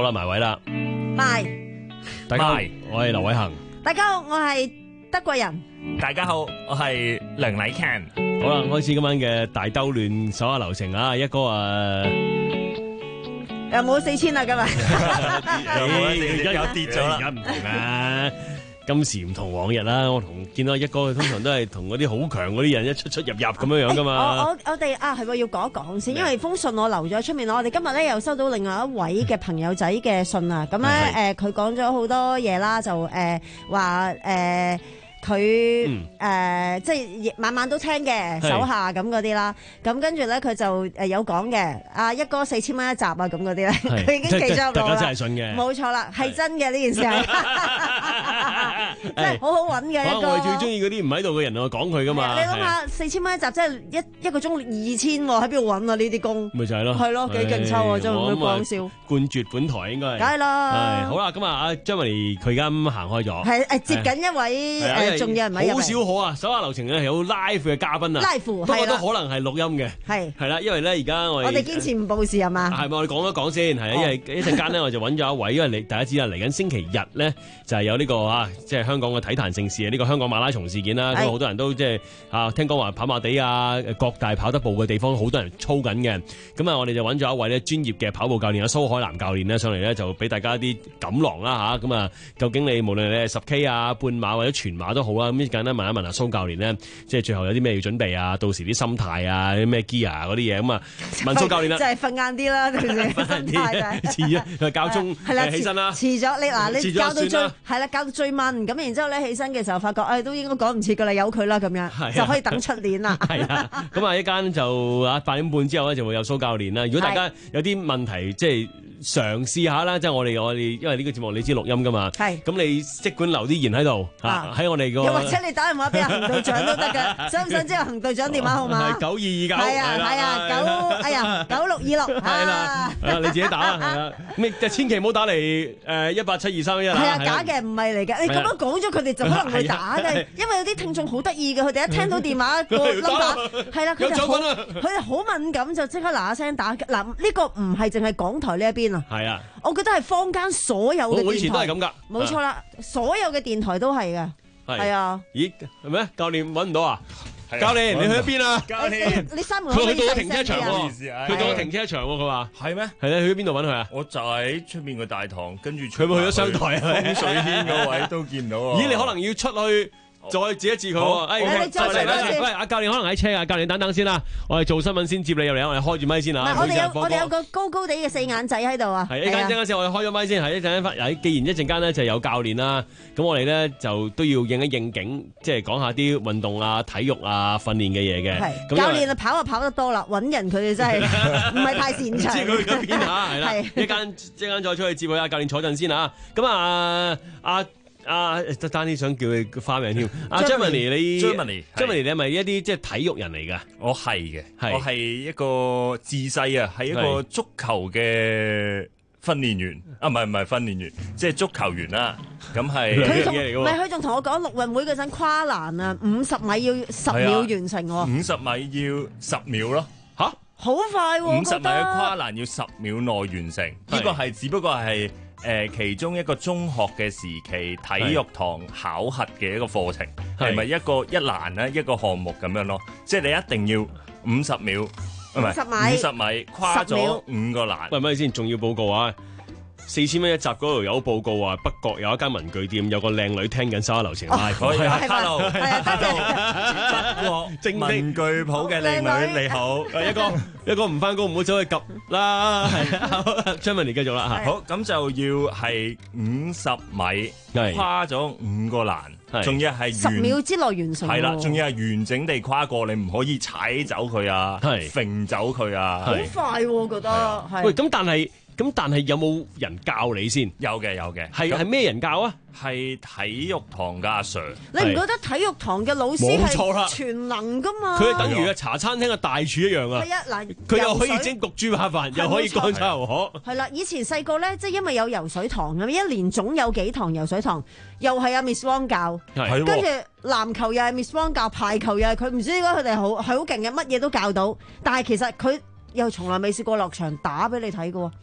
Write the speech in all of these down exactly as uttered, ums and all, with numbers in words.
啦，埋位啦， 埋， 大家好，我係劉偉恒。 大家好，我係德國人。 大家好，我係梁禮 Can。 好啦，開始今晚嘅大兜亂手下留情啊！一哥啊， 又冇四千啦，今日而家有跌咗啦， 而家唔同啦。今時唔同往日啦，我同見到一哥通常都係同嗰啲好強嗰啲人一出出入入咁樣樣噶嘛。 我我我哋啊係喎要講一講先，因為封信我留咗喺出面啦。我哋今日咧又收到另外一位嘅朋友仔嘅信啊，咁咧誒佢講咗好多嘢啦，就誒話誒。佢誒、嗯呃、即係晚晚都聽嘅手下咁嗰啲啦，咁跟住咧佢就誒有講嘅，阿一哥四千蚊一集啊咁嗰啲咧，佢已經記咗落啦。大家真係信嘅，冇錯啦，係真嘅呢件事係，真係好好揾嘅一個。我係最中意嗰啲唔喺度嘅人我講佢噶嘛。你諗下四千蚊一集，即係一一個鐘二千喎，喺邊度揾啊？呢啲工咪就係咯，係咯幾勁抽啊！真係唔會講笑。冠絕本台應該係。梗係啦。好啦，咁啊，阿張文儀佢而家咁行開咗。係誒接緊一位誒。仲有人咪好少可啊！手下留情咧係有 live 嘅嘉賓啊 ，live 不過都可能係錄音嘅，係係啦，因為咧而家我哋我哋堅持唔報時係嘛？係咪我哋講一講先？係啊，因為一陣間咧我就揾咗一位，因為你大家知啦，嚟緊星期日咧就係有呢個啊，即係香港嘅體壇盛事啊，呢個香港馬拉松事件啦，咁好多人都即係啊，聽講話跑馬地啊，各大跑得步嘅地方好多人操緊嘅，咁啊，我哋就揾咗一位咧專業嘅跑步教練啊，蘇海南教練咧上嚟咧就俾大家啲錦囊啦嚇，咁啊，究竟你無論你係十 K 啊、半馬或者全馬都好啦，咁簡單問一問阿蘇教練咧，即係最後有啲咩要準備啊？到時啲心態啊，啲咩 gear 嗰啲嘢咁啊，問蘇教練啦。就係瞓晏啲啦，到時心態就遲咗，教鐘誒起身啦。遲咗你嗱，你教到最係啦，教到最慢咁，然之後咧起身嘅時候發覺誒都應該趕唔切噶啦，由佢啦咁樣，就可以等出年啦。係啊，咁啊一間就啊八點半之後咧就會有蘇教練啦。如果大家有啲問題，即係嘗試下啦，即係我哋我哋因為呢個節目你知錄音噶嘛，係咁你即管留啲言喺度嚇，喺我哋個。又或者你打電話俾阿行隊長都得㗎，想唔想知道行隊長電話號碼？九二二九係啊係啊九哎呀九六二六係啦，你自己打啦係啦，咩就千祈唔好打嚟誒一八七二三一啦。係啊，假嘅唔係嚟嘅，你咁樣講咗佢哋就可能會打嘅，因為有啲聽眾好得意嘅，佢哋一聽到電話個 number 係啦，佢哋好佢哋好敏感就即刻嗱嗱聲打。嗱呢個唔係淨係港台呢一邊啊，係啊，我覺得係坊間所有嘅電台，我以前都係咁㗎，冇錯啦，所有嘅電台都係嘅。係啊！咦，係咩？教練揾唔到啊？教練，你去咗邊啊？教練，你閂門佢去到停車場喎，去到停車場喎，佢話係咩？係咧，去咗邊度揾佢啊？我就喺出邊個大堂，跟住佢咪去咗商台啊？風水軒嗰位都見到啊！咦，你可能要出去。再指一指佢喎，哎，再嚟啦！喂，阿教練可能喺車啊，教練等等先啦，我哋做新聞先接你入嚟，我哋開住咪先啊！我哋有我哋有個高高地嘅四眼仔喺度啊！係一陣間先，我哋開咗咪先，係一陣間翻。既然一陣間咧就有教練啦，咁我哋咧就都要應一應景，即係講下啲運動啊、體育啊、訓練嘅嘢嘅。係教練啊，跑啊跑得多啦，揾人佢哋真係唔係太擅長。知佢去咗邊啊？係啦，一間一間再出去接佢啊！教練坐陣先啊！咁啊啊！啊，得單啲想叫佢花名添。阿 Germany， 你 Germany，Germany 你係咪一啲即係體育人嚟㗎？我係嘅，我係一個自細啊，係一個足球嘅訓練員啊，唔係唔係訓練員，即係足球員啦。咁係佢仲唔係佢仲同我講陸運會嗰陣跨欄啊，五十米要十秒完成喎。五十米要十秒咯，吓？好快喎！五十米嘅跨欄要十秒內完成，呢個係只不過係。誒、呃，其中一個中學嘅時期體育堂考核嘅一個課程，係咪一個一欄咧一個項目咁樣咯？即係你一定要五十秒，唔係五十米，五十米跨咗五個欄。喂，咪先，仲要報告啊！四千蚊一集嗰度有報告話，北角有一間文具店有個靚女聽緊手下留情 live。Hello， 係啊，多謝。北角文具鋪嘅靚女你好，一個一個唔翻工唔好走去及啦。張文妮繼續啦嚇。好，咁就要係五十米跨咗五個欄，仲要係十秒之內完成。係啦，仲要係完整地跨過，你唔可以踩走佢啊，揈走佢啊。好快喎，我覺得。係。喂，咁但係。咁但係有冇人教你先？有嘅有嘅，係係咩人教啊？係體育堂嘅阿 Sir。你唔覺得體育堂嘅老師係全能噶嘛？佢係等於嘅茶餐廳嘅大廚一樣啊！係啊，嗱，佢又可以整焗豬扒飯，又可以乾炒牛河。係啦，以前細個咧，即係因為有游水堂咁，一年總有幾堂游水堂，又係阿 Miss Wong 教，跟住籃球又係 Miss Wong 教，排球又係佢，唔知點解佢哋好係好勁嘅，乜嘢都教到。但係其實佢又從來未試過落場打俾你睇嘅喎。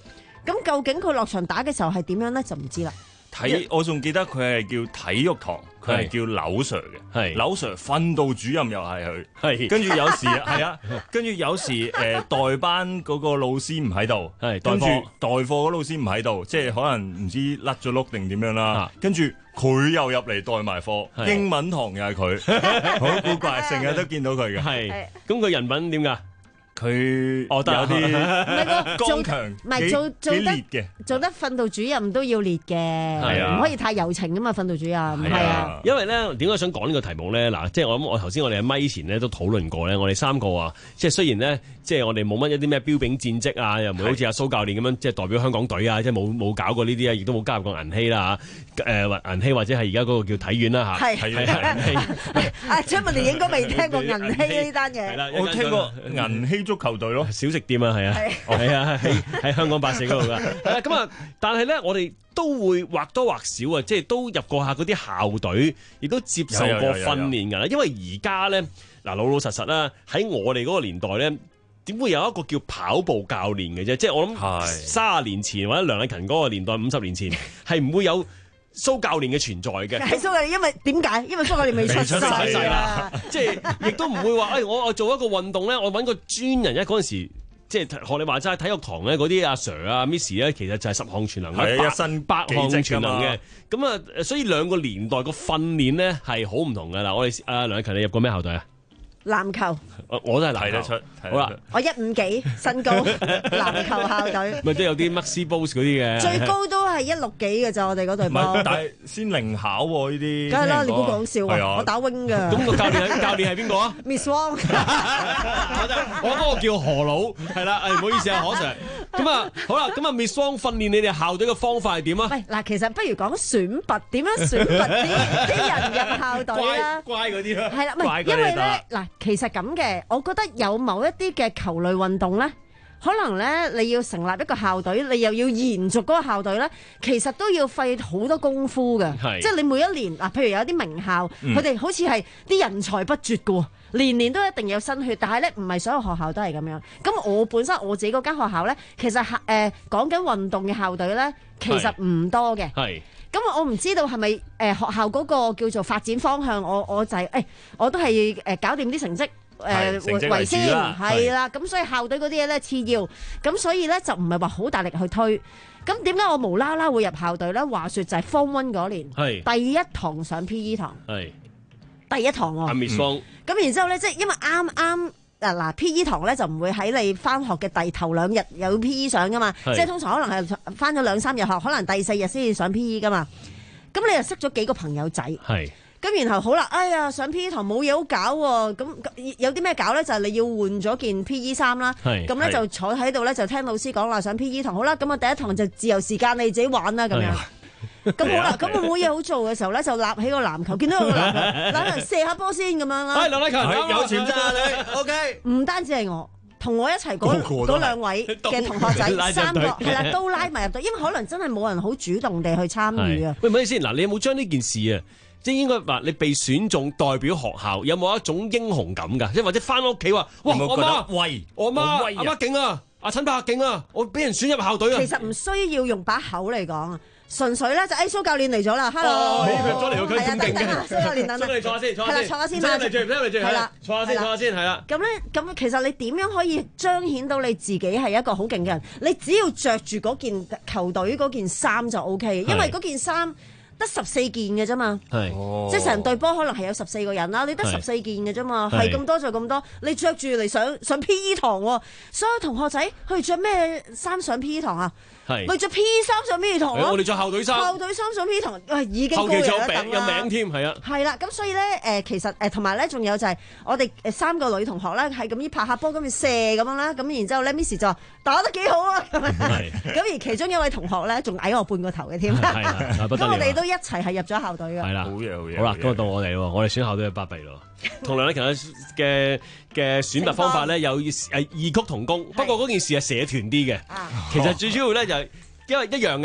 咁究竟佢落場打嘅時候係點樣咧？就唔知啦。 體我仲記得佢係叫體育堂，佢係叫柳 Sir 嘅， 係柳 Sir 訓導主任又係佢， 係跟住有時係啊，跟住有時誒、呃、代班嗰個老師唔喺度， 係跟住代課代課嗰老師唔喺度，即係可能唔知甩咗碌定點樣啦啊， 跟住佢又入嚟代埋課， 係英文堂又係佢，好古怪，成日都見到佢嘅， 係。咁佢人品點㗎？ 佢哦得有啲唔係個做剛強， 唔係幾做做得幾烈嘅。 做得訓導主任都要烈嘅， 係啊唔可以太柔情噶嘛。訓導主任係啊， 因為咧，點解想講呢個題目咧？嗱，即係我諗，我頭先我哋喺咪前咧都討論過咧，我哋三個啊，即係雖然咧，即係我哋冇乜一啲咩標炳戰績啊，又唔會好似阿蘇教練咁樣，即係代表香港隊啊，即係冇冇搞過呢啲啊，亦都冇加入過銀禧啦嚇，誒銀禧或者係而家嗰個叫體院啦嚇， 係係係銀禧。 啊張文年應該未聽過銀禧呢單嘢， 係啦， 我聽過銀禧足球隊咯， 小食店啊，係啊，係啊，喺喺香港八四嗰度噶。係啦，咁啊，但係咧，我哋都會或多或少啊，即係都入過下嗰啲校隊，亦都接受過訓練㗎啦。因為而家咧，嗱老老實實啦，喺我哋嗰個年代咧，點會有一個叫跑步教練嘅啫？即係我諗三十年前或者梁禮勤嗰個年代，五十年前係唔會有蘇教練嘅存在嘅。 係蘇教練，因為點解？因為蘇教練未出世啦， 即係亦都唔會話，誒、哎、我我做一個運動咧，我揾個專人，因為嗰陣時即係學你話齋，體育堂咧嗰啲阿 Sir 啊 Miss 咧，其實就係十項全能嘅， 係一身百項全能嘅。咁啊，所以兩個年代個訓練咧係好唔同嘅啦。我哋阿梁禮勤，你入過咩校隊啊？ 籃球， 我都係籃球。 睇得出。 好啦， 我一五幾身高，籃球校隊。 咪都有啲 Maxi Boss 嗰啲嘅。 最高都係一六幾嘅咋，我哋嗰隊唔波。 係，但係先零考喎呢啲。 梗係啦，你估講笑係啊我打 wing 㗎。 咁個教練係教練係邊個啊 Miss Wong， 我嗰個叫何老，係啦，誒唔好意思啊，何 Sir。咁啊，好啦，咁啊 Miss Wong 訓練你哋校隊嘅方法係點啊？ 喂嗱，其實不如講選拔，點樣選拔啲啲人入校隊啦？ 乖嗰啲啦。 係啦，唔係因為咧嗱，其實咁嘅，我覺得有某一啲嘅球類運動咧，可能咧你要成立一個校隊，你又要延續嗰個校隊咧，其實都要費好多功夫嘅。 係即係你每一年嗱，譬如有啲名校， 嗯佢哋好似係啲人才不絕嘅喎，年年都一定有新血，但係咧唔係所有學校都係咁樣。咁我本身我自己嗰間學校咧，其實校誒講緊運動嘅校隊咧，其實唔多嘅。 係。 咁我唔知道係咪誒學校嗰個叫做發展方向，我我就係、是、誒、哎，我都係誒搞掂啲成績誒成績為主為先， 啦係啦。咁所以校隊嗰啲嘢咧次要，咁所以咧就唔係話好大力去推。咁點解我無啦啦會入校隊咧？話說就係 Form One 嗰年， 係第一堂上 P E 堂， 係第一堂阿喎。 Miss Wong。 咁然之後咧，即係因為啱啱。嗱嗱 P E 堂咧就唔會喺你翻學嘅第頭兩日有 P E 上噶嘛， 係即係通常可能係翻咗兩三日學，可能第四日先至上 P E 噶嘛。咁你又識咗幾個朋友仔， 係咁然後好啦，哎呀上 P E 堂冇嘢好搞喎，咁有啲咩搞咧？就係、是、你要換咗件 P E 衫啦， 係咁咧就坐喺度咧就聽老師講啦，上 P E 堂好啦，咁啊第一堂就自由時間你自己玩啦咁樣。咁好啦，咁我冇嘢好做嘅時候咧，就立起個籃球，見到個籃球，嗱射下波先咁樣啦。 係梁禮勤， 有潛質啊你，OK。 唔單止係我，同我一齊嗰個個都係嗰兩位嘅同學仔， 拉三個入隊係啦，都拉埋入隊，因為可能真係冇人好主動地去參與啊。 喂，唔好意思，嗱，你有冇將呢件事啊？即係應該話你被選中代表學校，有冇一種英雄感㗎？即係或者翻屋企話，哇，我有冇覺得媽喂， 我媽好威啊阿媽勁啊，阿陳伯勁啊，我俾人選入校隊啊！ 其實唔需要用把口嚟講啊，純粹咧就誒蘇教練嚟咗啦，hello， 咦佢入咗嚟喎佢係啊， 咁勁嘅等等啊，蘇教練等等， 你坐下先，坐下先， 係啦，坐下先啦， 嚟住，嚟住， 係啦， 坐下先， 係啦坐下先，係啦。 咁咧，咁其實你點樣可以彰顯到你自己係一個好勁嘅人？你只要着住嗰件球隊嗰件衫就 O K，因為嗰件衫得十四件嘅啫嘛。 係， 即係成隊波可能係有十四個人啦，你得十四件嘅啫嘛，係咁多就咁多，你着住嚟上上 P E 堂喎，所有同學仔佢哋着咩衫上 P E 堂啊？ 係咪着 P E 衫上 P E 堂咯？ 我哋着校隊衫， 校隊衫上 P E 堂，喂已經高後期仲有人一等名有名啦。 添，係啊。 係啦，咁所以咧，誒其實誒同埋咧，仲有就係我哋誒三個女同學咧，係咁依拍下波，咁樣射咁樣啦，咁然之後咧，Miss 就話打得幾好啊，咁係咁而其中一位同學咧，仲矮我半個頭嘅添， 係啊，不得咁我了啊。 哋都一齊係入咗校隊嘅。 係啦， 好嘢好嘢。 好啦，今日到我哋咯，我哋選校隊嘅巴閉咯。同梁禮勤嘅嘅選拔方法咧，有誒異曲同工，不過嗰件事係社團啲嘅。 啊， 其實最主要咧就係因為一樣嘅。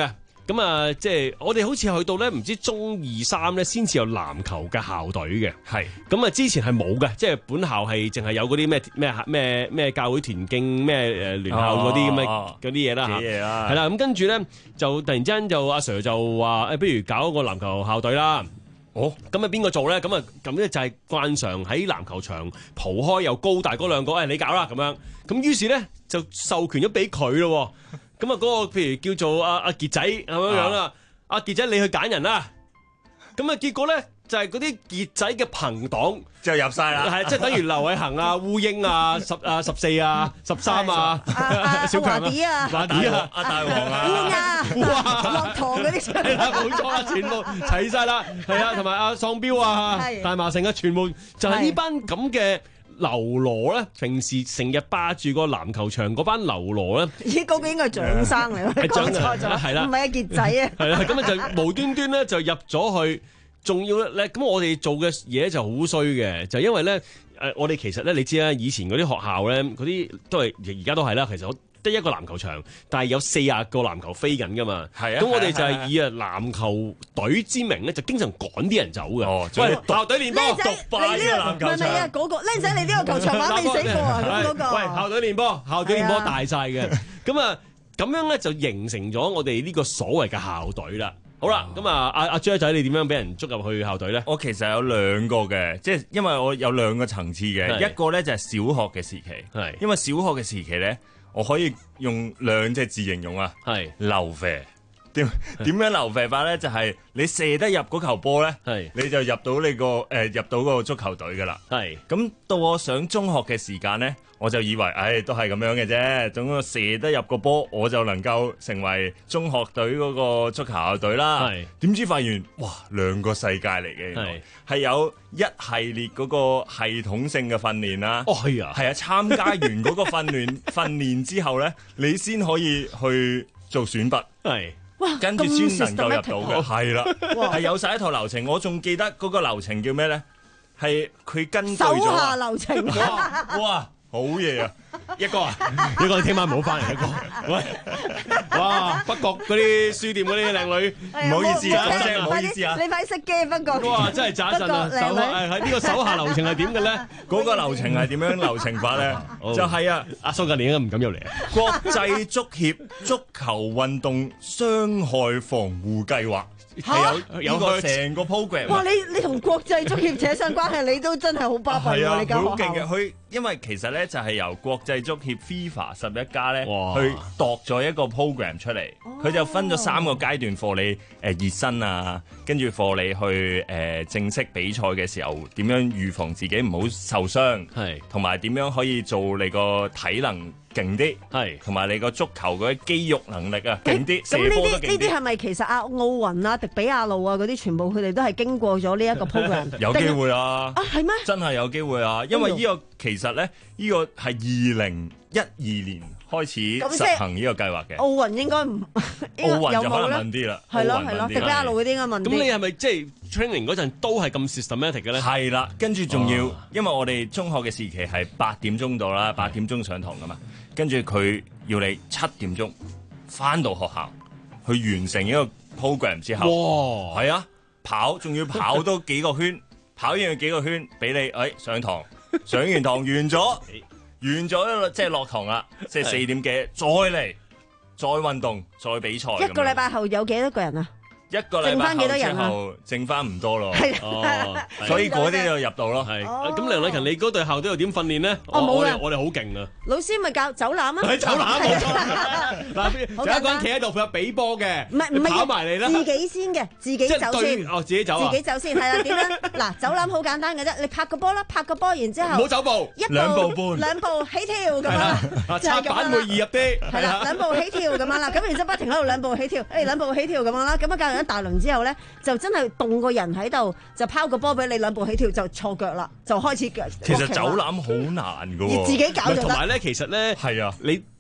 咁啊，即係我哋好似去到咧，唔知中二三咧，先至有籃球嘅校隊嘅。 係咁啊，之前係冇嘅，即係本校係淨係有嗰啲咩咩咩咩教會田徑咩誒聯校嗰啲咁嘅嗰啲嘢啦嚇。 嘢啦， 係啦，咁跟住咧就突然之間就阿 Sir 就話誒，不如搞個籃球校隊啦。 哦， 咁啊邊個做咧？咁啊咁咧就係慣常喺籃球場蒲開又高大嗰兩個，誒你搞啦咁樣。咁於是咧就授權咗俾佢咯。咁啊嗰個譬如叫做阿阿傑仔咁樣樣啦，阿傑仔你去揀人啦。咁啊結果咧就係嗰啲傑仔嘅朋黨就入晒啦， 係即係等於劉偉恒啊、烏蠅啊、十啊十四啊、十三啊、小強啊、華迪啊、 阿大王啊、 烏鴉、駱駝嗰啲出係啦，冇錯啦，全部齊晒啦，係啊，同埋阿喪彪啊、大麻城啊，全部就係呢班咁嘅流羅咧。平時成日霸住個籃球場嗰班流羅咧， 咦？嗰個應該係長生嚟咯， 係長錯咗， 係啦， 唔係阿傑仔啊， 係啦，咁啊就無端端咧就入咗去。仲要咧，咁我哋做嘅嘢就好衰嘅，就因為咧，誒，我哋其實咧，你知啦，以前嗰啲學校咧，嗰啲都係而家都係啦，其實得一個籃球場，但係有四廿個籃球飛緊噶嘛。係啊，咁我哋就係以啊籃球隊之名咧，就經常趕啲人走嘅。哦，喂，校隊練波， 獨霸呢個籃球場。唔係啊，嗰個僆仔，你呢個球場玩未死過啊？咁嗰個。喂， 校隊練波，校隊練波大晒嘅。咁啊，咁樣咧就形成咗我哋呢個所謂嘅校隊啦。好啦，咁啊，阿阿 J 仔，你點樣俾人捉入去校隊咧？ 我其實有兩個嘅，即係因為我有兩個層次嘅，一個咧就係小學嘅時期，係因為小學嘅時期咧，我可以用兩隻字形容啊，係流啡。點點樣流啡法咧？就係、是、你射得入嗰球波咧，係你就入到你個誒、呃、入到個足球隊噶啦。係咁到我上中學嘅時間咧，我就以為，唉、哎，都係咁樣嘅啫。總之射得入個波，我就能夠成為中學隊嗰個足球校隊啦。係點知發現，哇，兩個世界嚟嘅，係係有一系列嗰個系統性嘅訓練啦。哦，係啊，係啊，參加完嗰個訓練訓練之後咧，你先可以去做選拔。係。 哇！ 跟住先能夠入到嘅，係啦，係有晒一套流程。我仲記得嗰個流程叫咩咧？係佢根據咗手下留情。 哇！哇好嘢啊！一個啊， 一個你聽晚唔好翻嚟一個。喂，哇！北角嗰啲書店嗰啲靚女，唔好意思啊，講聲唔好意思啊。 你快熄機北角。 哇！真係渣陣啊！手係喺呢個手下留情係點嘅咧？ 嗰個流程係點樣流程法咧？就係啊， 阿蘇格你應該唔敢入嚟啊！ 國際足協足球運動傷害防護計劃。係有有個成個 program。 哇！你你同國際足協扯上關係，你都真係好巴閉喎！你間學校好勁嘅，佢因為其實咧就係由國際足協 FIFA 十一家咧去度咗一個 program 出嚟，佢、哦、就分咗三個階段課你誒、呃、熱身啊，跟住課你去誒、呃、正式比賽嘅時候點樣預防自己唔好受傷，係同埋點樣可以做你個體能勁啲，係同埋你個足球嗰啲肌肉能力啊勁啲，射波都勁啲。咁呢啲呢啲係咪其實阿奧運啊、迪比亞路啊嗰啲全部佢哋都係經過咗呢一個 program？ 有機會啊！ 啊係咩？ 真係有機會啊！因為呢個其實咧，呢個係二零一二年開始實行呢個計劃嘅。 奧運應該唔奧運就可能問啲啦， 係咯係咯，迪比亞路嗰啲應該問啲。 咁你係咪即係 training 嗰陣都係咁 systematic 嘅咧？ 係啦，跟住仲要，因為我哋中學嘅時期係八點鐘到啦，八點鐘上堂噶嘛。跟住佢要你七點鐘翻到學校去完成一個 program 之後，哇，係啊，跑仲要跑多幾個圈，跑完幾個圈俾你，誒、哎、上堂，上完堂完咗，完咗即係落堂啦，即係四點幾再嚟，再運動，再比賽。 一個禮拜後有幾多個人啊？ 一個禮拜後之後剩翻唔多咯，哦，所以嗰啲就入到咯。係咁，梁禮勤，你嗰隊校隊又點訓練咧？ 我冇啊，我哋好勁啊！ 老師咪教走籃啊， 走籃冇錯。嗱，有一個人企喺度，佢有比波嘅， 唔係唔係跑埋嚟啦， 自己先嘅，自己走先。 哦，自己走自己走先係啦。點咧？嗱，走籃好簡單嘅啫，你拍個波啦，拍個波，然之後唔好走步， 一步兩步半， 兩步起跳咁樣， 擦板會易入啲， 係啦，兩步起跳咁樣啦。咁然之後不停喺度兩步起跳，誒兩步起跳咁樣啦。咁啊教完一大輪之後咧。就真係凍個人喺度，就拋個波俾你兩步起跳就錯腳啦，就開始腳。 其實走籃好難㗎喎， 自己搞就得。 同埋咧，其實咧， 係啊， 你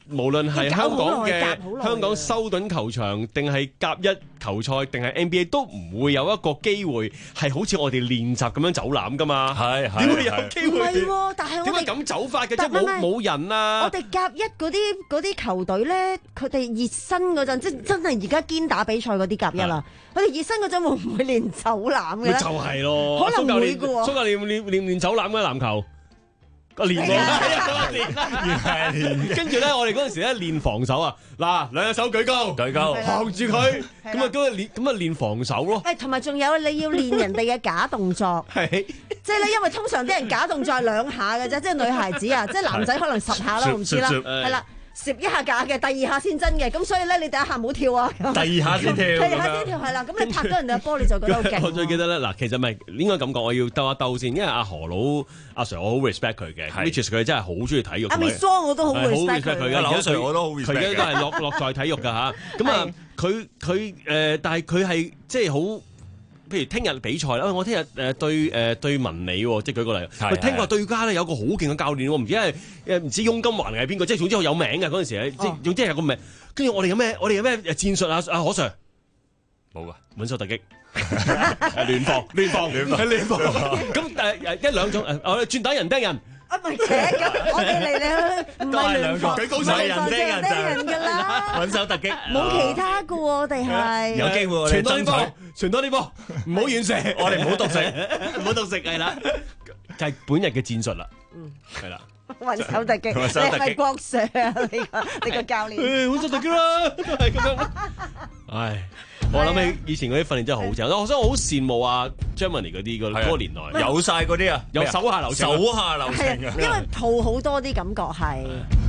無論係香港嘅香港修頓球場，定係甲一球賽，定係 N B A 都唔會有一個機會係好似我哋練習咁樣走籃噶嘛。 係係點會有機會？ 唔係喎，但係我點解咁走法嘅？即係冇冇人啊！ 我哋甲一嗰啲嗰啲球隊咧，佢哋熱身嗰陣，即係真係而家堅打比賽嗰啲甲一啦。佢哋熱身嗰陣會唔會練走籃嘅咧？ 就係咯， 可能會嘅喎。 蘇教練練練練走籃嘅籃球。練喎，練啦，練。跟住咧，我哋嗰陣時咧練防守啊，嗱，兩隻手舉高， 舉高， 扛住佢，咁啊，咁啊練，咁啊練防守咯。 誒，同埋仲有你要練人哋嘅假動作， 係， 即係咧，因為通常啲人假動作係兩下嘅啫，即係女孩子啊，即係男仔可能十下啦，我唔知啦，係啦。攝一下假嘅，第二下先真嘅，咁所以咧，你第一下唔好跳啊！ 第二下先跳， 第二下先跳係啦。咁你拍到人哋嘅波，你就覺得好勁。 我最記得咧，嗱，其實咪應該咁講，我要兜一兜先，因為阿何佬阿 Sir 我好 respect 佢嘅 ，which is 佢真係好中意體育。 阿 Miss Song 我都好 respect 佢嘅， 劉 Sir 我都好 respect 佢而家都係樂樂在體育㗎嚇。咁啊，佢佢誒，但係佢係即係好。譬如聽日比賽啦，我聽日誒對誒對文理喎，即係舉個例，佢聽話對家咧有個好勁嘅教練，我唔知係誒唔知翁金環係邊個，即係總之好有名嘅嗰陣時，即係總之係個名。跟住我哋有咩？我哋有咩戰術啊？阿何 Sir 冇啊， 穩手突擊，聯防聯防聯防聯防。咁誒一兩種誒，我哋轉打人釘人。 啊唔係嘅，咁我哋嚟嚟去唔係聯防， 舉高手人釘人釘人㗎啦， 穩手突擊， 冇其他嘅喎，我哋係有機會我哋爭取， 傳多啲波，唔好遠射， 我哋唔好獨食， 唔好獨食係啦，就係本日嘅戰術啦，嗯，係啦。 穩手突擊，你係國 Sir 啊？你個你個教練， 穩手突擊啦，都係咁樣。唉，我諗起以前嗰啲訓練真係好正，我所以我好羨慕啊 Germany 嗰啲嗰個年代， 有晒嗰啲啊， 有手下留情， 手下留情啊， 因為抱好多啲感覺係。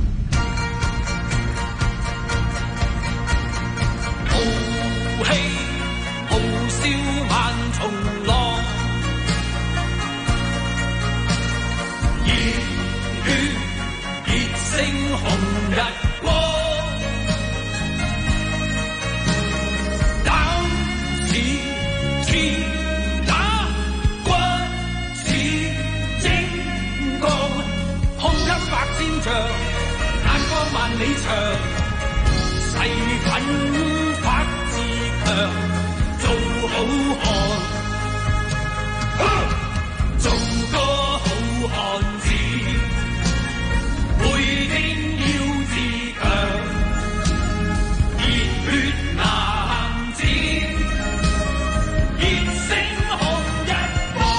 豪氣豪笑萬重浪，熱血熱星紅日光，膽似鐵打，骨似精鋼，胸襟百千丈，眼光萬里長，誓奮發自強，做好漢，做個好漢子，每天要自強，熱血男子，熱星紅日光。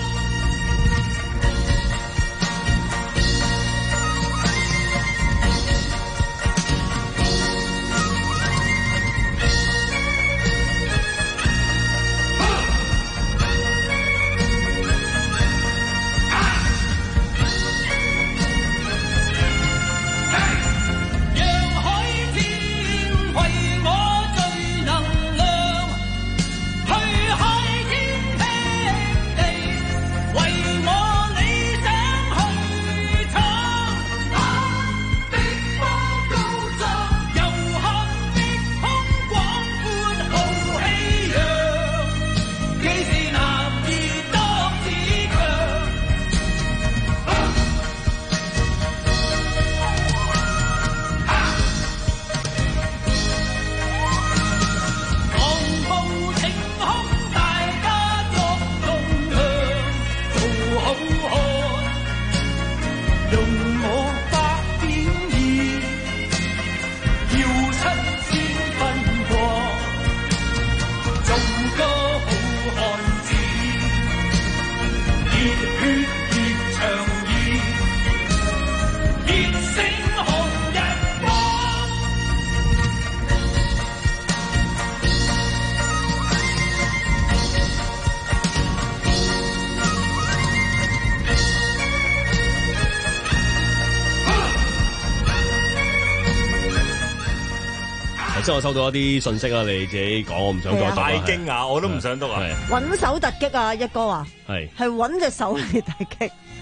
即係我收到一啲信息啦，你自己講，我唔想再讀。 太驚訝，我都唔想讀啊！ 揾手突擊啊，一哥啊， 係係揾隻手嚟突擊。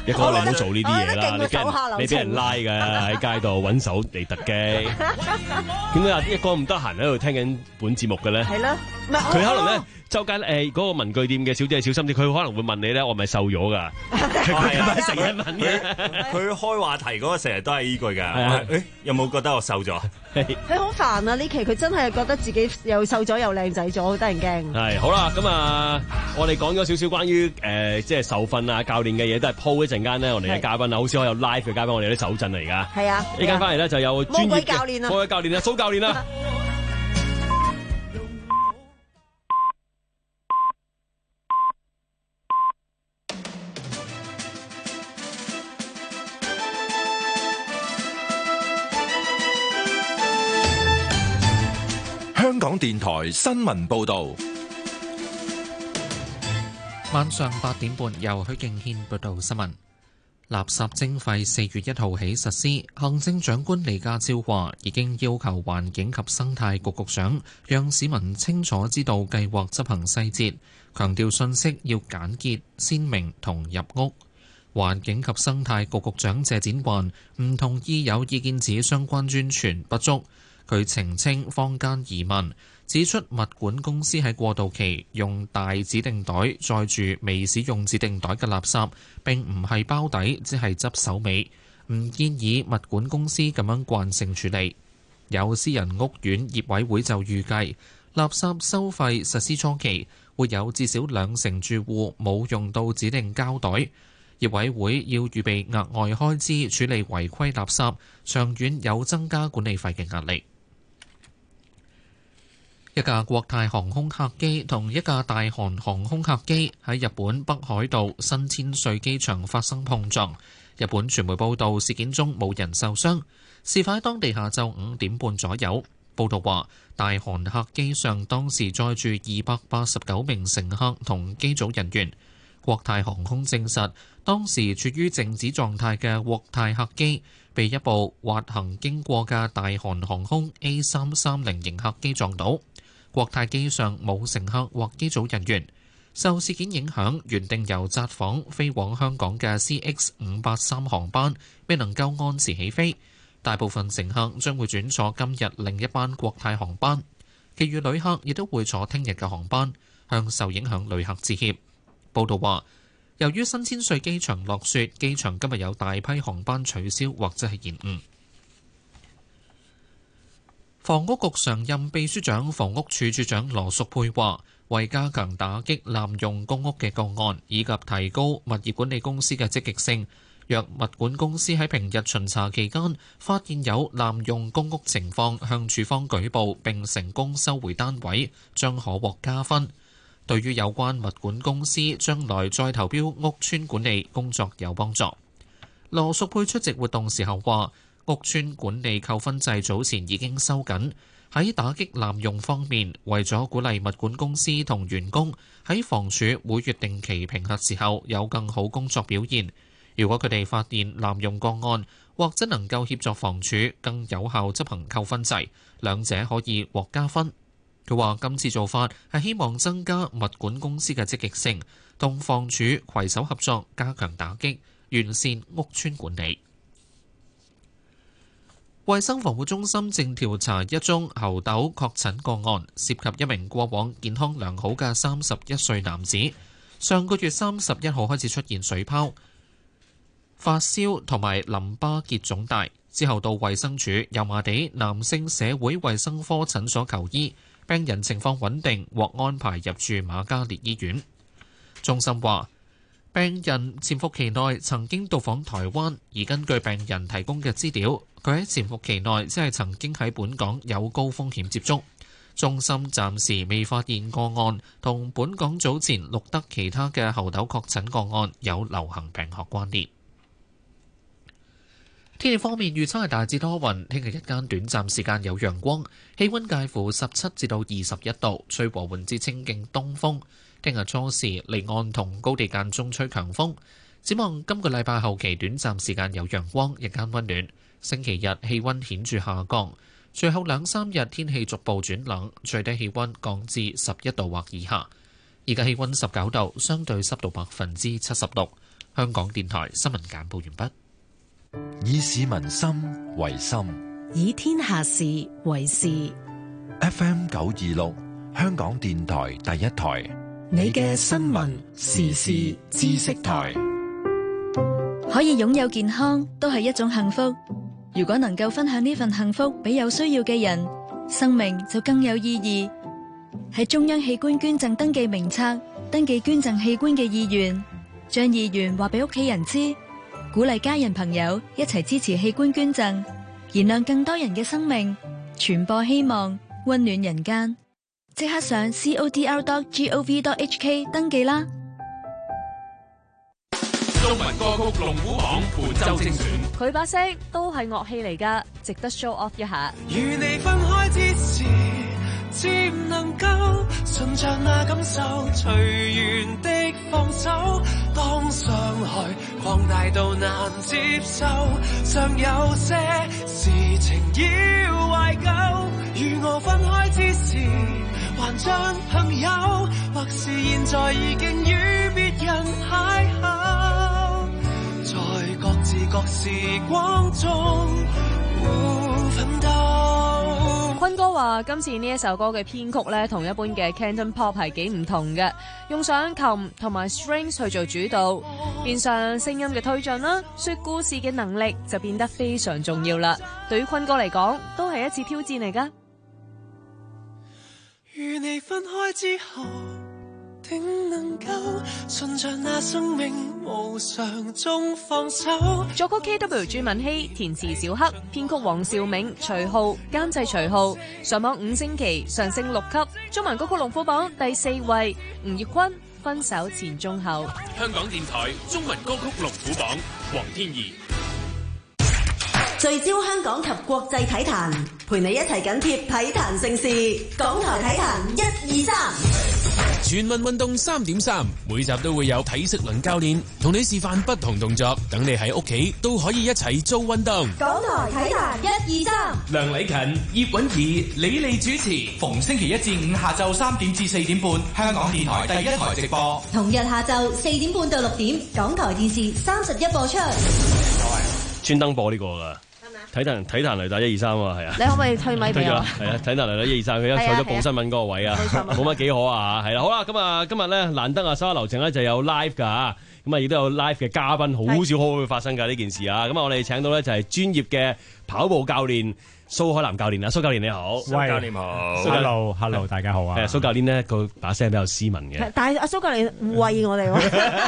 一哥你唔好做呢啲嘢啦， 我覺得勁過手下留情你俾人你俾人拉㗎喺街度揾手嚟突擊。點解啊？一哥咁得閒喺度聽緊本節目嘅咧？ 係咯， 佢可能咧。周街誒嗰個文具店嘅小姐小心啲，佢可能會問你咧，我係咪瘦咗㗎？佢係成日問嘅。 佢開話題嗰個成日都係依句㗎。誒，有冇覺得我瘦咗？ 佢好煩啊！呢期佢真係覺得自己又瘦咗又靚仔咗，好得人驚。 係好啦，咁啊，我哋講咗少少關於誒即係受訓啊、教練嘅嘢，都係鋪一陣間咧，我哋嘅嘉賓啊，好少可有 live 嘅嘉賓，我哋有啲手震嚟㗎。 係啊， 呢間翻嚟咧就有專業魔鬼教練啊， 魔鬼教練啊，蘇教練啊。 香港電台新聞報道， 晚上八點半由許敬軒報道新聞。垃圾徵費四月一號起實施，行政長官李家超話已經要求環境及生態局局長讓市民清楚知道計劃執行細節，強調信息要簡潔、鮮明同入屋。環境及生態局局長謝展寰唔同意有意見指相關宣傳不足。佢澄清坊間疑問，指出物管公司喺過渡期用大指定袋載住未使用指定袋嘅垃圾，並唔係包底，只係執手尾，唔建議物管公司咁樣慣性處理。有私人屋苑業委會就預計，垃圾收費實施初期會有至少兩成住戶冇用到指定膠袋。業委會要預備額外開支處理違規垃圾，長遠有增加管理費嘅壓力。一架國泰航空客機同一架大韓航空客機喺日本北海道新千歲機場發生碰撞。日本傳媒報道事件中冇人受傷，事發喺當地下晝五點半左右。報道話，大韓客機上當時載住二百八十九名乘客同機組人員。國泰航空證實，當時處於靜止狀態嘅國泰客機被一部滑行經過嘅大韓航空 A 三三零型客機撞到。國泰機上冇乘客或機組人員。受事件影響，原定由札幌飛往香港嘅 C X 五八三航班未能夠按時起飛，大部分乘客將會轉坐今日另一班國泰航班，其餘旅客亦都會坐聽日嘅航班，向受影響旅客致歉。報道話，由於新千歲機場落雪，機場今日有大批航班取消或者係延誤。房屋局常任秘書長、房屋處處長羅淑佩話，為加強打擊濫用公屋嘅個案，以及提高物業管理公司嘅積極性，若物管公司喺平日巡查期間發現有濫用公屋情況，向處方舉報並成功收回單位，將可獲加分。對於有關物管公司將來再投標屋邨管理工作有幫助。羅淑佩出席活動時候話，屋邨管理扣分制早前已經收緊，喺打擊濫用方面，為咗鼓勵物管公司同員工喺房署每月定期評核時候有更好工作表現。如果佢哋發現濫用個案，或者能夠協助房署更有效執行扣分制，兩者可以獲加分。佢話今次做法係希望增加物管公司嘅積極性，同房署攜手合作，加強打擊，完善屋邨管理。衛生防護中心正調查一宗猴痘確診個案，涉及一名過往健康良好嘅三十一歲男子，上個月三十一號開始出現水泡、發燒同埋淋巴結腫大，之後到衛生署油麻地男性社會衛生科診所求醫，病人情況穩定，獲安排入住瑪嘉烈醫院。中心話，病人潛伏期內曾經到訪台灣，而根據病人提供嘅資料，佢喺潛伏期內只係曾經喺本港有高風險接觸。中心暫時未發現個案同本港早前錄得其他嘅猴痘確診個案有流行病學關聯。天氣方面預測係大致多雲，聽日日間短暫時間有陽光，氣溫介乎十七至到二十一度，吹和緩至清勁東風。聽日初時離岸同高地間中吹強風。展望今個禮拜後期短暫時間有陽光，日間溫暖。星期日氣溫顯著下降，隨後兩三日天氣逐步轉冷，最低氣溫降至十一度或以下。而家氣溫十九度，相對濕度百分之七十六。 香港電台新聞簡報完畢。 以市民心為心， 以天下事為事。 F M 九二六，香港電台第一台， 你嘅新聞時事知識台。 可以擁有健康都係一種幸福。如果能夠分享呢份幸福俾有需要嘅人，生命就更有意義。喺中央器官捐贈登記名冊登記捐贈器官嘅意願，將意願話俾屋企人知，鼓勵家人朋友一齊支持器官捐贈，燃亮更多人嘅生命，傳播希望，溫暖人間。即刻上 C O D R dot G O V dot H K 登記啦！ 中文歌曲龍虎榜本周精選， 佢把聲都係樂器嚟㗎，值得 show off 一下。 與你分開之時，只唔能夠順着那感受，隨緣的放手。當傷害擴大到難接受，尚有些事情要懷舊。與我分開之時，還像朋友，或是現在已經與別人邂逅。在各自各時光中奮鬥。 坤哥話今次呢一首歌嘅編曲咧，同一般嘅 Canton Pop 係幾唔同嘅，用上琴同埋 strings 去做主導，變相聲音嘅推進啦，說故事嘅能力就變得非常重要啦。對於坤哥嚟講，都係一次挑戰嚟噶。 與你分開之後，定能夠順着那生命無常中放手。 作曲 K W 朱敏希，填詞小黑，編曲黃兆銘、徐浩，監製徐浩。上網五星期上升六級，中文歌曲龍虎榜第四位，吳業坤，分手前中後。 香港電台中文歌曲龍虎榜，黃天怡。 聚焦香港及國際體壇，陪你一齊緊貼體壇盛事。港台體壇一二三， 全民運動三點三，每集都會有體適能教練同你示範不同動作，等你喺屋企都可以一齊做運動。 港台體壇一二三， 梁禮勤、葉允儀、李麗主持，逢星期一至五下晝三點至四點半，香港電台第一台直播。 同日下晝四點半到六點，港台電視三十一播出。 專登播呢個㗎。體壇體壇嚟打一二三啊，係啊！ 你可唔可以推咪俾我？ 係啊，體壇嚟打一二三，佢一坐咗報新聞嗰個位啊，冇乜幾可啊嚇，係啦，好啦，咁啊今日咧難得啊，所有流程咧就有 live 㗎嚇，咁啊亦都有 live 嘅嘉賓，好少可會發生㗎呢件事啊，咁啊我哋請到咧就係專業嘅跑步教練蘇海南教練啊，蘇教練你好， 蘇教練好 ，hello hello 大家好啊， 係蘇教練呢個把聲比較斯文嘅， 但係阿蘇教練喂我哋喎，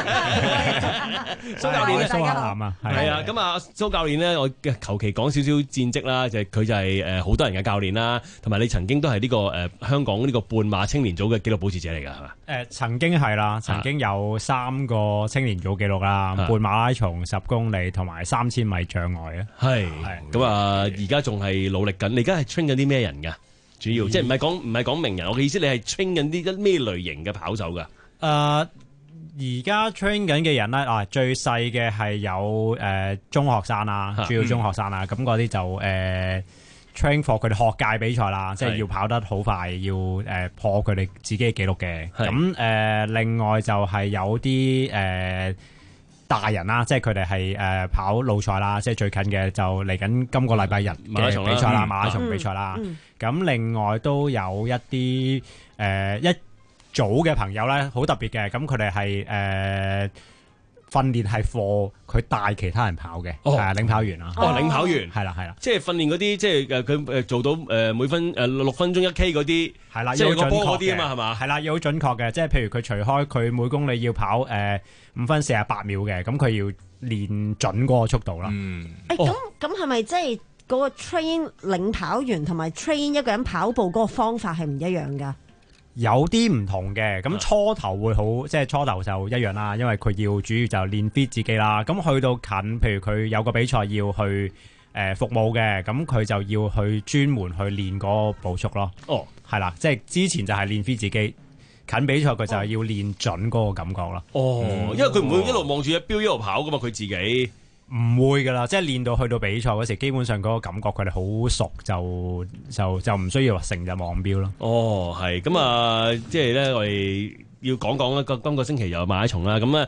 蘇教練咧蘇海南啊， 係啊，咁啊蘇教練咧，我求其講少少戰績啦，就係佢就係誒好多人嘅教練啦，同埋你曾經都係呢個誒香港呢個半馬青年組嘅紀錄保持者嚟㗎係嘛？ 誒曾經係啦，曾經有三個青年組紀錄啦，半馬拉松、十公里同埋三千米障礙啊， 係咁啊，而家仲係努力緊，你而家係 train 緊啲咩人㗎？主要、嗯、即係唔係講唔係講名人，我嘅意思你係 train 緊啲咩類型嘅跑手㗎？誒、 呃，而家 train 緊嘅人咧，啊最細嘅係有誒、呃、中學生啦，主要中學生啦，咁嗰啲就誒、呃、train for 佢哋學界比賽啦，即係要跑得好快，要誒、呃、破佢哋自己嘅紀錄嘅。咁誒、呃、另外就係有啲誒。呃大人啦，即係佢哋係誒跑路賽啦，即係最近嘅就嚟緊今個禮拜日嘅比賽啦，馬拉松比賽啦。咁、嗯嗯、另外都有一啲誒、呃、一組嘅朋友咧，好特別嘅，咁佢哋係誒訓練係課佢帶其他人跑嘅，係、哦、領跑員啦。 哦，領跑員係啦係啦， 即係訓練嗰啲，即係誒佢誒做到誒每分誒六分鐘一 K 嗰啲， 係啦， 即係個波嗰啲啊嘛，係嘛？ 係啦，要好準確嘅，即係譬如佢除開佢每公里要跑誒。呃五分四十八秒嘅，咁佢要練準嗰個速度啦。 嗯，誒咁咁係咪即係嗰個 train 領跑員同埋 train 一個人跑步嗰個方法係唔一樣㗎？ 有啲唔同嘅，咁初頭會好，即係初頭就一樣啦，因為佢要主要就練 fit 自己啦。咁去到近，譬如佢有個比賽要去誒、呃、服務嘅，咁佢就要去專門去練嗰個步速咯。哦，係啦，即係之前就係練 fit 自己。近比賽佢就係要練準嗰個感覺啦。哦， 因為佢唔會一路望住隻錶一路跑噶嘛，佢自己唔會噶啦，即係練到去到比賽嗰時，基本上嗰個感覺佢哋好熟，就就就唔需要成日望錶咯。 哦，係咁啊，即係咧，我哋要講講啦。今個星期又馬拉松啦，咁啊。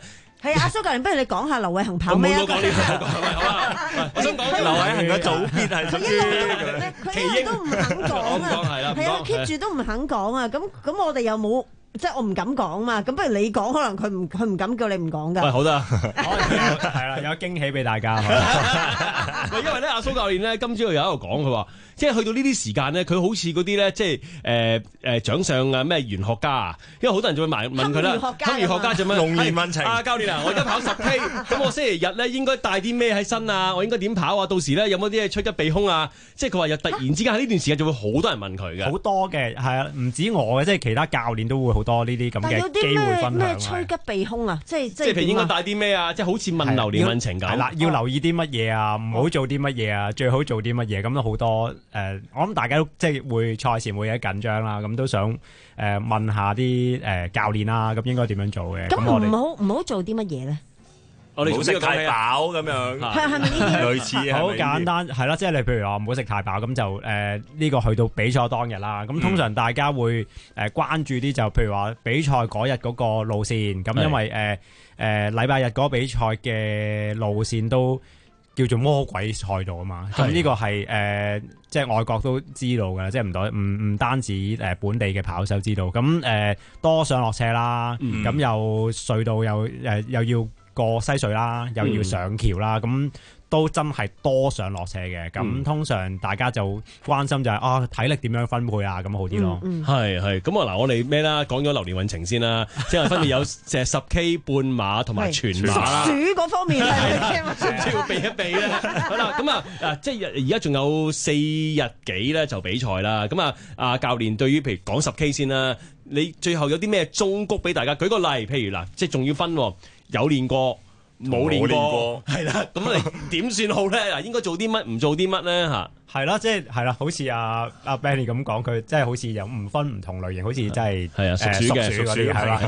係啊，阿蘇教練，不如你講下劉偉恒跑咩啊？ 我冇講呢個，係咪好啊？我想講劉偉恒嘅組別係屬於佢一路都唔肯講啊， 係啦， 係啊 keep 住都唔肯講啊，咁咁我哋又冇。即係我唔敢講嘛，咁不如你講，可能佢唔佢唔敢叫你唔講㗎。 喂，好得， 係啦，有驚喜俾大家。 喂，因為咧，阿蘇教練咧，今朝又有喺度講，佢話即係去到呢啲時間咧，佢好似嗰啲咧，即係誒誒掌上啊咩玄學家啊，因為好多人就會問問佢啦，堪輿學家做咩？ 龍年運程啊，教練啊，我而家跑十 K， 咁我星期日咧應該帶啲咩喺身啊？我應該點跑啊？到時咧有冇啲嘢趨吉避凶啊？即係佢話又突然之間喺呢段時間就會好多人問佢嘅， 好多嘅係啊，唔止我嘅，即係其他教練都會好多呢啲咁嘅機會分享。 咩趨吉避凶啊？即係即係譬如應該帶啲咩啊？即係好似問流年運程咁。 係啦，要留意啲乜嘢啊？唔好做啲乜嘢啊？最好做啲乜嘢？咁都好多誒，我諗大家都即係會賽前會有啲緊張啦，咁都想誒問下啲誒教練啦，咁應該點樣做嘅？ 咁唔好唔好做啲乜嘢咧？ 我哋唔好食太飽咁樣， 係係咪呢啲？ 類似好簡單係啦，即係你譬如話唔好食太飽，咁就誒呢個去到比賽當日啦。咁通常大家會誒關注啲就譬如話比賽嗰日嗰個路線，咁因為誒誒禮拜日嗰個比賽嘅路線都叫做魔鬼賽道啊嘛。咁呢個係誒即係外國都知道嘅，即係唔單唔唔單止誒本地嘅跑手知道。咁誒多上落斜啦，咁又隧道又誒又要過西隧啦，又要上橋啦，咁、嗯、都真係多上落斜嘅。咁、嗯、通常大家就關心就係、是、啊體力點樣分配啊，咁好啲咯。 係係咁啊嗱，我哋咩啦？講咗流年運程先啦，即係分別有成十 K 半馬同埋全馬啦。 鼠嗰方面係需唔需要避一避咧？好啦，咁啊啊，即係而家仲有四日幾咧就比賽啦。咁啊啊教練對於譬如講十 K 先啦，你最後有啲咩忠告俾大家？舉個例，譬如嗱，即係仲要分。有練過冇練過，係啦，咁你點算好咧？嗱，應該做啲乜，唔做啲乜咧？嚇， 係啦，即係係啦，好似阿阿 Benny 咁講，佢即係好似有唔分唔同類型，好似真係係啊，屬鼠嘅屬鼠係啦。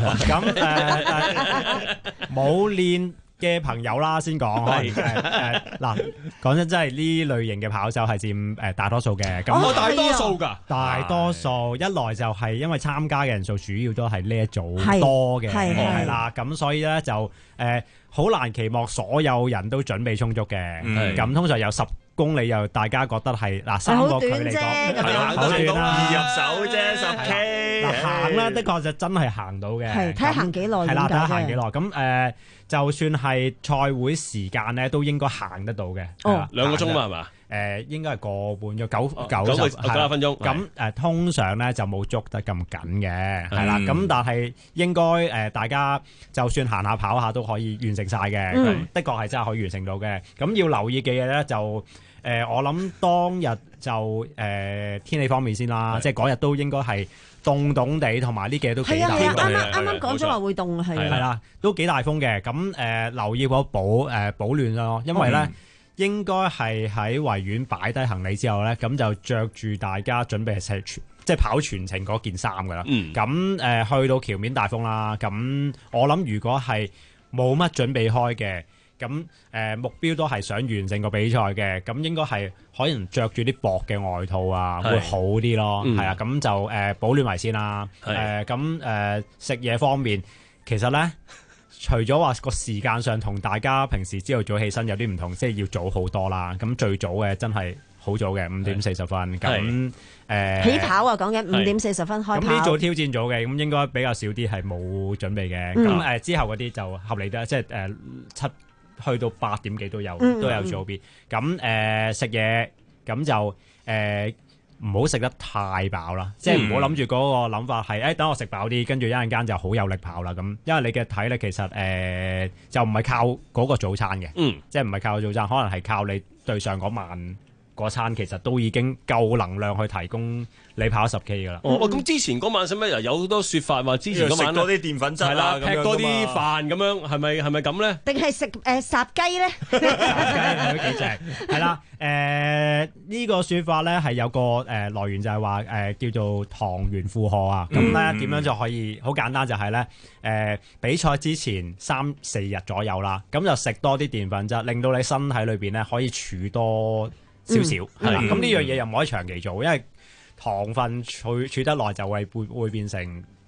咁誒冇練嘅朋友啦，先講誒誒嗱，講真，真係呢類型嘅跑手係佔誒大多數嘅。咁我大多數㗎， 大多數一來就係因為參加嘅人數主要都係呢一組多嘅，係啦，咁所以咧就誒好難期望所有人都準備充足嘅。咁通常有十公里又大家覺得係嗱三個距離講好短啦，易入手啫十 K。 嗱行啦，的確就真係行到嘅。 係睇下行幾耐， 係啦，睇下行幾耐。咁誒，就算係賽會時間咧，都應該行得到嘅。 哦，兩個鐘嘛係嘛？ 誒，應該係個半咗九九九十九十分鐘。 咁誒，通常咧就冇捉得咁緊嘅，係啦。咁但係應該誒，大家就算行下跑下都可以完成晒嘅。的確係真係可以完成到嘅。咁要留意嘅嘢咧就。誒、呃，我諗當日就誒、呃、天氣方面先啦，即係嗰日都應該係凍凍地，同埋呢幾日都幾大風。 係啊，啱啱啱啱講咗話會凍，係係啦，都幾大風嘅。咁誒、呃、留意嗰保誒、呃、保暖咯，因為咧、嗯、應該係喺維園擺低行李之後咧，咁就着住大家準備係即係跑全程嗰件衫噶啦。咁誒、嗯呃、去到橋面大風啦，咁我諗如果係冇乜準備開嘅。咁誒、呃、目標都係想完成個比賽嘅，咁應該係可能着住啲薄嘅外套啊，是會好啲咯，係、嗯、啊，咁就誒、呃、保暖為先啦。誒咁誒食嘢方面，其實咧除咗話個時間上同大家平時朝頭早起身有啲唔同，即係要早好多啦。咁最早嘅真係好早嘅五點四十分，咁誒、呃、 起跑啊，講緊五點四十分開跑。咁呢組挑戰組嘅，咁應該比較少啲係冇準備嘅。咁誒、嗯呃、之後嗰啲就合理啲，即係誒七。去到八點幾都有，都有組別。咁誒食嘢，咁就誒唔好食得太飽啦，即係唔好諗住嗰個諗法係，誒、欸、等我食飽啲，跟住一陣間就好有力跑啦。咁因為你嘅體力其實誒、呃、就唔係靠嗰個早餐嘅，嗯、即係唔係靠早餐，可能係靠你對上嗰晚嗰餐，其實都已經夠能量去提供你跑十 K 噶啦。 哦，咁之前嗰晚使乜有好多説法話，之前嗰晚食多啲澱粉質係啦，劈多啲飯咁樣，係咪係咪咁咧？ 定係食誒烚雞咧？ 都幾正，係啦。誒呢個説法咧係有個誒來源，就係話誒叫做糖原負荷啊。咁咧點樣就可以好簡單，就係咧誒比賽之前三四日左右啦，咁就食多啲澱粉質，令到你身體裏邊咧可以儲多少少係啦。咁呢樣嘢又唔可以長期做，因為糖分儲儲得耐就會會會變成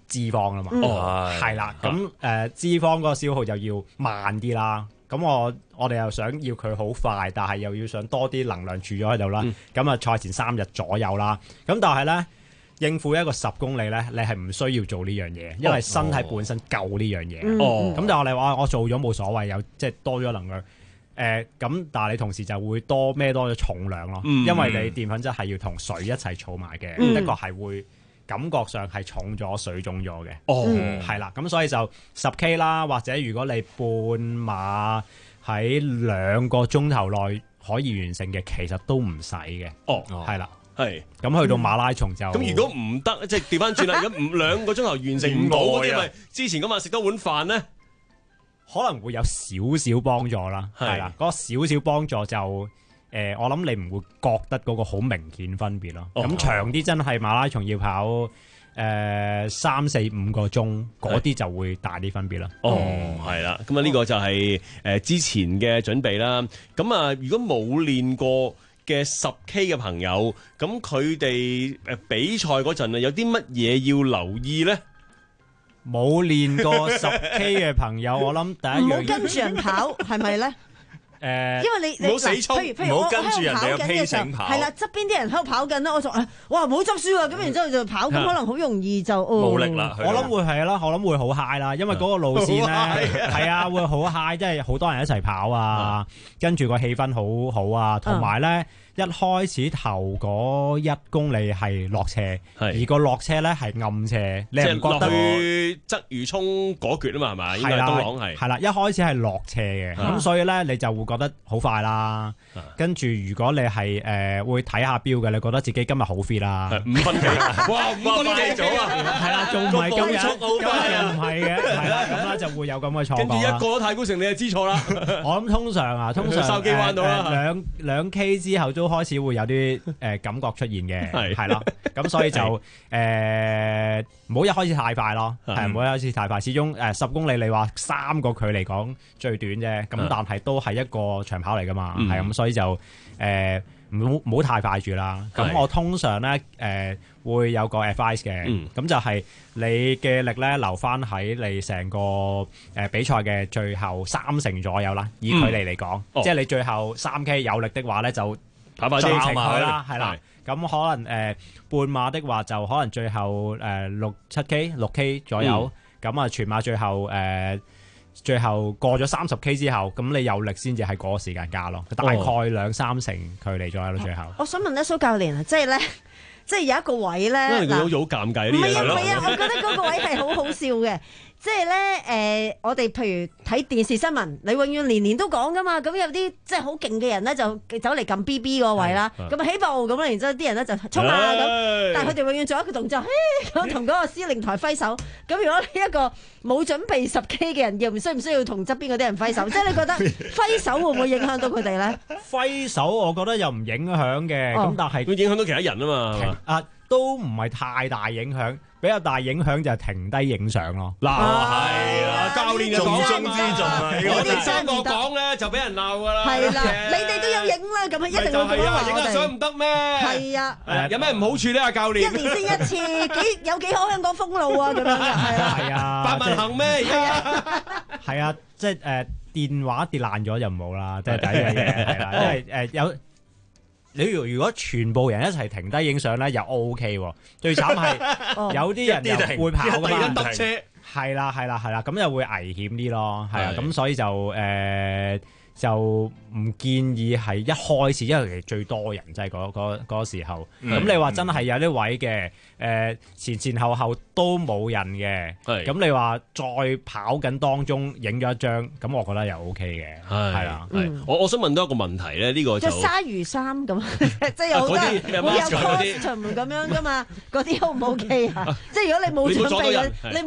脂肪啦嘛。 哦， 係啦，咁誒、呃、脂肪嗰個消耗就要慢啲啦。咁我我哋又想要佢好快，但係又要想多啲能量儲咗喺度啦。咁啊賽前三日左右啦。咁但係咧應付一個十公里咧，你係唔需要做呢樣嘢，因為身體本身夠呢樣嘢。 哦， 咁但係我哋話我做咗冇所謂，有即係多咗能量。誒、呃、咁，但係你同時就會多孭多咗重量咯， 嗯、 因為你澱粉質係要同水一齊儲埋嘅， 嗯、 的確係會感覺上係重咗、水腫咗嘅。 哦， 係啦，咁所以就十 K 啦，或者如果你半馬喺兩個鐘頭內可以完成嘅，其實都唔使嘅。 哦， 係啦， 係。 咁去到馬拉松就咁，如果唔得，即係調翻轉啦。如果唔兩個鐘頭完成唔到嗰啲，咪之前嗰晚食多碗飯咧， 可能會有少少幫助啦。係啦，嗰個少少幫助就誒、呃，我諗你唔會覺得嗰個好明顯分別咯。咁、哦、長啲真係馬拉松要跑誒三四五個鐘，嗰啲就會大啲分別啦。 哦，係啦，咁啊呢個就係誒之前嘅準備啦。咁啊，如果冇練過嘅十 K 嘅朋友，咁佢哋誒比賽嗰陣啊，有啲乜嘢要留意咧？ 冇練過十 K 嘅朋友，我諗第一樣唔好跟住人跑，係咪咧？ 誒， 因為你唔好死衝， 譬如譬如我跟住人哋嘅嘅時候，係啦，側邊啲人喺度跑緊啦，我就誒，哇唔好執輸啊！咁然之後就跑，咁可能好容易就冇力啦。 我諗會係啦，我諗會好 high 啦，因為嗰個路線咧係啊，會好 high，即係好多人一齊跑啊，跟住個氣氛好好啊，同埋咧。一開始頭嗰一公里係落斜，而個落車咧係暗斜，你唔覺得？ 去鰂魚涌嗰橛啊嘛，係咪？應該係東朗係。係啦，一開始係落斜嘅，咁所以咧你就會覺得好快啦。跟住如果你係誒會睇下錶嘅，你覺得自己今日好 fit 啦， 五分幾，哇五分幾咗啊！ 係啦，仲唔係今日？今日又唔係嘅，係啦，咁咧就會有咁嘅錯覺。 跟住一過咗太古城，你就知錯啦。 我諗通常啊，通常筲箕灣到啦， 兩兩 K 之後都開始會有啲誒感覺出現嘅，係係啦，咁所以就誒唔好一開始太快咯，係唔好一開始太快。始終誒十公里你話三個距離講最短啫，咁但係都係一個長跑嚟噶嘛，係咁，所以就誒唔好唔好太快住啦。咁我通常咧誒會有個 advice 嘅，咁就係你嘅力咧留翻喺你成個誒比賽嘅最後三成左右啦，以距離嚟講，即係你最後三 K 有力的話咧就。 跑快啲情佢啦，係啦。咁可能誒、呃、半馬的話，就可能最後誒六七 K、六 K 左右。咁啊、嗯，全馬最後誒、呃、最後過咗三十 K 之後，咁你有力先至係嗰個時間加咯。大概兩三成距離左右咯，最後。 我想問咧，蘇教練啊，即係咧，即係有一個位咧， 因為佢好似好尷尬啲嘢。 唔係啊，唔係啊，我覺得嗰個位係好好笑嘅。即係咧，誒，我哋譬如睇電視新聞，你永遠年年都講噶嘛。咁有啲即係好勁嘅人咧，就走嚟撳 B B 個位啦。咁啊起步咁啦，然之後啲人咧就衝啊咁。但係佢哋永遠做一個動作，咁同嗰個司令台揮手。咁如果呢一個冇準備十 K 嘅人，又唔需唔需要同側邊嗰啲人揮手？即係你覺得揮手會唔會影響到佢哋咧？ 揮手我覺得又唔影響嘅，咁、哦、但係會影響到其他人啊嘛。 啊，都唔係太大影響。比較大影響就係停低影相咯。 嗱，係啦，教練就講重中之重啊！ 我哋三個講咧就俾人鬧噶啦。 係啦，你哋都有影啦，咁啊一定要係啊，影下相唔得咩？ 係啊， 有咩唔好處咧？阿教練一年先一次，幾有幾好香港封路啊？咁樣嘅係啊， 係啊， 百萬行咩？ 係啊， 係啊，即係誒電話跌爛咗就唔好啦，即係第一樣嘢係啦，因為誒有。你如果全部人一齊停低影相咧，又 O K 喎。最慘係有啲人又會跑噶嘛，係啦係啦係啦，咁又會危險啲咯，係啊，咁所以就誒、呃、就唔建議係一開始，因為其實最多人即係嗰嗰嗰個時候。咁、嗯、你話真係有啲位嘅誒、呃、前前後後都冇人嘅，咁你話再跑緊當中影咗一張，咁我覺得又 O K 嘅，係啦。 我我想問多一個問題咧，呢、呢個就即係鯊魚衫咁，即係有好多會有 costume 咁樣噶嘛？嗰啲 O 唔 O K 啊？即係如果你冇準備，你冇冇準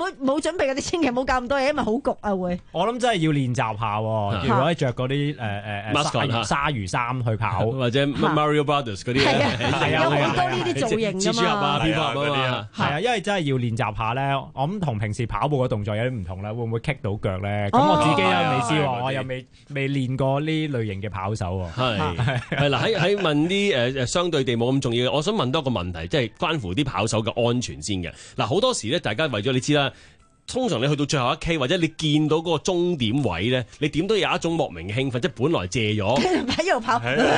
準備嗰啲千祈唔好搞咁多嘢，因為好焗啊會。 我諗真係要練習下喎，如果着嗰啲誒誒誒鯊鯊魚衫去跑， 或者 Mario Brothers 嗰啲， 係啊，有好多呢啲造型㗎嘛。蜘蛛俠啊，蝙蝠俠嗰啲啊，係啊，因為真係要練習下咧。我諗同平時跑步嘅動作有啲唔同咧，會唔會棘到腳咧？咁我自己又未知喎，我又未未練過呢類型嘅跑手喎。 係係嗱，喺喺問啲誒誒相對地冇咁重要嘅，我想問多個問題，即係關乎啲跑手嘅安全先嘅。嗱，好多時咧，大家為咗你知啦。通常你去到最後一 K 或者你見到嗰個終點位咧，你點都有一種莫名嘅興奮，即係本來借咗喺度跑。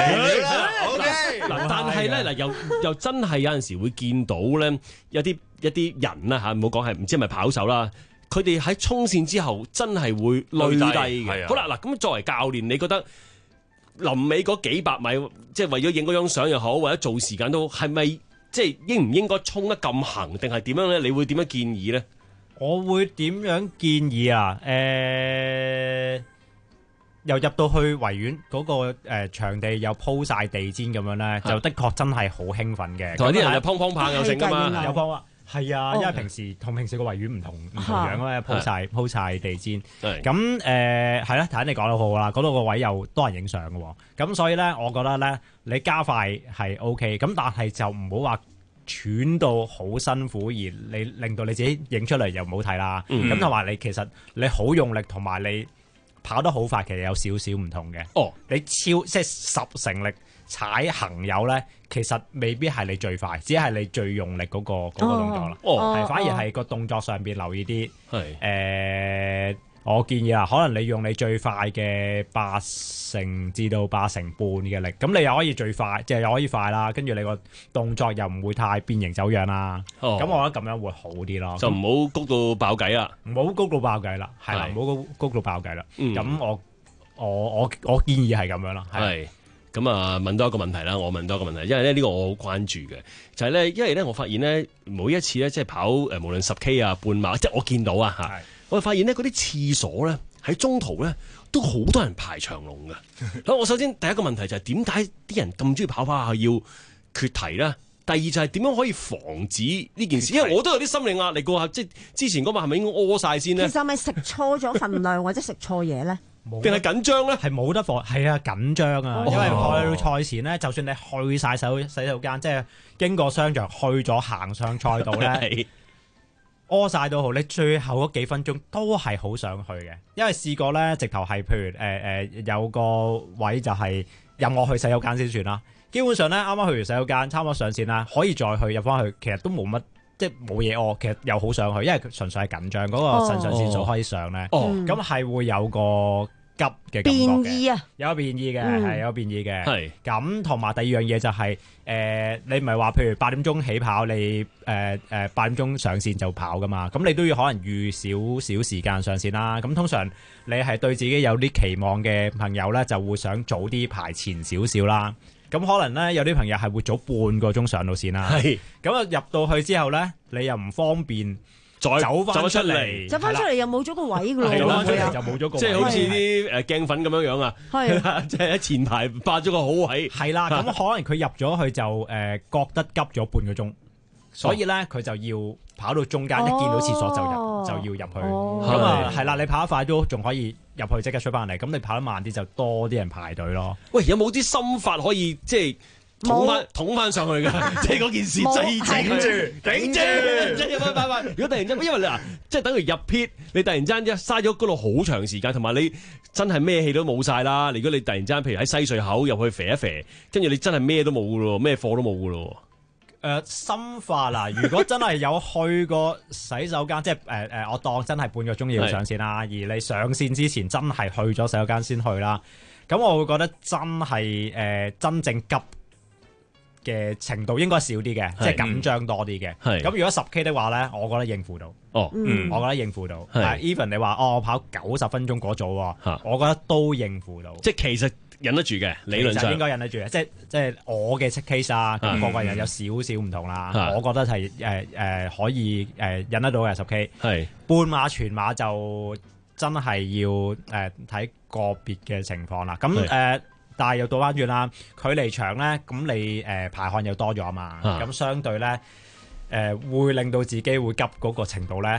嗱，但係咧嗱，又又真係有陣時會見到咧，有啲一啲人啦嚇，唔好講係唔知係咪跑手啦，佢哋喺衝線之後真係會累低嘅。好啦，嗱咁作為教練，你覺得臨尾嗰幾百米，即係為咗影嗰張相又好，或者做時間都係咪即係應唔應該衝得咁行，定係點樣咧？你會點樣建議咧？ 我會點樣建議啊？誒、呃，又入到去維園嗰、那個誒、呃、場地又鋪晒地氈咁樣咧，就的確真係好興奮嘅。同埋啲人又砰砰棒又成噶嘛，有砰啊！係啊，因為平時同平時個維園唔同唔同樣咧，鋪晒鋪晒地氈。咁誒係啦，頭先你講得好啦，嗰度個位又多人影相嘅喎。咁所以咧，我覺得咧，你加快係 O K，咁但係就唔好話喘到好辛苦，而你令到你自己影出嚟又唔好睇啦。咁同埋你其實你好用力，同埋你跑得好快，其實有少少唔同嘅。哦，你超即係十成力踩行友咧，其實未必係你最快，只係你最用力嗰、嗰個嗰、嗰個動作啦。哦，係反而係個動作上邊留意啲。係誒、呃，我建議啊，可能你用你最快嘅八成至到八成半嘅力，咁你又可以最快，即係又可以快啦。跟住你個動作又唔會太變形走樣啦。哦，咁我覺得咁樣會好啲咯。就唔好谷到爆計啦，唔好谷到爆計啦，係啦，唔好谷谷到爆計啦。咁、嗯、我我我我建議係咁樣啦。係。咁啊，問多一個問題啦，我問多一個問題，因為咧呢個我好關注嘅，就係咧，因為咧我發現咧每一次咧即係跑誒無論十 K 啊半馬，即係我見到啊嚇，我就發現咧嗰啲廁所咧喺中途咧都好多人排長龍嘅。咁我首先第一個問題就係點解啲人咁中意跑跑下要缺堤咧？第二就係點樣可以防止呢件事？因為我都有啲心理壓力㗎，即係之前嗰晚係咪應該屙晒先咧？其實係咪食錯咗份量或者食錯嘢咧？定係緊張咧？係冇得防，係啊緊張啊！因為去到賽前咧，就算你去晒洗洗手間，即係經過商場去咗行上賽道咧，屙晒都好，你最後嗰幾分鐘都係好想去嘅。因為試過咧，直頭係譬如誒誒、呃、有個位就係任我去洗手間先算啦。基本上咧，啱啱去完洗手間，差唔多上線啦，可以再去入翻去，其實都冇乜。即係冇嘢屙，其實又好想去，因為純粹係緊張，嗰、那個腎上腺素可以上咧，咁係、哦、會有個急嘅感覺嘅，變異啊，有變異嘅，係、嗯、有變異嘅。係咁同埋第二樣嘢就係、是、誒、呃，你唔係話譬如八點鐘起跑，你誒誒八點鐘上線就跑噶嘛，咁你都要可能預少少時間上線啦。咁通常你係對自己有啲期望嘅朋友咧，就會想早啲排前少少啦。咁可能咧，有啲朋友係會早半個鐘上到線啦。係咁啊，入到去之後咧，你又唔方便再走翻出嚟，走翻出嚟又冇咗個位㗎咯。走翻出嚟就冇咗個位，即係好似啲誒鏡粉咁樣樣啊。係即係喺前排霸咗個好位。係啦，咁可能佢入咗去就誒、呃、覺得急咗半個鐘，所以咧佢就要跑到中間，哦、一見到廁所就入就要入去。咁啊係啦，你跑得快都仲可以入去即刻出翻嚟，咁你跑得慢啲就多啲人排隊咯。喂，有冇啲心法可以即係捅翻捅翻上去㗎？即係嗰件事最頂住頂住，即係快快快！如果突然之間，因為你嗱，即係等於入 pit，你突然之間一嘥咗嗰度好長時間，同埋你真係咩氣都冇晒啦。如果你突然之間，譬如喺西隧口入去肥一肥，跟住你真係咩都冇㗎咯，咩貨都冇㗎咯。誒、呃、心法啦，如果真係有去過洗手間，即係誒誒，我當真係半個鐘要上線啦，而你上線之前真係去咗洗手間先去啦，咁我會覺得真係誒、呃、真正急嘅程度應該少啲嘅，即係緊張多啲嘅。咁如果十 K 的話咧，我覺得應付到。哦，嗯，我覺得應付到。係 even 你話哦，我跑九十分鐘嗰組喎，我覺得都應付到。即係其實忍得住嘅，理論上應該忍得住嘅。即係即係我嘅 case 啊，咁個個人有少少唔同啦。嗯、我覺得係誒誒可以誒、呃、忍得到嘅十 K。係半馬全馬就真係要誒睇、呃、個別嘅情況啦。咁誒、呃，但係又倒翻轉啦，距離長咧，咁你誒、呃、排汗又多咗啊嘛。咁相對咧誒、呃、會令到自己會急嗰個程度咧。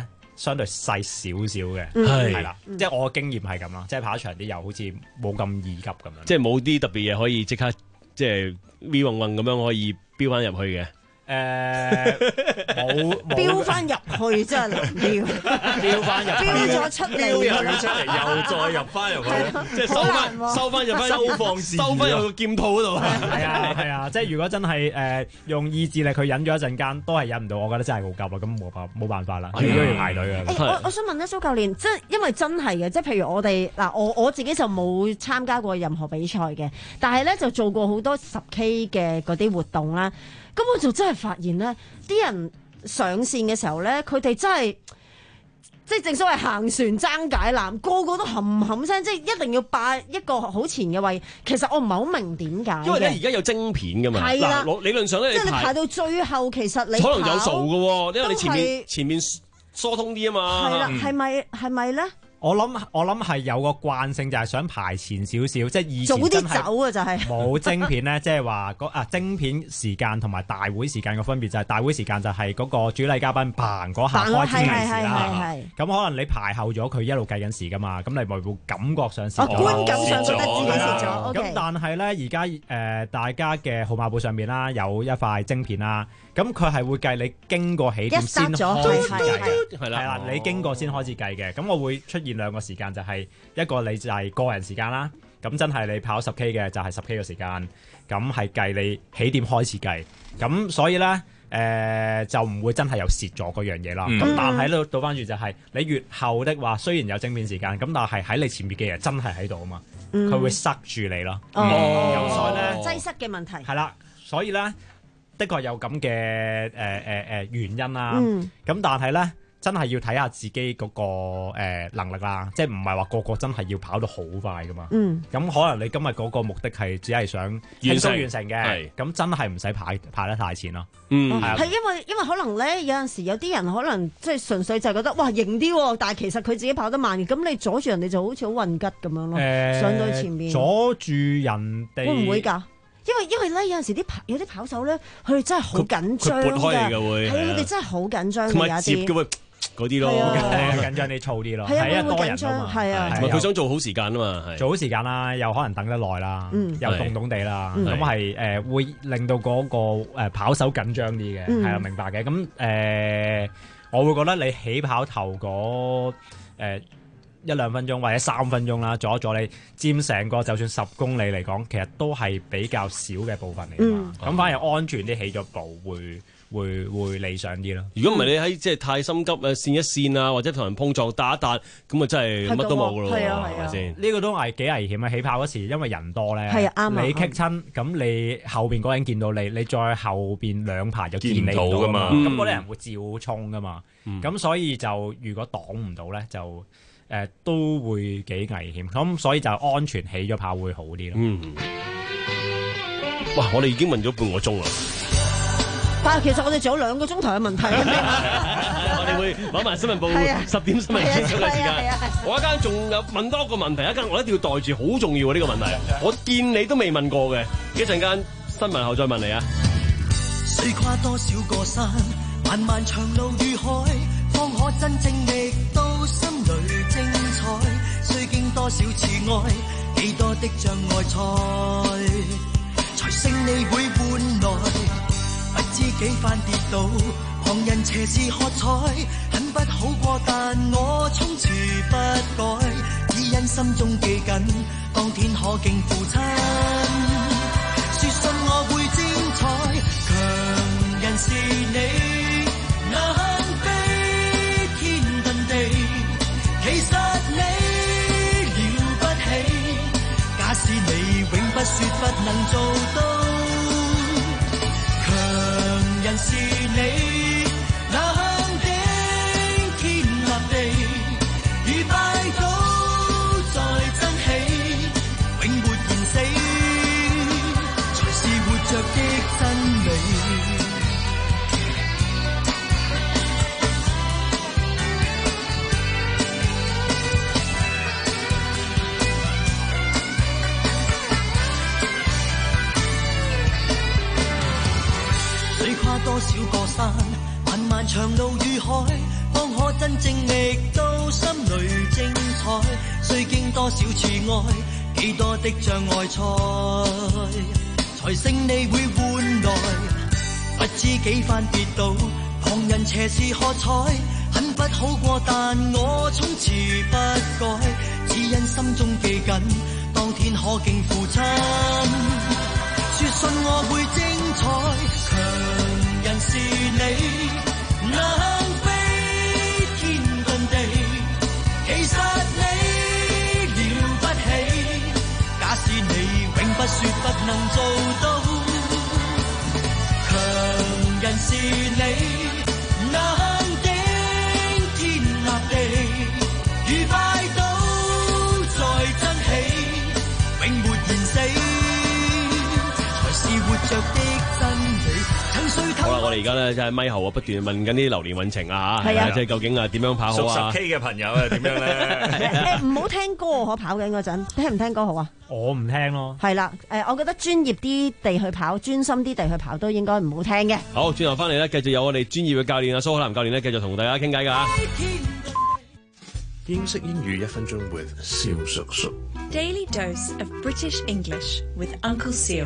相對細少少嘅， 係係啦，即係我嘅經驗係咁啦，即係跑長啲又好似冇咁易急咁樣， 即係冇啲特別嘢可以即刻即係 V 運運咁樣可以飆翻入去嘅。 誒冇飆翻入去真係難飆， 飆翻入飆咗出嚟， 飆入咗出嚟，又再入翻入去， 即係收翻收翻入翻收放自如收翻入個劍套嗰度。 係啊係啊，即係如果真係誒用意志力去忍咗一陣間，都係忍唔到，我覺得真係好急啊！咁冇辦冇辦法啦，你都要排隊嘅。 誒，我我想問咧，蘇教練，即係因為真係嘅，即係譬如我哋嗱，我我自己就冇參加過任何比賽嘅，但係咧就做過好多十 K 嘅嗰啲活動啦。咁我就真係發現咧，啲人上線嘅時候咧，佢哋真係即係正所謂行船爭解纜，個個都冚冚聲，即係一定要霸一個好前嘅位。其實我唔係好明點解， 因為咧而家有晶片噶嘛， 係啦， 理論上咧， 即係你排到最後，其實你可能有數嘅喎，因為你前面是前面疏通啲啊嘛。 係啦，係咪係咪咧？ 我諗我諗係有個慣性，就係想排前少少，即係以早啲前真係走啊！就係冇晶片咧，即係話嗰啊晶片時間同埋大會時間嘅分別就係大會時間就係嗰個主禮嘉賓嘭嗰下開始計時啦。咁可能你排後咗，佢一路計緊時噶嘛，咁你咪會感覺上蝕咗。 觀感上覺得自己蝕咗。 咁但係咧，而家誒大家嘅號碼簿上面啦，有一塊晶片啦。咁佢係會計你經過起點先開始計，係啦，你經過先開始計嘅。咁我會出現兩個時間，就係一個你就係個人時間啦。咁真係你跑十 K 嘅就係十 K 嘅時間，咁係計你起點開始計。咁所以咧誒、呃、就唔會真係有蝕咗嗰樣嘢啦。咁、嗯、但係咧倒翻轉就係你越後的話，雖然有晶片時間，咁但係喺你前面嘅人真係喺度啊嘛，佢、嗯、會塞住你咯。 哦， 咁所以咧擠塞嘅問題係啦，所以咧。的確有咁嘅誒誒誒原因啦，咁、嗯、但係咧真係要睇下自己嗰、那個、呃、能力啦，即係唔係話個個真係要跑到好快噶嘛？咁、嗯、可能你今日嗰個目的係只係想輕鬆完成嘅，咁真係唔使排排得太前咯。 嗯，係、啊、因為因為可能咧有陣時有啲人可能即係純粹就係覺得哇型啲喎，但係其實佢自己跑得慢，咁你阻住人哋就好似好混吉咁樣咯。呃、上到前面阻住人哋會唔會㗎？因為因為咧有陣時啲跑有啲跑手咧，佢哋真係好緊張㗎，係啊，佢哋真係好緊張嘅有啲嗰啲咯， 緊張啲燥啲咯，係啊，多人啊嘛， 係啊， 佢想做好時間啊嘛， 做好時間啦，又可能等得耐啦，又凍凍地啦，咁係誒會令到嗰個誒跑手緊張啲嘅，係啊，明白嘅。咁誒，我會覺得你起跑頭嗰誒一兩分鐘或者三分鐘啦，阻一阻你佔成個就算十公里嚟講，其實都係比較少嘅部分嚟嘛。咁、嗯、反而安全啲起咗步會會會理想啲咯。如果唔係你喺即係太心急啊，跣一跣啊，或者同人碰撞打一打，咁啊真係乜都冇咯。係啊係咪先？呢、這個都係幾危險啊！起跑嗰時因為人多咧，係啊啱你棘親，咁你後邊嗰個人見到你，你再後邊兩排就見你到噶嘛。咁嗰啲人會照衝噶嘛。咁、嗯、所以就如果擋唔到咧，就誒、呃、都會幾危險，咁所以就安全起咗跑會好啲咯。嗯， 哇！我哋已經問咗半個鐘啦， 但係其實我哋仲有兩個鐘頭嘅問題。 我哋會揾埋新聞部十點新聞先嘅時間。我一間仲有問多一個問題，一間我一定要袋住，好重要啊！呢、呢個問題，我見你都未問過嘅，一陣間新聞後再問你啊。 水跨多少個山，漫漫長路如海，方可真正覓到心裏精彩。須經多少次愛，幾多的障礙賽，才勝利會換來。不知幾番跌倒，旁人斜視喝彩，很不好過，但我從此不改，只因心中記緊，當天可敬父親。說信我會精彩，強人是你，難飛天遁地，其實你了不起。假使你永不說不能做到，強人是你，那頂天立地，如拜倒再爭起，永沒言死，才是活着的真理。多少個山，漫漫長路與海，方可真正覓到心裏精彩。須經多少次愛，幾多的障礙賽，才勝利會換來。不知幾番跌倒，旁人斜視喝彩，很不好過，但我從此不改，只因心中記緊，當天可敬父親，說信我會精彩。強人是你，能飛天遁地，其實你了不起。假使你永不說不能做到，強人是你，能頂天立地，如拜倒再爭起，永沒言死，才是活着的真理。 好啦，我哋而家咧就喺咪後啊，不斷問緊啲流年運程啊嚇，即係究竟啊點樣跑好啊？ 屬十 K 嘅朋友啊，點樣咧？ 誒唔好聽歌可跑緊嗰陣，聽唔聽歌好啊？ 我唔聽咯。 係啦，誒，我覺得專業啲地去跑，專心啲地去跑都應該唔好聽嘅。 好，轉頭翻嚟咧，繼續有我哋專業嘅教練啊，蘇海南教練咧，繼續同大家傾偈㗎。 英式英語一分鐘 with 蕭叔叔。 Daily dose of British English with Uncle Seal。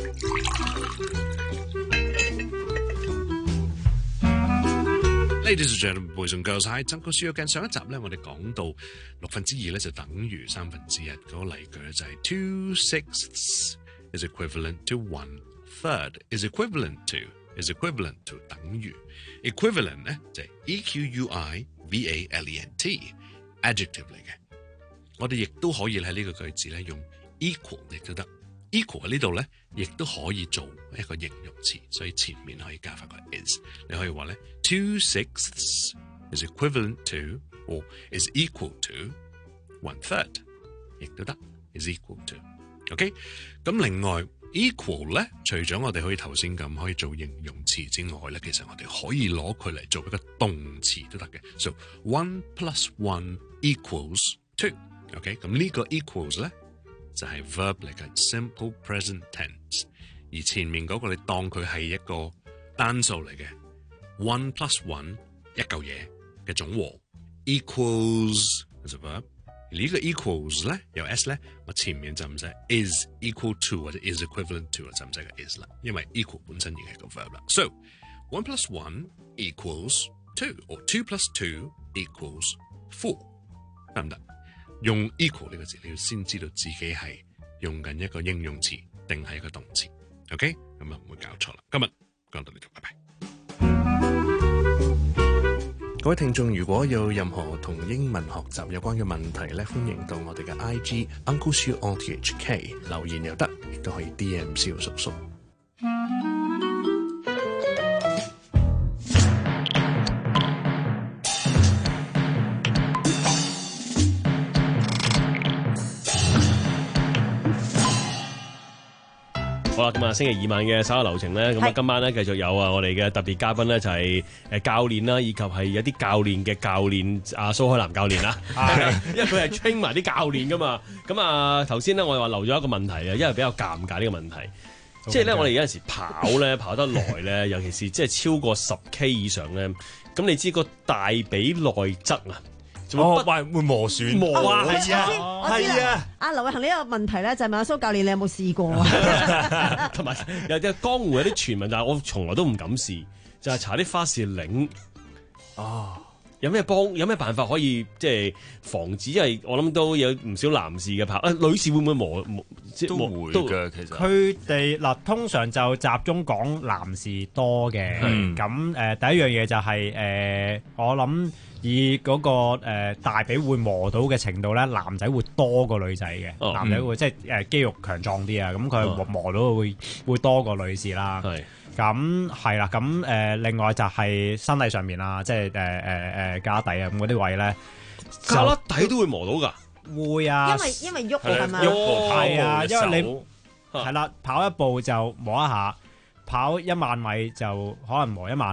Ladies and gentlemen, boys and girls, hi， Uncle Seal again。上一集咧，我哋講到六分之二咧就等於三分之一，嗰、那個例句咧就係 two sixths is equivalent to one third is equivalent to is equivalent to 等於 equivalent 咧就係 e q u i v a l e n t adjective 嚟嘅。我哋亦都可以喺呢個句子咧用 equal 亦都得。equal 喺呢度咧，亦都可以做一個形容詞，所以前面可以加翻個 is。你可以話咧 two sixths is equivalent to or is equal to one third， 亦都得 is equal to。OK， 咁另外 equal 咧，除咗我哋可以頭先咁可以做形容詞之外咧，其實我哋可以攞佢嚟做一個動詞都得嘅。So one plus one equals two。OK， 咁呢個 equals 咧，就係 verb 嚟嘅 simple present tense， 而前面嗰個你當佢係一個單數嚟嘅 one plus one 一嚿嘢嘅總和 equals as a verb， 而呢個 equals 咧有 s 咧，我前面就唔使 is equal to 或者 is equivalent to 就唔使個 is 啦，因為 equal 本身已經係個 verb 啦。So one plus one equals two or two plus two equals four， 得唔得？用 equal 呢個字，你要先知道自己係用緊一個應用詞定係一個動詞 ，OK？ 咁啊唔會搞錯啦。今日講到呢度，拜拜。各位聽眾，如果有任何同英文學習有關嘅問題咧，歡迎到我哋嘅 I G Uncle Seal on T H K 留言又得，亦都可以 D M 蕭叔叔。 好啦，咁啊，星期二晚嘅稍後流程咧，咁啊，今晚咧繼續有啊，我哋嘅特別嘉賓咧就係誒教練啦，以及係有啲教練嘅教練阿蘇海南教練啦，因為佢係 train 埋啲教練噶嘛。咁啊，頭先咧我哋話留咗一個問題啊，因為比較尷尬呢個問題，即係咧我哋有陣時跑咧跑得耐咧，尤其是即係超過十 K 以上咧，咁你知個大髀內側啊。 哦，喂，會磨損， 磨啊， 係啊， 係啊。 阿劉偉恒呢個問題咧，就係問阿蘇教練，你有冇試過啊？ 同埋有啲江湖有啲傳聞，但係我從來都唔敢試，就係搽啲花士令。啊，有咩幫？有咩辦法可以即係防止？因為我諗都有唔少男士嘅跑，啊，女士會唔會磨磨？ 都會嘅，其實。 佢哋嗱，通常就集中講男士多嘅。咁誒、呃，第一樣嘢就係、是、誒、呃，我諗。以嗰、那個、呃、大髀會磨到嘅程度咧，男仔會多過女仔嘅。哦、男仔會、嗯、即係誒、呃、肌肉強壯啲啊，咁佢磨到會、哦、會多過女士啦。係咁係啦，咁誒、呃、另外就係身體上面啦，即係誒誒誒加底啊咁嗰啲位咧， 加粒底都會磨到㗎。 會啊， 因為因為喐係咪？ 係啊，因為你係啦，跑一步就磨一下，跑一萬米就可能磨一萬下。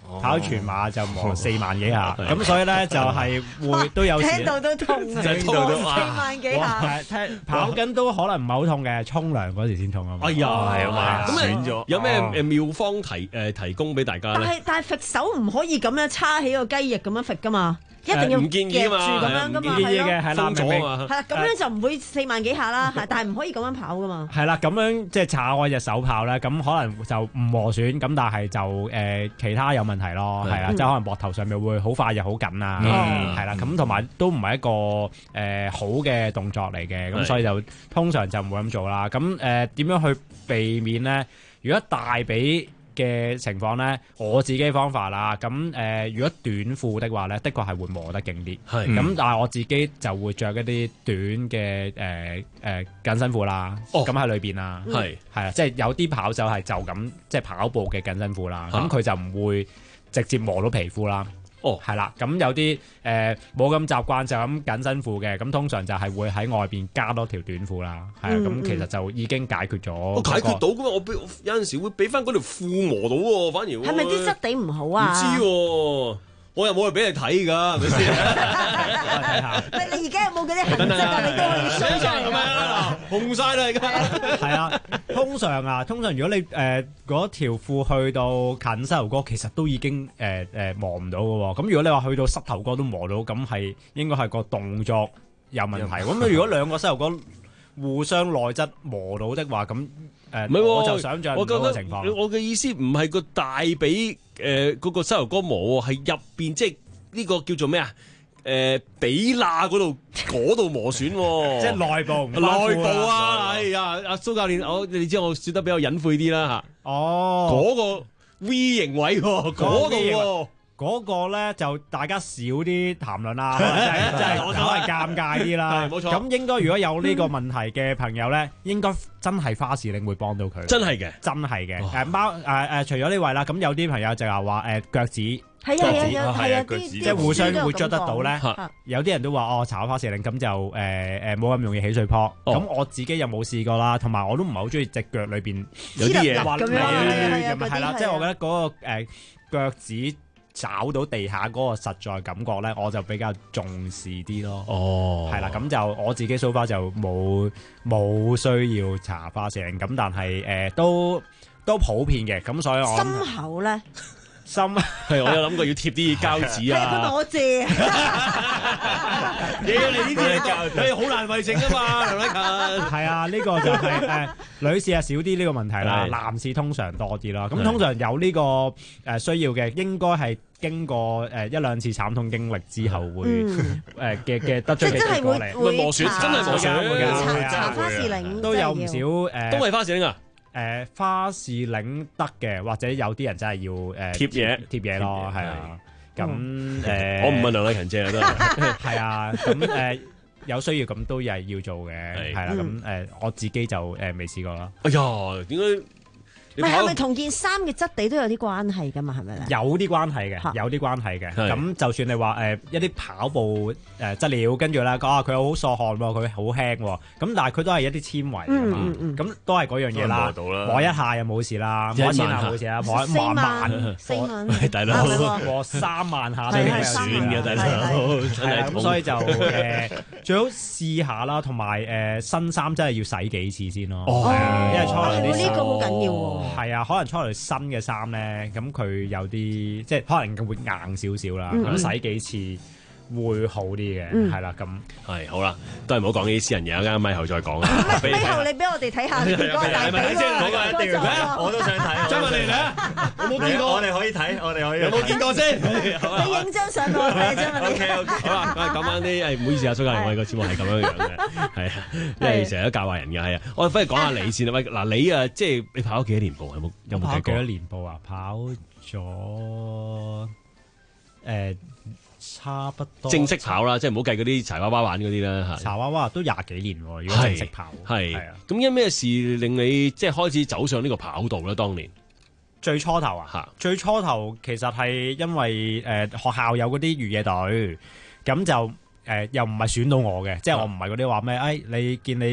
跑全馬就磨四萬幾下，咁所以咧就係會都有時聽到都痛啊， 聽到都四萬幾下， 聽跑緊都可能唔係好痛嘅，沖涼嗰時先痛啊嘛。 哎呀， 係啊嘛，損咗。 有咩誒妙方提誒提供俾大家咧？ 但係但係揈手唔可以咁樣叉起個雞翼咁樣揈噶嘛。一定要唔建議夾住咁樣噶嘛， 係咯，係啦， 封咗啊嘛， 係啦，咁樣就唔會四萬幾下啦，係，但係唔可以咁樣跑噶嘛。 係啦，咁樣即係炒開隻手炮咧，咁可能就唔磨損，咁但係就誒其他有問題咯，係啦，即係可能膊頭上面會好快又好緊啊，係啦，咁同埋都唔係一個誒好嘅動作嚟嘅，咁所以就通常就唔會咁做啦。咁誒點樣去避免咧？如果大髀嘅情況咧，我自己方法啦，咁誒、呃，如果短褲的話咧，的確係會磨得勁啲，係咁、嗯，但係我自己就會着一啲短嘅誒誒緊身褲啦，咁喺裏邊啦，係係啊，即係有啲跑手係就咁即係跑步嘅緊身褲啦，咁佢、啊、就唔會直接磨到皮膚啦。哦，係啦，咁有啲誒冇咁習慣就咁緊身褲嘅，咁通常就係會喺外邊加多條短褲啦，係啊、嗯，咁其實就已經解決咗、那個。 解決到㗎嘛？我俾有陣時會俾翻嗰條褲磨到喎，反而係咪啲質地唔好啊？ 唔知喎、啊。我又冇去俾你睇㗎，係咪先？睇下。喂， 你而家有冇嗰啲痕跡啊？你都可以 show 出嚟㗎。 紅曬啦而家。 係啊，通常啊，通常如果你誒嗰條褲去到近膝頭哥，其實都已經誒誒磨唔到嘅喎。咁如果你話去到膝頭哥都磨到，咁係應該係個動作有問題。咁如果兩個膝頭哥互相內側磨到的話，咁誒，唔係我就想像唔到個情況。 我嘅意思唔係個大髀誒嗰個膝頭哥磨，係入邊即係呢個叫做咩啊？誒髀罅嗰度嗰度磨損， 即係內部內部啊！哎呀，阿蘇教練，我你知我説得比較隱晦啲啦嚇。 哦， 嗰個 V 型位喎，嗰度喎。 嗰個咧就大家少啲談論啦，即係即係可能尷尬啲啦。 冇錯。 咁應該如果有呢個問題嘅朋友咧，應該真係花士令會幫到佢。 真係嘅， 真係嘅。誒貓誒誒，除咗呢位啦，咁有啲朋友就係話誒腳趾， 係啊係啊係啊， 即係互相會捉得到咧。有啲人都話哦，搽花士令咁就誒誒冇咁容易起水泡。咁我自己又冇試過啦，同埋我都唔係好中意隻腳裏邊有啲嘢滑咁樣，係啦，即係我覺得嗰個誒腳趾找到地下嗰個實在感覺咧，我就比較重視啲咯。哦，係啦，咁就我自己 so far就冇冇需要搽花士令，咁但係誒、呃、都都普遍嘅，咁所以我心口咧。 心係，我有諗過要貼啲膠紙啊！ 佢問我借， 嘢你呢啲嘢，你好難為情啊嘛，梁禮勤。 係啊，呢個就係誒女士係少啲呢個問題啦，男士通常多啲啦。咁通常有呢個誒需要嘅，應該係經過誒一兩次慘痛經歷之後會誒嘅嘅得出嘅結果嚟。 會磨損，真係磨損嘅。搽花士令都有唔少誒， 都係花士令啊！ 誒花士令得嘅，或者有啲人真係要誒貼嘢貼嘢咯，係啊。咁誒， 我唔問梁禮勤借啦，都係。 係啊，咁誒有需要咁都係要做嘅，係啦。咁誒我自己就誒未試過啦。 哎呀，點解？ 唔係係咪同件衫嘅質地都有啲關係㗎嘛？係咪咧？ 有啲關係嘅，有啲關係嘅。咁就算你話誒一啲跑步誒質料，跟住咧，啊佢好索汗喎，佢好輕喎，咁但係佢都係一啲纖維㗎嘛。咁都係嗰樣嘢啦。摸一下又冇事啦，摸一千下冇事啦，摸一萬萬四萬， 大佬摸三萬下都係算嘅，大佬真係咁，所以就誒最好試下啦，同埋誒新衫真係要洗幾次先咯。 哦， 因為初嚟呢個好緊要喎。 係啊，可能初嚟新嘅衫咧，咁佢有啲即係可能會硬少少啦，咁、嗯、洗幾次會好啲嘅，係啦、嗯，咁係好啦，都係唔好講呢啲私人嘢，一陣咪後再講啦。 咪後你俾我哋睇下嗰個大髀喎， 我都想睇。張文嚟咧，有冇見過？我哋可以睇，我哋可以有冇見過先？ 你影張相俾我睇，張文。 O K O K， 好啦，我哋講翻啲誒，唔好意思啊，蘇教練，我哋個節目係咁樣樣嘅，係啊，因為成日都教壞人嘅，係啊。我哋不如講下你先啦，喂，嗱你啊，即係你跑咗幾多年步？有冇有冇睇過？ 跑幾多年步啊？跑咗誒。差不多正式跑啦，即係唔好計嗰啲柴娃娃玩嗰啲啦。 柴娃娃都廿幾年喎，如果正式跑。 係係啊，咁因咩事令你即係開始走上呢個跑道咧？當年最初頭啊， 嚇最初頭其實係因為誒、呃、學校有嗰啲越野隊，咁就誒、呃、又唔係選到我嘅，即係我唔係嗰啲話咩？誒、哎、你見你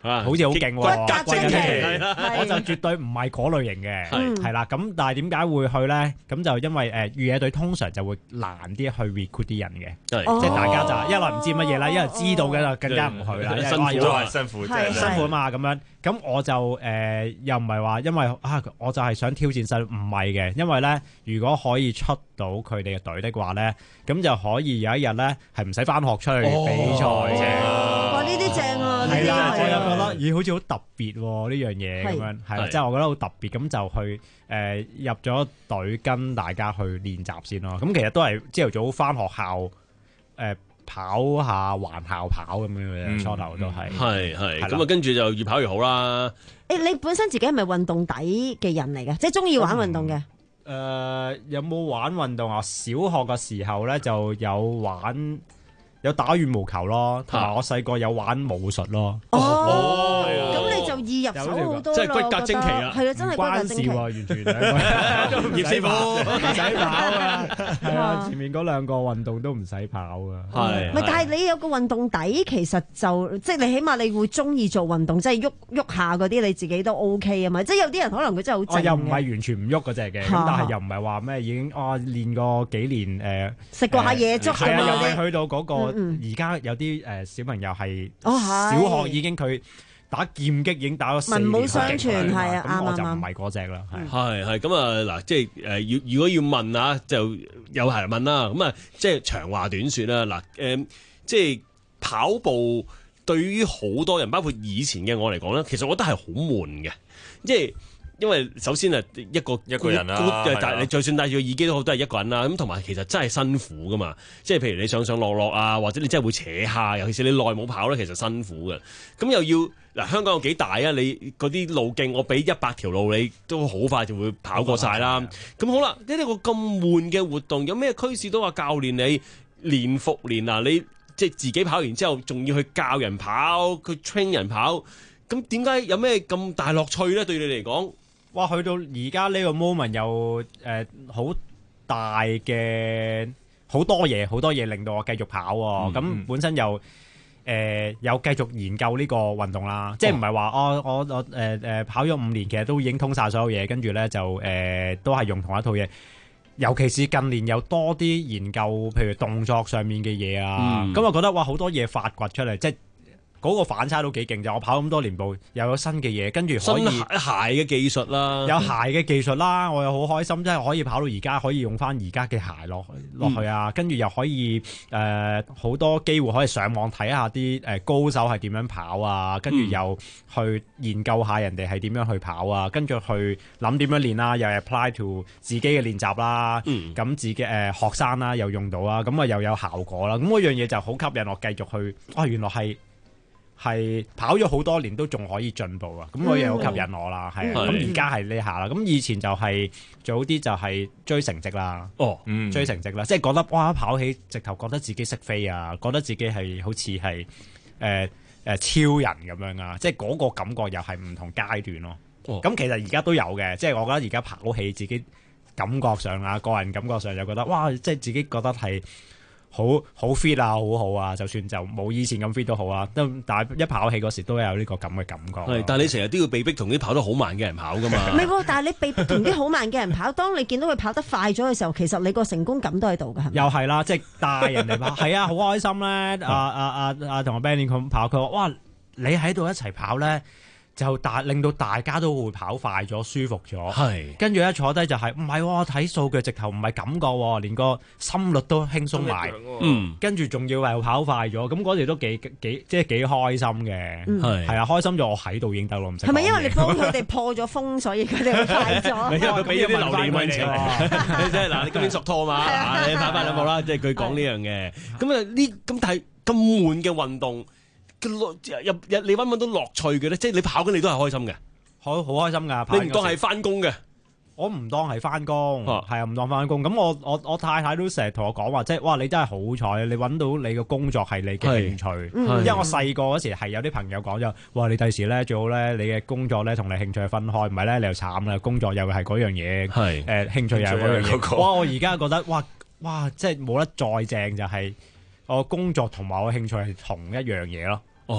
好似好勁喎， 骨骼精奇， 我就絕對唔係嗰類型嘅，係啦。咁但係點解會去咧？咁就因為誒越野隊通常就會難啲去 recruit 啲人嘅，即係大家就一來唔知乜嘢啦，一來知道嘅就更加唔去啦， 辛苦啊，辛苦，真係辛苦啊嘛咁樣。咁我就誒又唔係話因為啊，我就係想挑戰新，唔係嘅，因為咧如果可以出到佢哋嘅隊的話咧，咁就可以有一日咧係唔使返學出去比賽嘅。 哇！呢啲正啊， 係啦，我又覺得咦好似好特別喎呢樣嘢咁樣，係啦，即係我覺得好特別，咁就去誒入咗隊跟大家去練習先咯。咁其實都係朝頭早返學校誒。跑下環校跑咁樣嘅，初頭都係係係咁啊，跟住就越跑越好啦。 誒，你本身自己係咪運動底嘅人嚟嘅？即係中意玩運動嘅？ 誒，有冇玩運動啊？小學嘅時候咧就有玩，有打羽毛球咯，同埋我細個有玩武術咯。 哦，咁你就易入手好多， 即係骨骼精奇啦。 係啊，真係骨骼精奇， 完全葉師傅唔使跑啊，係啊，前面嗰兩個運動都唔使跑啊。 係， 唔係，但係你有個運動底，其實就即係你起碼你會中意做運動，即係喐喐下嗰啲，你自己都 OK 啊嘛。即係有啲人可能佢真係好靜嘅， 又唔係完全唔喐嗰隻嘅，咁但係又唔係話咩已經啊練過幾年誒， 食過下野粥咁又未去到嗰個。而家有啲誒小朋友係小學已經佢打劍擊已經打咗四年， 文武雙全係啊， 咁我就唔係嗰隻啦， 係係咁啊嗱，即係誒要如果要問啊，就有係問啦，咁啊即係長話短説啦嗱誒，即係跑步對於好多人，包括以前嘅我嚟講咧，其實我覺得係好悶嘅，即係。因為首先啊，一個一個人啦， 但係你就算戴住個耳機都好，都係一個人啦。咁同埋其實真係辛苦噶嘛，即係譬如你上上落落啊，或者你真係會扯下，尤其是你耐冇跑咧，其實辛苦嘅。咁又要嗱，香港有幾大啊？你嗰啲路徑，我俾一百條路你都好快就會跑過晒啦。咁好啦，呢個咁悶嘅活動，有咩驅使到話教練你練復練啊？你即係自己跑完之後，仲要去教人跑，去 train 人跑，咁點解有咩咁大樂趣咧？對你嚟講？ 哇！去到而家呢個 moment 又誒好、呃、大嘅好多嘢，好多嘢令到我繼續跑喎。咁、嗯、本身又誒、呃、有繼續研究呢個運動啦，哦、即係唔係話哦我我誒誒、呃、跑咗五年，其實都已經通晒所有嘢，跟住咧就誒、呃、都係用同一套嘢。尤其是近年有多啲研究，譬如動作上面嘅嘢啊，咁、嗯、我覺得哇好多嘢發掘出嚟，即係。嗰個反差都幾勁，就我跑咁多年步，又有新嘅嘢，跟住可以新鞋嘅技術啦， 有鞋嘅技術啦，我又好開心，即係可以跑到而家，可以用翻而家嘅鞋落落去啊，跟住、嗯、又可以誒好、呃、多機會可以上網睇下啲誒高手係點樣跑啊，跟住又去研究下人哋係點樣去跑啊，跟住去諗點樣練啦，又 apply to 自己嘅練習啦，咁、嗯、自己誒、呃、學生啦又用到啦，咁啊又有效果啦，咁嗰樣嘢就好吸引我繼續去，啊、哦、原來係。係跑咗好多年都仲可以進步啊！咁嗰樣好吸引我啦，係啊！咁而家係呢下啦，咁以前就係早啲就係追成績啦，哦，嗯、追成績啦，即係覺得哇跑起直頭覺得自己識飛啊，覺得自己係好似係誒誒超人咁樣啊！即係嗰個感覺又係唔同階段咯。咁、哦、其實而家都有嘅，即係我覺得而家跑起自己感覺上啊，個人感覺上就覺得哇，即係自己覺得係。好好 fit 啊，好好啊！就算就冇以前咁 fit 都好啊，都但係一跑起嗰時都有呢個咁嘅感覺。 係，但係你成日都要被逼同啲跑得好慢嘅人跑噶嘛？ 唔係喎，但係你被逼同啲好慢嘅人跑，當你見到佢跑得快咗嘅時候，其實你個成功感都喺度㗎，係咪？ 又係啦，即係帶人哋跑，係啊，好開心咧！阿阿阿阿同阿 Benny 咁跑，佢話：哇，你喺度一齊跑咧！就大令到大家都會跑快咗、舒服咗。係，跟住一坐低就係唔係喎？睇數據直頭唔係感覺喎，連個心率都輕鬆埋。嗯，跟住仲要又跑快咗，咁嗰時都幾幾即係幾開心嘅。係係啊，開心咗我喺度已經得咯，唔使。 係咪因為你幫佢哋破咗風，所以佢哋會快咗？ 因為佢俾咗啲榴蓮溫情。你即係嗱，你今年屬兔嘛？你跑快兩步啦，即係佢講呢樣嘅。咁啊呢咁但係咁悶嘅運動。入入你揾唔揾到樂趣嘅咧？即係你跑緊，你都係開心嘅， 好好開心噶。 你唔當係翻工嘅， 我唔當係翻工，係啊，唔當翻工。咁我我我太太都成日同我講話，即係哇，你真係好彩，你揾到你嘅工作係你嘅興趣。因為我細個嗰時係有啲朋友講咗，哇，你第時咧最好咧，你嘅工作咧同你興趣分開，唔係咧你又慘啦，工作又係嗰樣嘢，係誒興趣又係嗰樣嘢。哇，我而家覺得哇哇，即係冇得再正就係。我工作同埋我興趣係同一樣嘢咯。哦，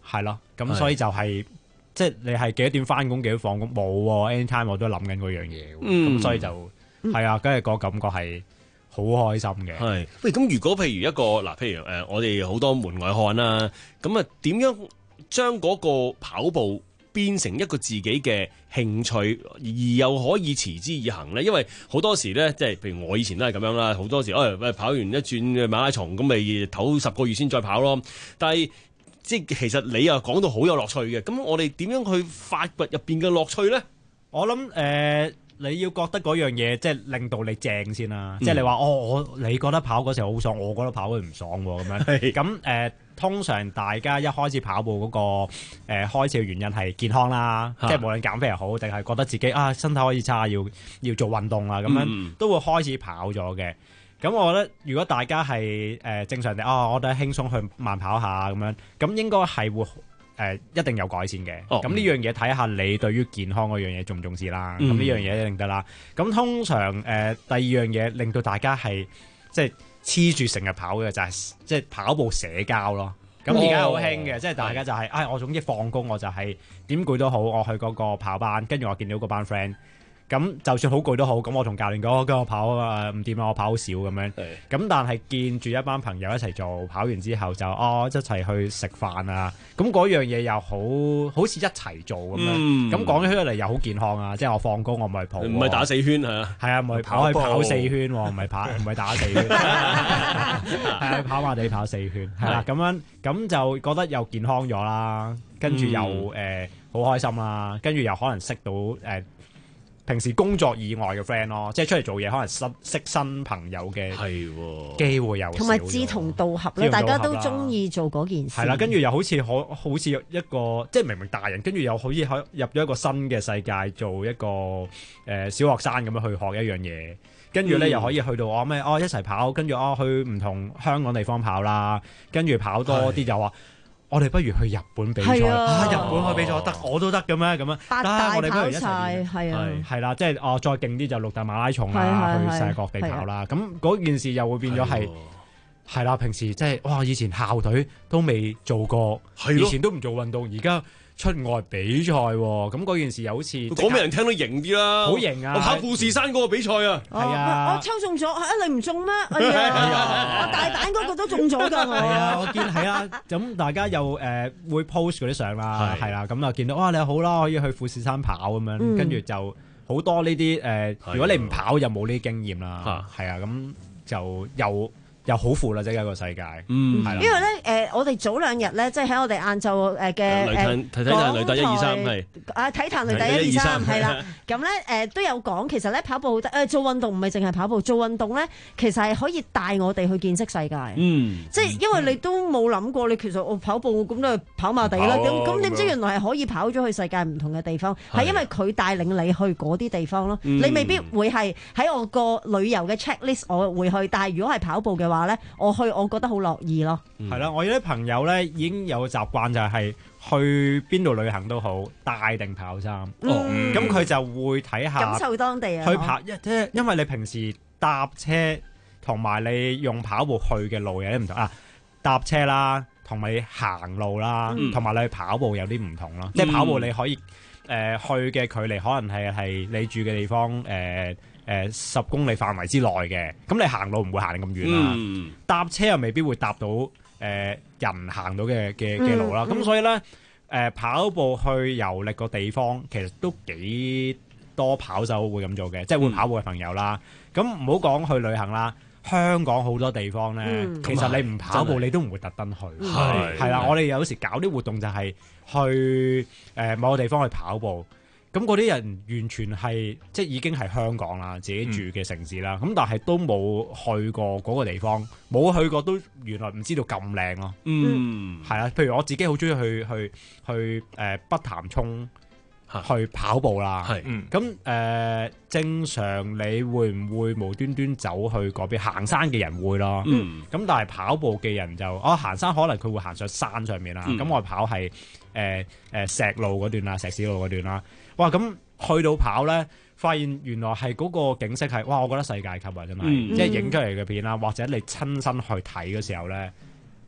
係咯，咁所以就係即係你係幾多點翻工幾多放工冇喎 anytime 我都諗緊嗰樣嘢，咁、嗯、所以就係啊，跟住個感覺係好開心嘅。 係喂，咁如果譬如一個嗱，譬如誒、呃，我哋好多門外漢啦，咁啊點樣將嗰個跑步變成一個自己嘅興趣，而又可以持之以恆咧？因為好多時咧，即係譬如我以前都係咁樣啦，好多時誒、哎、跑完一轉馬拉松咁咪唞十個月先再跑咯。但係即係其實你又講到好有樂趣嘅，咁我哋點樣去發掘入邊嘅樂趣咧？ 我諗誒、呃，你要覺得嗰樣嘢即係令到你正先啦。嗯、即係你話哦，我你覺得跑嗰時候好爽，我覺得跑佢唔爽喎咁樣。咁誒、呃，通常大家一開始跑步嗰、那個誒、呃、開始嘅原因係健康啦，啊、即係無論減肥又好，定係覺得自己啊身體可以差，要要做運動啦，咁樣、嗯、都會開始跑咗嘅。咁我覺得如果大家係誒、呃、正常地啊，我覺得輕鬆去慢跑下咁樣，咁應該係會誒、呃、一定有改善嘅。咁呢、哦、樣嘢睇下你對於健康嗰樣嘢重唔重視啦。咁呢、嗯、樣嘢一定得啦。咁通常誒、呃、第二樣嘢令到大家係即係黐住成日跑嘅就係、是、即係跑步社交咯。咁而家好興嘅，即係大家就係、是，唉、哎，我總之放工我就係點攰都好，我去嗰個跑班，跟住我見到嗰班 friend， 咁就算好攰都好，咁我同教練講，跟我跑誒唔掂啊，我跑好少咁樣。咁但係見住一班朋友一齊做，跑完之後就哦一齊去食飯啊，咁嗰樣嘢又好好似一齊做咁樣。咁講起嚟又好健康啊，即係我放工我咪跑， 唔係打四圈係啊， 係啊，唔係跑去跑四圈，唔係跑唔係打四圈，係啊，跑馬地跑四圈，係啦，咁樣咁就覺得又健康咗啦，跟住又誒好開心啦，跟住又可能識到誒。呃平時工作以外嘅 friend 咯，即係出嚟做嘢，可能識識新朋友嘅機會有， 同埋志同道合咧，大家都中意做嗰件事。 係啦，跟住又好似可好似一個即係明明大人，跟住又好似可入咗一個新嘅世界，做一個誒、呃、小學生咁樣去學一樣嘢，跟住咧又可以去到我咩哦一齊跑，跟住哦去唔同香港地方跑啦，跟住跑多啲就話。我哋不如去日本比賽啊！日本去比賽得我都得嘅咩？咁樣八大我哋不如一齊係啊， 係啦，即係哦，再勁啲就六大馬拉松啦，去世界各地跑啦。咁嗰件事又會變咗係係啦。平時即係哇，以前校隊都未做過，以前都唔做運動，而家出外比賽喎。咁嗰件事又好似講俾人聽都型啲啦， 好型啊！ 我跑富士山嗰個比賽啊， 係啊， 我抽中咗，啊你唔中咩？哎呀，我大膽嗰個都中咗㗎，我係啊，我見係啊，咁大家又誒會 post 嗰啲相啦，係啦，咁啊見到哇你好啦，可以去富士山跑咁樣，跟住就好多呢啲誒，如果你唔跑又冇呢啲經驗啦，係啊，咁就又。又好闊啦，即係一個世界， 嗯， 係啦。因為咧，誒，我哋早兩日咧，即係喺我哋晏晝誒嘅誒體壇雷達一二三係啊，體壇雷達一二三係啦。咁咧誒都有講，其實咧跑步誒做運動唔係淨係跑步，做運動咧其實係可以帶我哋去見識世界。嗯，即係因為你都冇諗過，你其實我跑步咁都係跑馬地啦。咁咁點知原來係可以跑咗去世界唔同嘅地方？係因為佢帶領你去嗰啲地方咯。你未必會係喺我個旅遊嘅 checklist 我會去，但係如果係跑步嘅話咧，我去我覺得好樂意咯。 係啦、嗯，我有啲朋友咧已經有個習慣就係去邊度旅行都好，帶定跑衫。咁佢、嗯、就會睇下感受當地啊。 去跑，即係因為你平時搭車同埋你用跑步去嘅路有啲唔同啊。搭車啦，同埋你行路啦，同埋、嗯、你去跑步有啲唔同咯。嗯、即係跑步你可以誒、呃、去嘅距離可能係係你住嘅地方誒。呃誒十、呃、公里範圍之內嘅，咁你行路唔會行咁遠啦。嗯、搭車又未必會搭到誒、呃、人行到嘅嘅嘅路啦。咁、嗯、所以咧，誒、呃、跑步去遊歷個地方，其實都幾多跑手會咁做嘅，即係會跑步嘅朋友啦。咁唔好講去旅行啦，香港好多地方咧，嗯、其實你唔跑步你都唔會特登去。係係啦，我哋有時搞啲活動就係去誒、呃、某個地方去跑步。咁嗰啲人完全係即係已經係香港啦，自己住嘅城市啦，咁、嗯、但係都冇去過嗰個地方，冇去過都原來唔知道咁靚咯。嗯，係啊，譬如我自己好中意去去去誒、呃、北潭涌去跑步啦。係，咁誒、呃、正常你會唔會無端端走去嗰邊行山嘅人會咯？嗯，咁但係跑步嘅人就哦行山可能佢會行上山上面啦。咁、嗯、我跑係誒誒石路嗰段啦，石屎路嗰段啦。哇！咁去到跑咧，發現原來係嗰個景色係哇！我覺得世界級啊，真係，嗯、即係影出嚟嘅片啦，或者你親身去睇嘅時候咧，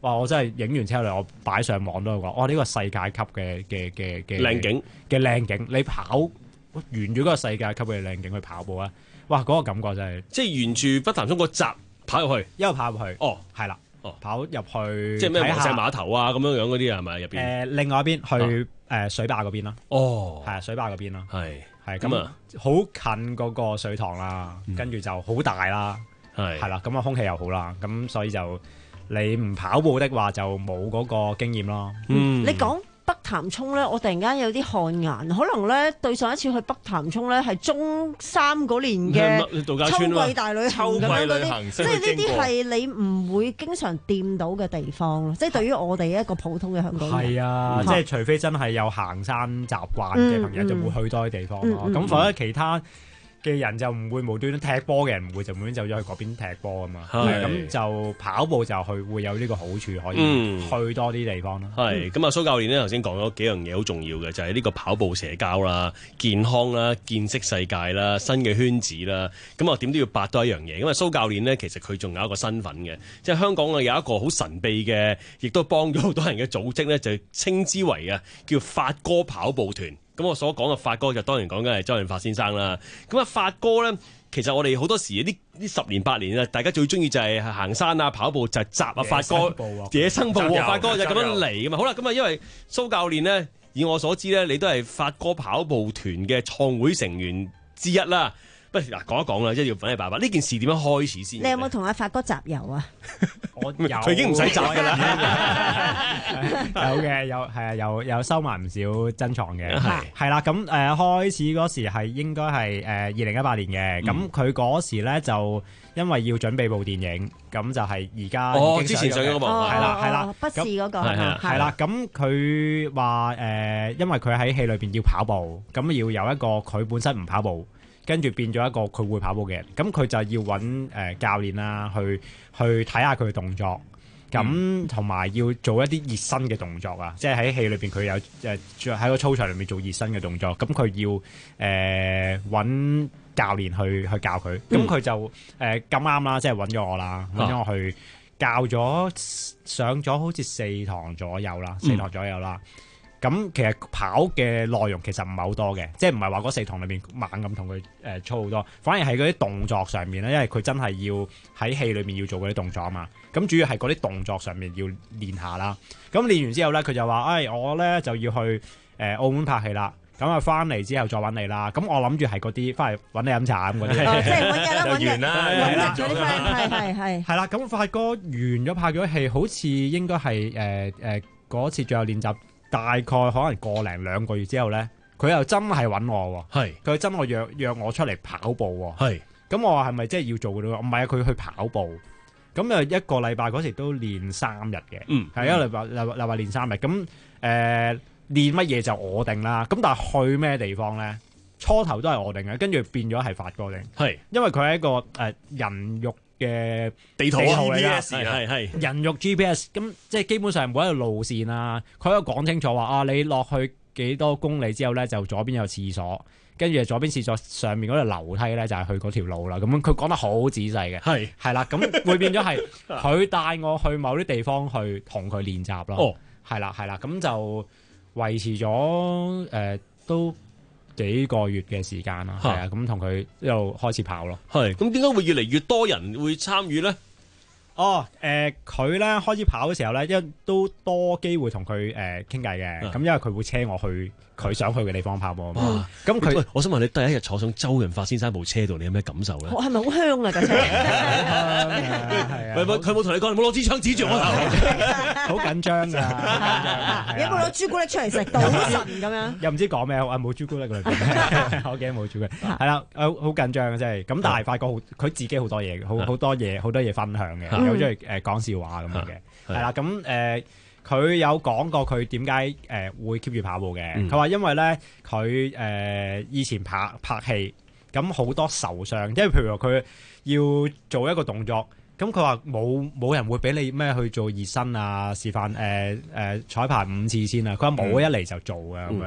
哇！我真係影完之後嚟，我擺上網都係講，哇！呢個世界級嘅嘅嘅嘅靚景嘅靚景，你跑沿住嗰個世界級嘅靚景去跑步啊！哇！嗰、嗰個感覺真係， 即係沿住北潭涌個閘跑入去， 一路跑入去。 哦， 係啦， 哦， 跑入去， 即係咩黃石碼頭啊咁樣樣嗰啲係咪入邊？誒、 呃，另外一邊去誒、呃、水壩嗰邊啦。 哦， 係啊，水壩嗰邊啦。 係係咁啊，好近嗰個水塘啦，嗯、跟住就好大啦。係係啦，咁啊空氣又好啦，咁所以就你唔跑步的話就冇嗰個經驗咯。 嗯，你講北潭涌咧，我突然間有啲汗顏，可能咧對上一次去北潭涌咧係中三嗰年嘅度假村秋季大旅行咁樣嗰啲，即係呢啲係你唔會經常掂到嘅地方咯。即係對於我哋一個普通嘅香港人， 係啊，嗯、即係除非真係有行山習慣嘅朋友，嗯、就會去多啲地方咯。咁或者其他嘅人就唔會無端端踢波嘅人唔會就無端走咗去嗰邊踢波啊嘛，咁就跑步就去會有呢個好處，可以去多啲地方咯。 係咁啊，蘇教練咧頭先講咗幾樣嘢好重要嘅，就係、是、呢個跑步社交啦、健康啦、見識世界啦、新嘅圈子啦。咁啊點都要八多一樣嘢，因為蘇教練呢，其實佢仲有一個身份嘅，即係香港啊有一個好神秘嘅，亦都幫咗好多人嘅組織咧，就稱之為啊叫發哥跑步團。咁我所講嘅發哥就當然講緊係周潤發先生啦。咁啊發哥咧，其實我哋好多時呢呢十年八年啊，大家最中意就係行山啊、跑步就係集啊發哥野生步喎，發哥就咁樣嚟㗎嘛。好啦，咁啊因為蘇教練咧，以我所知咧，你都係發哥跑步團嘅創會成員之一啦。不如嗱講一講啦，即係要揾你爸爸呢件事點樣開始先？ 你有冇同阿發哥集郵啊？ 我有， 佢已經唔使集㗎啦。 有嘅，有係啊，有有收埋唔少珍藏嘅。係係啦，咁誒、呃、開始嗰時係應該係誒二零一八年嘅。咁佢嗰時咧就因為要準備部電影，咁就係而家哦之前上咗個幕係啦係啦， 不是嗰個係啦。咁佢話誒，因為佢喺戲裏邊要跑步，咁要有一個佢本身唔跑步。跟住變咗一個佢會跑步嘅人，咁佢就要揾誒、呃、教練啦，去去睇下佢嘅動作，咁同埋要做一啲熱身嘅動作啊，即係喺戲裏邊佢有誒喺、呃、個操場裏面做熱身嘅動作，咁佢要誒揾、呃、教練去去教佢，咁佢就誒咁啱啦，即係揾咗我啦，揾咗我去教咗上咗好似四堂左右啦，四堂左右啦。咁其實跑嘅內容其實唔係好多嘅，即係唔係話嗰四堂裏面猛咁同佢誒操好多，反而係嗰啲動作上面咧，因為佢真係要喺戲裏面要做嗰啲動作啊嘛。咁主要係嗰啲動作上面要練下啦。咁練完之後咧，佢就話：，誒、哎，我咧就要去誒、呃、澳門拍戲啦。咁啊，翻嚟之後再揾你啦。咁我諗住係嗰啲翻嚟揾你飲茶咁嗰啲， 即係揾日啦，揾日啦， 揾日嗰啲 friend，係係係。 係啦，咁發哥完咗拍咗戲，好似應該係誒誒嗰次最後練習。大概可能個零兩個月之後咧，佢又真係揾我喎。係，佢真係約約我出嚟跑步喎。係，咁我話係咪即係要做嘅咧？唔係啊，佢去跑步。咁啊一個禮拜嗰時都練三日嘅。嗯，係一個禮拜禮禮拜練三日。咁誒、呃、練乜嘢就我定啦。咁但係去咩地方咧？初頭都係我定嘅，跟住變咗係發哥定。係，因為佢係一個誒、呃、人肉嘅地圖嚟㗎，係係人肉 G P S， 咁即係基本上每一個路線啊，佢都講清楚話啊，你落去幾多公里之後咧，就左邊有廁所，跟住左邊廁所上面嗰條樓梯咧就係去嗰條路啦。咁佢講得好仔細嘅，係係啦，咁會變咗係佢帶我去某啲地方去同佢練習咯。哦，係啦係啦，咁就維持咗誒、呃、都幾個月嘅時間啦，係啊，咁同佢一路開始跑咯。係，咁點解會越嚟越多人會參與咧？哦，誒、呃，佢咧開始跑嘅時候咧，一都多機會同佢誒傾偈嘅，咁、呃、因為佢會車我去佢想去嘅地方跑步啊嘛。咁佢、啊，我想問你第一日坐上周潤發先生部車度，你有咩感受咧？係咪好香啊架車？係啊，佢冇同你講，你冇攞支槍指住我頭，好緊張㗎。有冇攞朱古力出嚟食？賭神咁樣，又唔知講咩，啊冇朱古力㗎，我記得冇朱古力。係啦，好緊張嘅真係。咁但係發覺佢自己好多嘢，好好多嘢，好多嘢分享嘅，好中意誒講笑話咁樣嘅。係啦，咁誒。佢有講過佢點解誒會 keep 住跑步嘅？佢話、嗯、因為咧佢誒以前拍拍戲，咁好多受傷，因為譬如話佢要做一個動作，咁佢話冇冇人會俾你咩去做熱身啊、示範誒誒彩排五次先啊。佢話冇一嚟就做嘅咁樣，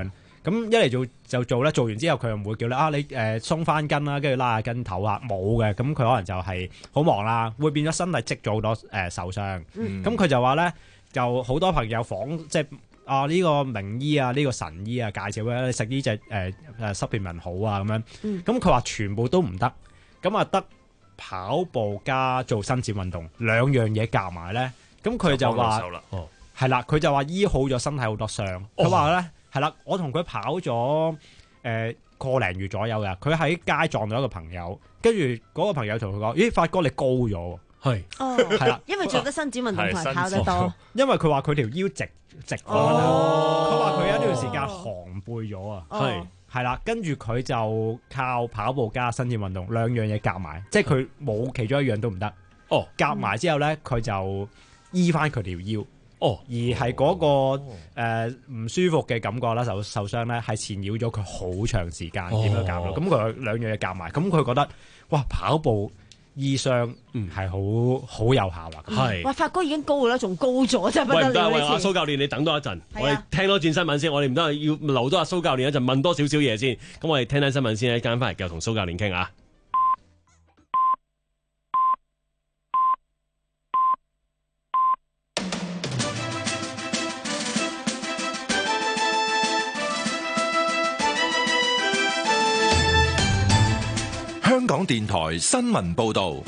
咁一嚟做就做咧，做完之後佢又唔會叫你啊，你誒鬆翻筋啦，跟住拉下筋唞下，冇嘅。咁佢可能就係好忙啦，會變咗身體積咗好多誒受傷。咁佢、嗯、就話咧，就好多朋友訪即係啊呢、這個名醫啊，呢、這個神醫啊介紹咧，你食呢隻誒誒 supplement 好啊咁樣。咁佢話全部都唔得，咁啊得跑步加做伸展運動兩樣嘢夾埋咧，咁佢就話係啦，佢就話醫好咗身體好多傷。佢話咧。係啦，我同佢跑咗誒個零月左右嘅，佢喺街撞到一個朋友，跟住嗰個朋友同佢講：咦，發哥你高咗，係， 哦， 係啦， 因為做得伸展運動同埋跑得多， 因為佢話佢條腰直直咗，佢話佢有一段時間寒背咗啊，係係啦，跟住佢就靠跑步加伸展運動兩樣嘢夾埋，即係佢冇其中一樣都唔得，哦，夾埋之後咧，佢就醫翻佢條腰。哦，而係嗰、那個誒唔、呃、舒服嘅感覺啦，受受傷咧，係纏繞咗佢好長時間，點樣搞到？咁佢兩樣嘢夾埋，咁佢覺得哇，跑步醫傷係好好有效啊！係、嗯， 哇，發哥已經高㗎啦，仲高咗真係不得了。 喂，唔得，喂，阿蘇教練，你等多一陣，我哋聽多轉新聞先。我哋唔得，要留多阿蘇教練一陣，問多少少嘢先。咁我哋聽聽新聞先，一間翻嚟繼續同蘇教練傾啊。 香港電台新聞報道，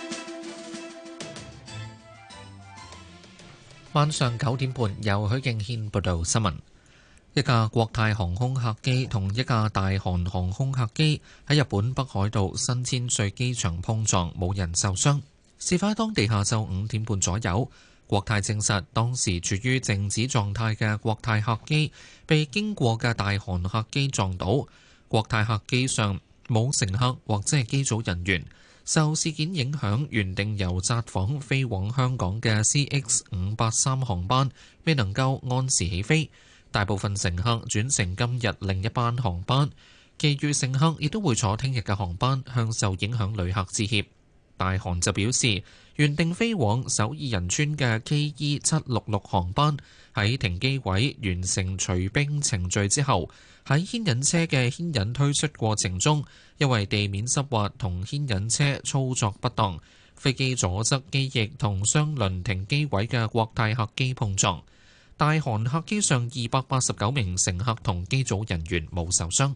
晚上九點半由許敬軒報道新聞。一架國泰航空客機同一架大韓航空客機喺日本北海道新千歲機場碰撞，冇人受傷。事發喺當地下晝五點半左右。國泰證實，當時處於靜止狀態嘅國泰客機被經過嘅大韓客機撞到。國泰客機上冇乘客或者係機組人員。受事件影響，原定由札幌飛往香港嘅 C X 五八三航班未能夠按時起飛，大部分乘客轉乘今日另一班航班，其餘乘客亦都會坐聽日嘅航班，向受影響旅客致歉。大韓就表示，原定飛往首爾仁川嘅 K E 七六六航班喺停機位完成除冰程序之後，喺牽引車嘅牽引推出過程中，因為地面濕滑同牽引車操作不當，飛機左側機翼同雙輪停機位嘅國泰客機碰撞。大韓客機上二百八十九名乘客同機組人員冇受傷。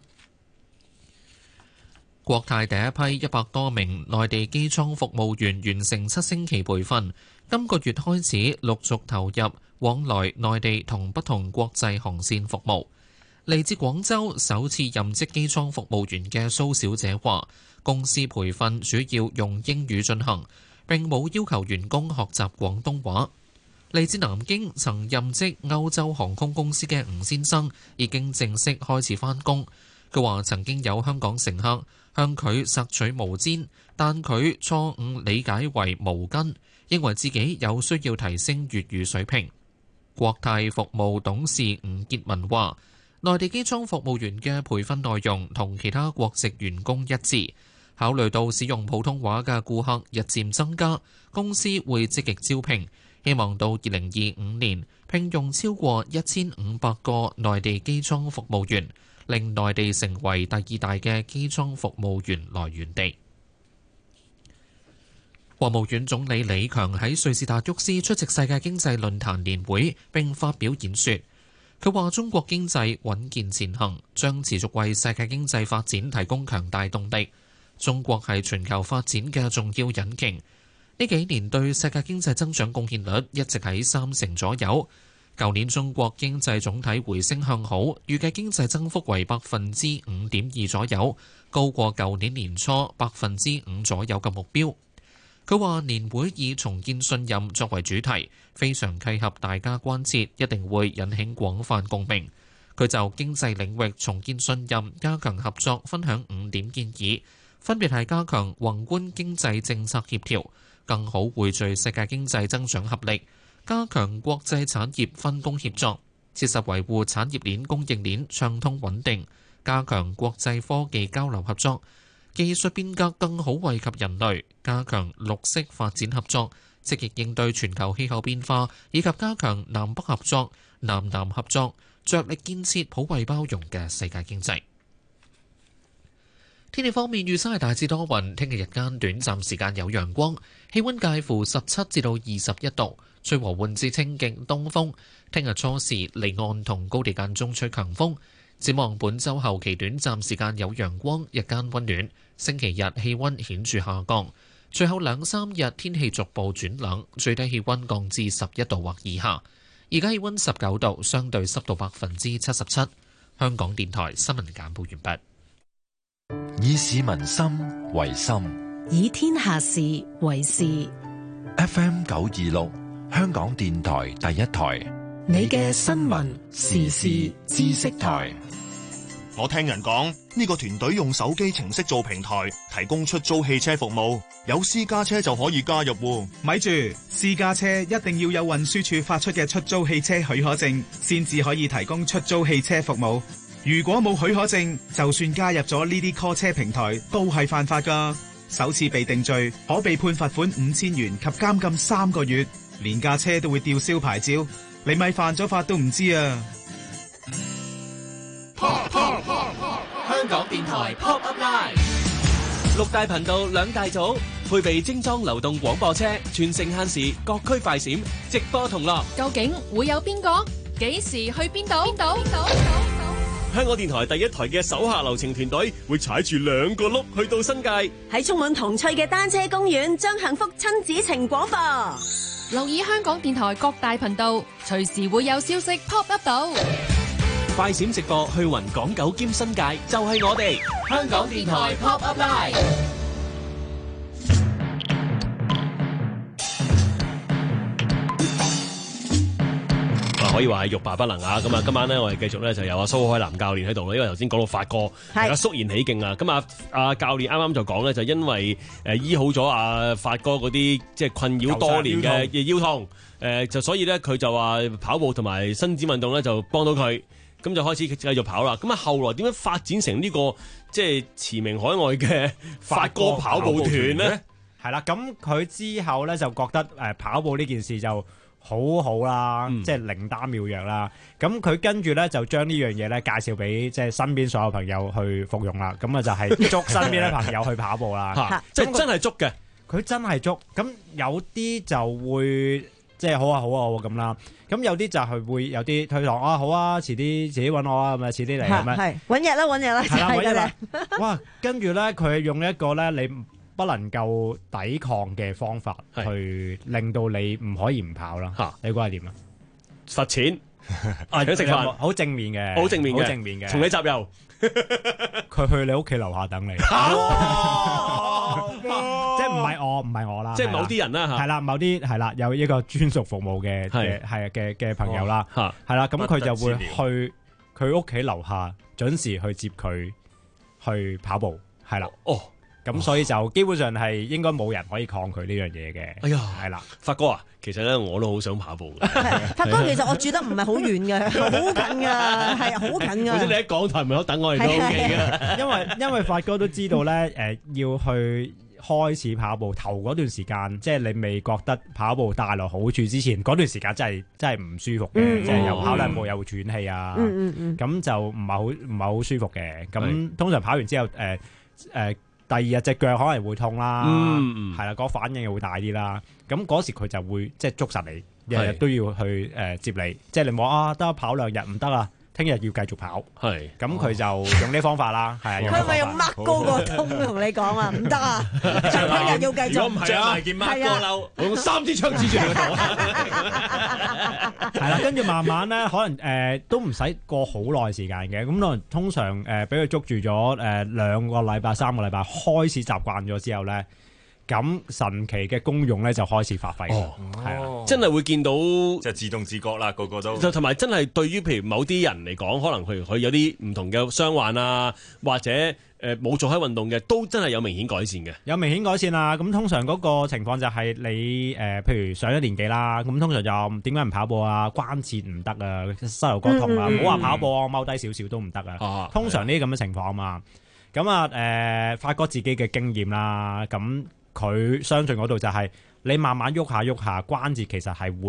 國泰第一批一百多名內地機艙服務員完成七星期培訓，今個月開始陸續投入往來內地同不同國際航線服務。嚟自廣州首次任職機艙服務員嘅蘇小姐話，公司培訓主要用英語進行，並冇要求員工學習廣東話。嚟自南京曾任職歐洲航空公司嘅吳先生已經正式開始返工。佢話曾經有香港乘客向佢索取毛氈，但佢錯誤理解為毛巾，認為自己有需要提升粵語水平。國泰服務董事吳傑文話，內地機艙服務員嘅培訓內容同其他國籍員工一致，考慮到使用普通話嘅顧客日漸增加，公司會積極招聘，希望到二零二五年聘用超過一千五百個內地機艙服務員，令內地成為第二大嘅機艙服務員來源地。國務院總理李強喺瑞士達沃斯出席世界經濟論壇年會並發表演說。佢話：中國經濟穩健前行，將持續為世界經濟發展提供強大動力。中國係全球發展嘅重要引擎。呢幾年對世界經濟增長貢獻率一直喺三成左右。舊年中國經濟總體回升向好，預計經濟增幅為百分之五點二左右，高過舊年年初百分之五左右嘅目標。佢話年會以重建信任作為主題，非常契合大家關切，一定會引起廣泛共鳴。佢就經濟領域重建信任、加強合作，分享五點建議，分別係加強宏觀經濟政策協調，更好匯聚世界經濟增長合力，加強國際產業分工協作，切實維護產業鏈供應鏈暢通穩定，加強國際科技交流合作，技術變革更好惠及人類，加強綠色發展合作，積極應對全球氣候變化，以及加強南北合作、南南合作， 着力建設普惠包容嘅世界經濟。天氣方面，預測係大致多雲，聽日日間短暫時間有陽光，氣溫介乎十七至到二十一度，吹和緩至清勁東風。聽日初時離岸同高地間中吹強風。展望本週後期短暫時間有陽光，日間溫暖。星期日氣溫顯著下降，隨後兩三日天氣逐步轉冷，最低氣溫降至十一度或以下。而家氣溫十九度，相對濕度百分之七十七。香港電台新聞簡報完畢。 以市民心為心， 以天下事為事。 F M 九二六，香港電台第一台， 你嘅新聞時事知識台。 我聽人講，呢個團隊用手機程式做平台，提供出租汽車服務，有私家車就可以加入。 咪住，私家車一定要有運輸署發出嘅出租汽車許可證，先至可以提供出租汽車服務。如果冇許可證，就算加入咗呢啲 call 車平台，都係犯法噶。首次被定罪，可被判罰款五千元及監禁三個月，連架車都會吊銷牌照。你咪犯咗法都唔知啊！ 香港電台 Pop Up Live， 六大頻道兩大組，配備精裝流動廣播車，全城限時，各區快閃，直播同樂。 究竟會有邊個？幾時去邊度？邊度？邊度？ 香港電台第一台嘅手下留情團隊會踩住兩個轆去到新界， 喺充滿童趣嘅單車公園，將幸福親子情廣播。 留意香港電台各大頻道，隨時會有消息 pop up 到。 快閃直播去雲港九兼新界，就係我哋香港電台 Pop Up Live。 可以話係欲罷不能啊！咁啊，今晚咧我哋繼續咧就有阿蘇海南教練喺度啦。因為頭先講到發哥，大家肅然起敬啊！咁啊，阿教練啱啱就講咧，就因為誒醫好咗阿發哥嗰啲即係困擾多年嘅腰痛，誒就所以咧佢就話跑步同埋伸展運動咧就幫到佢，咁就開始繼續跑啦。咁啊，後來點樣發展成呢個即係馳名海外嘅發哥跑步團咧？ 係啦，咁佢之後咧就覺得誒跑步呢件事就好好啦，嗯、即係靈丹妙藥啦。咁佢跟住咧就將呢樣嘢咧介紹俾即係身邊所有朋友去服用啦。咁啊就係捉身邊嘅朋友去跑步啦。 即係真係捉嘅， 佢真係捉。咁有啲就會即係好啊好啊咁啦。咁有啲就係會有啲推搪啊，好啊，遲啲遲啲揾我啊，咁啊遲啲嚟咁樣。 係揾日啦揾日啦， 係啦揾日啦。哇！跟住咧佢用一個咧你不能夠抵抗嘅方法去令到你唔可以唔跑啦。你估係點啊？ 罰錢啊！請食飯， 好正面嘅， 好正面嘅， 好正面嘅。 同你集郵， 佢去你屋企樓下等你。即係唔係我，唔係我啦。 即係某啲人啦嚇。 係啦，某啲係啦，有一個專屬服務嘅嘅係嘅嘅朋友啦。係啦，咁佢就會去佢屋企樓下準時去接佢去跑步。係啦。 哦。 咁所以就基本上係應該冇人可以抗拒呢樣嘢嘅。 哎呀， 係啦， 發哥啊，其實咧我都好想跑步嘅。 發哥其實我住得唔係好遠嘅，好近噶，係好近噶。 或者你喺港台門口等我哋都 OK 嘅。 因為因為發哥都知道咧，誒要去開始跑步頭嗰段時間，即係你未覺得跑步帶來好處之前，嗰段時間真係真係唔舒服嘅，即係又跑兩步又喘氣啊，咁就唔係好唔係好舒服嘅。咁通常跑完之後，誒誒。第二日隻腳可能會痛啦，係啦、嗯，嗰、嗯、反應又會大啲啦。咁嗰時佢就會即係捉實你，日日都要去誒、呃、接你。即係你冇啊，得跑兩日唔得啊，聽日要繼續跑。係咁佢就用呢方法啦。係啊， 佢係咪用擘高個通同你講啊？唔得啊，聽日要繼續。 如果唔係啊，件擘高褸，我用三支槍指住你個頭。 係啦，跟住慢慢咧，可能誒、呃、都唔使過好耐時間嘅。咁可能通常誒俾佢捉住咗誒兩個禮拜、三個禮拜，開始習慣咗之後咧，咁神奇嘅功用咧就開始發揮。哦，係啊， 真係會見到即係自動自覺啦，個個都。 就同埋真係對於譬如某啲人嚟講，可能佢佢有啲唔同嘅傷患啊，或者誒冇、呃、做開運動嘅，都真係有明顯改善嘅。 有明顯改善啊！咁通常嗰個情況就係你誒、呃，譬如上咗年紀啦，咁通常就點解唔跑步啊？關節唔得啊，膝頭哥痛啊，唔好話跑步啊，踎低少少都唔得啊。啊通常呢啲咁嘅情況啊嘛。咁啊誒，發覺自己嘅經驗啦，咁佢相信嗰度就係你慢慢喐下喐下，關節其實係會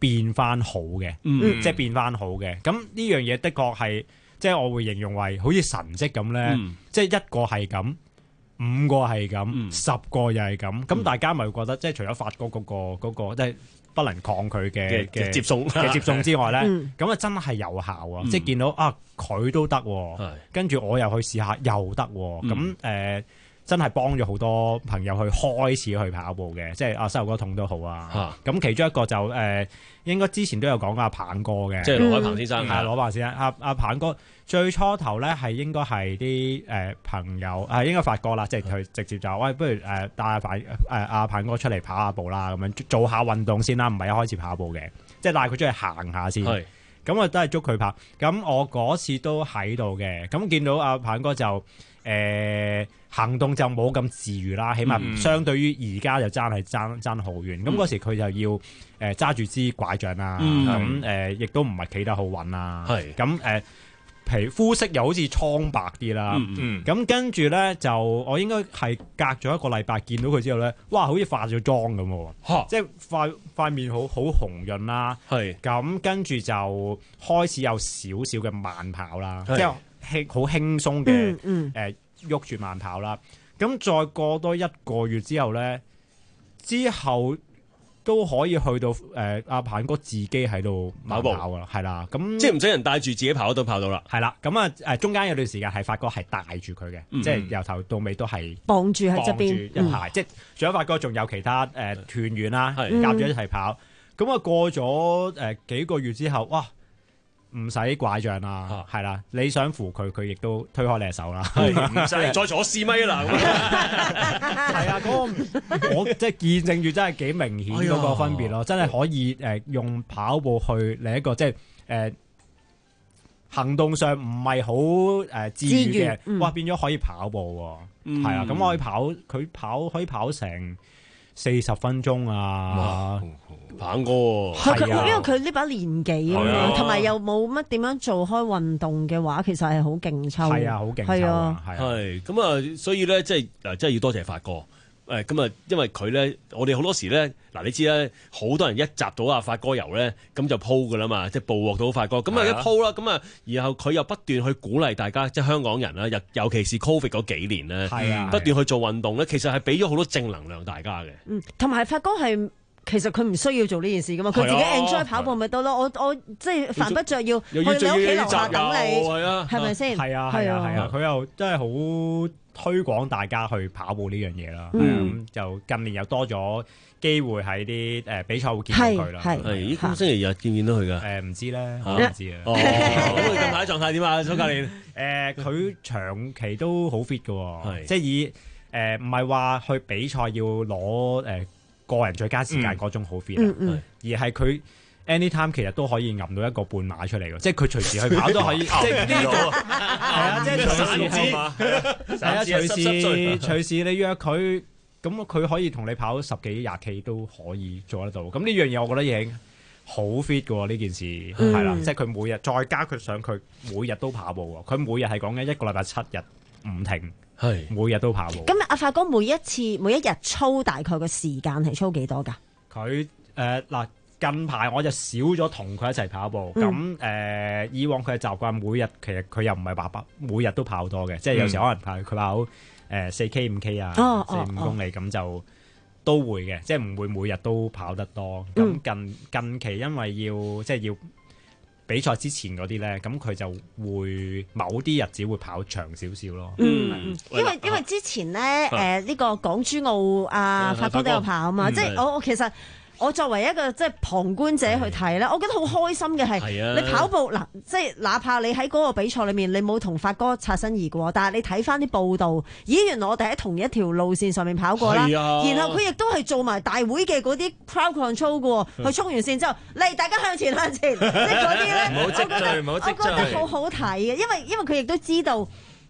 變翻好嘅， 嗯、 即係變翻好嘅。咁呢樣嘢的確係，即係我會形容為好似神蹟咁咧， 嗯、 即係一個係咁，五個係咁， 嗯、 十個又係咁，咁、嗯、大家咪會覺得，即係除咗發哥嗰、嗰個嗰、嗰個即係不能抗拒嘅嘅接送嘅接送之外咧，咁啊、 嗯、 真係有效啊！ 嗯、 即係見到啊佢都得，跟住我又去試下又得，咁誒、 嗯。 呃真係幫咗好多朋友去開始去跑步嘅，即係阿膝頭哥痛都好啊。咁其中一個就誒、呃，應該之前都有講阿鵬哥嘅， 即係羅海鵬先生， 係羅鵬先生。阿阿鵬哥最初頭咧係應該係啲誒朋友，係、呃、應該發哥啦，即係佢直接就喂，不如誒帶阿鵬誒阿鵬哥出嚟跑下步啦，咁樣做下運動先啦，唔係一開始跑步嘅，即係帶佢出去行下先。咁我都係捉佢跑。咁我嗰次都喺度嘅，咁見到阿鵬哥就誒。呃行動就冇咁自如啦，起碼相對於而家就爭係爭爭好遠。咁嗰、嗯、時佢就要誒揸住支拐杖啦，咁誒亦都唔係企得好穩啦。咁誒是、呃、皮膚色又好似蒼白啲啦。咁、嗯嗯、跟住咧就我應該係隔咗一個禮拜見到佢之後咧，哇！好似化咗妝咁喎，哈即係塊塊面好好紅潤啦。咁是跟住就開始有少少嘅慢跑啦，是即係輕好輕鬆嘅誒。嗯嗯喐住慢跑啦，咁再過多一個月之後咧，之後都可以去到誒阿鵬哥自己喺度跑步噶啦，係啦，咁即係唔使人帶住，自己跑都跑到啦。 係啦，咁啊誒中間有段時間係發哥係帶住佢嘅，嗯、即係由頭到尾都係綁住喺側邊一排，嗯、即係除咗發哥，仲有其他誒、呃、團員啦，夾住一齊跑。咁啊過咗誒幾個月之後，哇！唔使拐杖啦，係啦、啊，你想扶佢，佢亦都推開你隻手啦， 唔使再坐試咪啦。 係啊，嗰、那個我即係見證住，真係幾明顯嗰個分別咯，哎、呀真係可以誒、呃、用跑步去另一個即係誒、呃、行動上唔係好誒自如嘅，嗯、哇變咗可以跑步喎，係啊、嗯，咁我可以跑，佢跑可以跑成四十分鐘啊！ 鵬哥係啊，因為佢呢把年紀啊嘛，同埋又冇乜點樣做開運動嘅話，其實係好勁抽。 係啊，好勁抽啊！ 係咁啊，所以咧，即係嗱，真係要多謝發哥。誒，咁啊，因為佢咧，我哋好多時咧，嗱，你知啦，好多人一集到阿發哥遊咧，咁就鋪噶啦嘛，即係捕獲到發哥，咁啊一鋪啦，咁啊，然後佢又不斷去鼓勵大家，即係香港人啦，尤尤其是 Covid 嗰幾年咧，不斷去做運動咧，其實係俾咗好多正能量大家嘅。 嗯，同埋發哥係。其實佢唔需要做呢件事噶嘛，佢自己 enjoy 跑步咪得咯。我我即係犯不着要去你屋企樓下等你，係咪先？ 係啊係啊係啊，佢又真係好推廣大家去跑步呢樣嘢啦。咁就近年又多咗機會喺啲誒比賽會見到佢啦。 係係，咁星期日見唔見到佢噶？ 誒唔知咧，我唔知啊。 哦，咁佢近排狀態點啊，蘇教練？ 誒，佢長期都好 fit 噶，即係以誒唔係話去比賽要攞誒。個人最佳時間嗰種好 fit 啦，嗯嗯、而係佢 anytime 其實都可以揞到一個半馬出嚟嘅，即係佢隨時去跑都可以，即係呢個係啊，即係隨時係啊，隨時隨時你約佢，咁佢可以同你跑十幾廿 K 都可以做得到。咁呢樣嘢我覺得已經好 fit 嘅喎，呢件事係啦，即係佢每日再加佢上佢每日都跑步喎，佢每日係講緊一個禮拜七日唔停。係每日都跑步。 咁阿發哥每一次每一日操大概個時間係操幾多㗎？ 佢誒嗱近排我就少咗同佢一齊跑步。咁誒、嗯呃、以往佢嘅習慣每日其實佢又唔係話跑每日都跑多嘅，即係有時可能跑佢跑誒四 K 五 K 啊，四五公里咁就都會嘅，即係唔會每日都跑得多。咁、嗯、近近期因為要即係要。比賽之前嗰啲咧，咁佢就會某啲日子會跑長少少咯。 嗯，因為因為之前咧，誒呢個港珠澳啊，發哥都有跑啊嘛，即係我我其實。我作為一個即係旁觀者去睇咧，我覺得好開心嘅係你跑步嗱，即係哪怕你喺嗰個比賽裏面你冇同發哥擦身而過，但係你睇翻啲報道，咦原來我哋喺同一條路線上面跑過啦，啊、然後佢亦都係做埋大會嘅嗰啲 crowd control 嘅，佢衝完線之後嚟大家向前向前，即係嗰啲咧，我覺得我覺得好好睇嘅，因為因為佢亦都知道。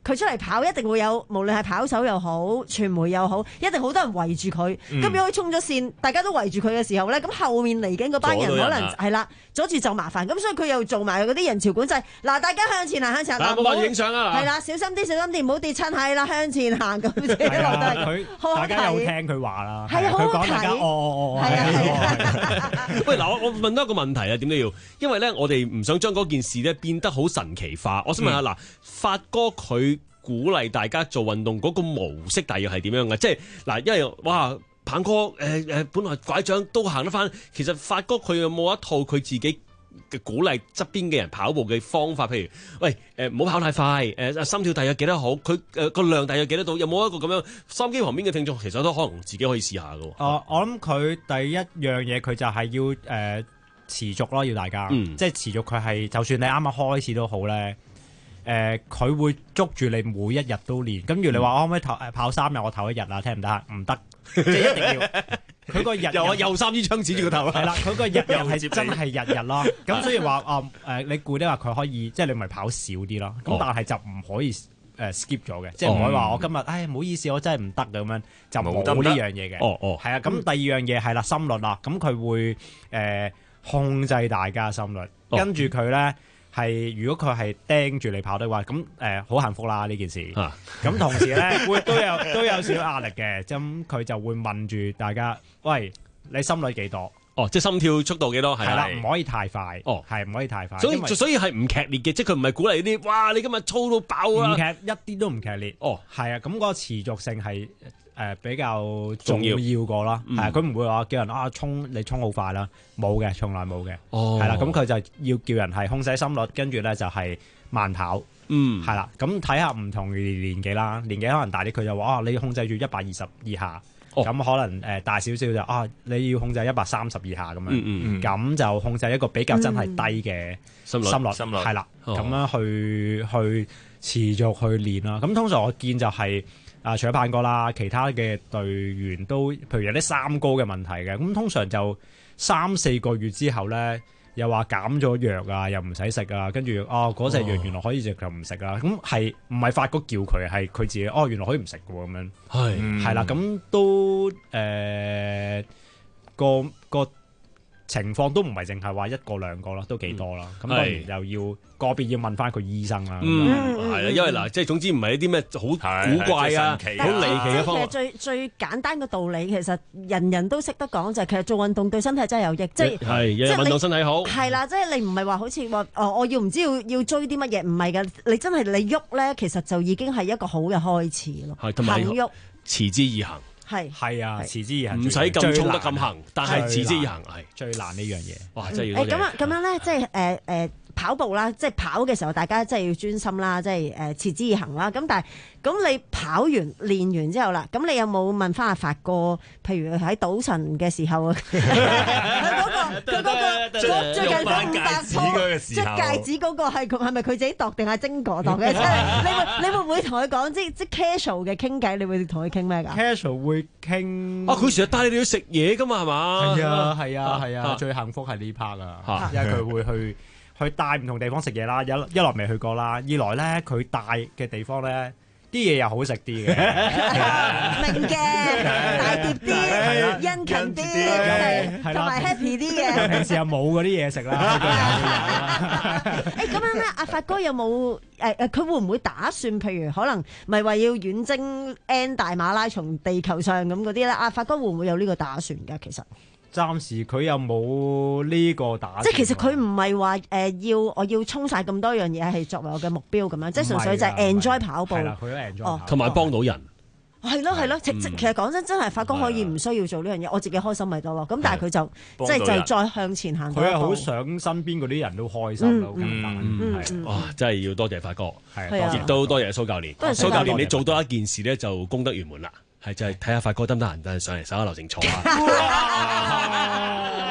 佢出嚟跑一定會有，無論係跑手又好，傳媒又好，一定好多人圍住佢。咁、嗯、如果佢衝咗線，大家都圍住佢嘅時候咧，咁後面嚟緊嗰班人可能係啦，阻住就麻煩。咁所以佢又做埋嗰啲人潮管制。嗱，大家向前行，向前行， 嗱，冇話影相啊， 係啦，小心啲，小心啲，唔好跌親，係啦，向前行咁啫。 佢大家有聽佢話啦， 係啊， 佢講大家哦哦哦，係啊係啊。 喂，嗱，我我問多一個問題啊，點都要，因為咧，我哋唔想將嗰件事咧變得好神奇化。我想問下，嗱、嗯，發哥佢鼓勵大家做運動嗰個模式大約係點樣嘅？即係嗱，因為哇，鵬哥誒誒，本來拐杖都行得翻，其實發哥佢有冇一套佢自己嘅鼓勵側邊嘅人跑步嘅方法？譬如，喂誒，唔好跑太快，誒心跳大約幾多好？佢誒個量大約幾多度？有冇一個咁樣？收音機旁邊嘅聽眾其實都可能自己可以試下嘅。 哦、呃，我諗佢第一樣嘢佢就係要誒、呃、持續咯，要大家，嗯、即係持續。佢係就算你啱啱開始都好咧。誒、呃，佢會捉住你每一日都練，跟住你話我可唔可以跑跑三日，我唞一日啊？聽唔得？唔得，即係一定要。佢個日又又三支槍指住個頭， 係啦，佢個日日係真係日日咯。咁所以話啊誒，你攰咧話佢可以，即係你咪跑少啲咯。咁、哦、但係就唔可以誒 skip 咗嘅，即係唔可以話我今日唉唔好意思，我真係唔得咁樣，就冇呢樣嘢嘅。 哦哦， 係啊。咁第二樣嘢係啦，心率啦，咁佢會誒、呃、控制大家心率，哦、跟住佢咧。係如果佢係盯住你跑的話，咁誒好幸福啦呢件事。咁、啊、同時咧會都有都有少少壓力嘅，咁佢就會問住大家：喂，你心率幾多？ 哦，即係心跳速度幾多？係啦，唔可以太快。 哦， 係唔可以太快。 所以所以係唔劇烈嘅，即係佢唔係鼓勵啲，哇！你今日操到爆啊！ 唔劇一啲都唔劇烈。哦，係啊，咁、嗰個持續性係。誒、呃、比較重要過啦，係啊，佢唔會話叫人啊衝你衝好快啦，冇嘅，從來冇嘅，係啦、哦，咁佢就要叫人係控制心率，跟住咧就係慢跑，嗯，係啦，咁睇下唔同年紀啦，年紀可能大啲，佢就話啊你控制住一百二十以下，咁、哦、可能誒、呃、大少少就啊你要控制一百三十以下咁樣，咁、嗯嗯、就控制一個比較真係低嘅心率，心率係啦，咁樣去去持續去練啦，咁通常我見就係、是。啊！除咗鵬哥啦，其他嘅隊員都，譬如有啲三高嘅問題嘅，咁通常就三四個月之後咧，又話減咗藥啊，又唔使食啊，跟住哦嗰隻藥原來可以食就唔食啦，咁係唔係發哥叫佢，係佢自己哦原來可以唔食嘅喎咁樣，係係啦，咁都誒、呃、個個情況都唔係淨係話一個兩個啦，都幾多啦，咁、嗯、當然又要個別要問翻佢醫生啦。 嗯，係啦，因為嗱，即係總之唔係一啲咩好古怪啊、好離奇嘅方法。 其實最最簡單嘅道理，其實人人都識得講就係，其實做運動對身體真係有益，即係係日日運動身體好。係啦，即係你唔係話好似話哦，我要唔知要要追啲乜嘢，唔係㗎，你真係你喐咧，其實就已經係一個好嘅開始咯。 係同埋喐， 持之以恆。 係係啊，持之以恆， 唔使咁衝得咁行，但係持之以恆係最難呢樣嘢。 哇！真係要咁樣咁樣咧，即係誒誒跑步啦，即係跑嘅時候，大家真係要專心啦，即係誒持之以恆啦。咁但係咁你跑完練完之後啦，咁你有冇問翻阿發哥？譬如喺賭神嘅時候啊，佢嗰個佢嗰個最近嗰五百鋪，即係戒指嗰個係係咪佢自己度定係精哥度嘅？即係你會你會唔會同佢講即即 casual 嘅傾偈？你會同佢傾咩㗎 ？casual 會傾啊！佢成日帶你哋去食嘢㗎嘛，係嘛？ 係啊係啊係啊！最幸福係呢 part 啊，因為佢會去去帶唔同地方食嘢啦，一一來未去過啦，二來咧佢帶嘅地方咧。啲嘢又好食啲嘅， 明嘅，大碟啲，殷勤啲，同埋 happy 啲嘅。 平時又冇嗰啲嘢食啦。 誒咁樣咧，阿發哥有冇誒誒？佢會唔會打算？譬如可能唔係話要遠征 N 大馬拉松地球上咁嗰啲咧？阿發哥會唔會有呢個打算㗎？其實？ 暫時佢又冇呢個打算， 即係其實佢唔係話誒要我要衝晒咁多樣嘢係作為我嘅目標咁樣，即係純粹就係 enjoy 跑步。 係啦，佢都 enjoy 跑步， 同埋幫到人。 係咯係咯，其其實講真，真係發哥可以唔需要做呢樣嘢，我自己開心咪得咯。咁但係佢就即係就再向前行。 佢係好想身邊嗰啲人都開心咯，好簡單。 哇！真係要多謝發哥， 係亦都多謝蘇教練。蘇教練，你做多一件事咧，就功德圓滿啦。係就係睇下發哥得唔得閒，但係上嚟手下留情坐下。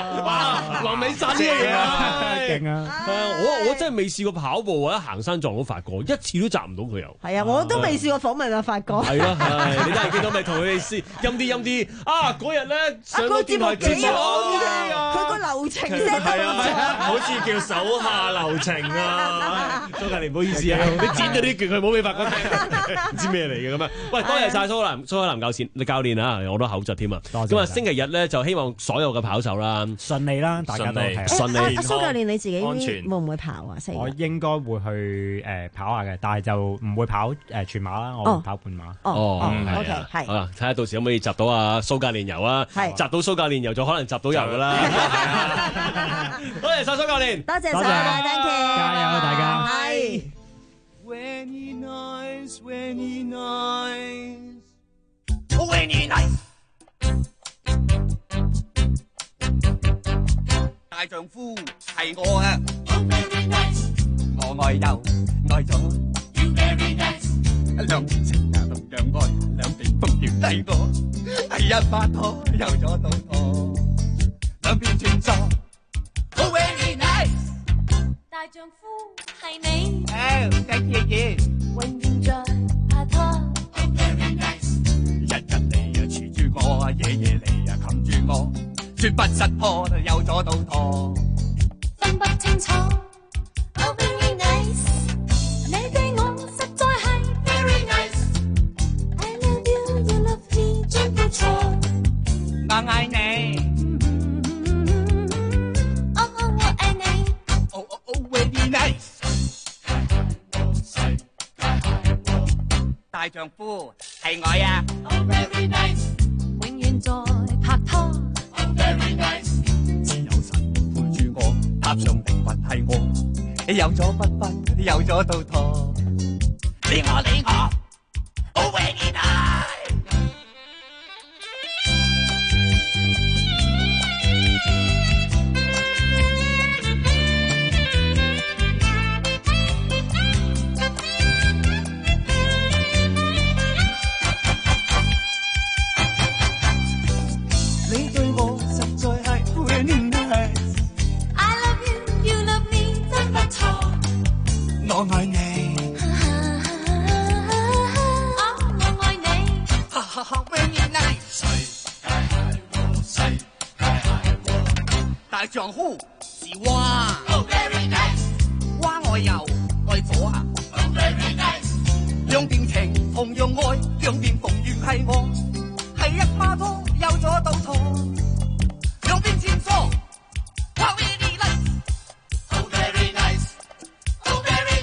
哇！林美山呢樣嘢啊， 勁啊！ 係啊，我我真係未試過跑步或者行山撞到發哥，一次都摘唔到佢又。 係啊，我都未試過訪問阿發哥。 係咯，係你都係見到咪同佢哋試陰啲陰啲啊！嗰日咧上個電台節目啊， 佢個流程啫， 係啊係啊，好似叫手下留情啊！ 蘇格連唔好意思啊，你剪咗啲拳佢冇俾發哥聽，唔知咩嚟嘅咁啊！喂，多謝晒蘇南蘇海南教練，你教練啊，我都口窒添啊！咁啊，星期日咧就希望所有嘅跑手啦順利啦，大家都係順利。阿蘇教練你自己會唔會跑啊？ 我應該會去誒跑下嘅，但係就唔會跑誒全馬啦，我會跑半馬。 哦 ，OK，係。 好啦，睇下到時可唔可以集到阿蘇教練游啊？集到蘇教練游就可能集到游噶啦。多謝晒蘇教練， 多謝晒 ，thank you， 加油大家。 係。 Very nice, very nice, very nice。大丈夫係我啊！我愛又愛咗。兩邊情啊，兩樣愛，兩邊風調低過。第一拍拖又咗到拖，兩邊轉錯。Oh very nice， 大丈夫係你。 哦，謝謝謝。 永遠在拍拖。 Oh very nice，日日嚟啊纏住我，夜夜嚟啊冚住我。絕不失破，又咗到拖， 分不清楚。Oh very nice，你對我實在係 very nice。I love you, you love me，真不錯。 我愛你， 哦哦我愛你。 Oh oh oh very nice。大丈夫係我呀。 Oh very nice，永遠在拍拖。 Very nice，自有神陪住我，搭上靈魂係我，你有咗不分，你有咗到拖，你我你我，Oh very nice。你對我實在係 very nice。I love you, you love me，真不錯。 我愛你， 哦我愛你， 哈哈哈 very nice。世界係我，大丈夫是蛙。Oh very nice，蛙愛右愛左啊。Oh very nice，兩邊情同樣愛，兩邊逢緣係我，係一孖拖有咗到錯，兩邊穿梭。Oh very nice，Oh very nice，Oh very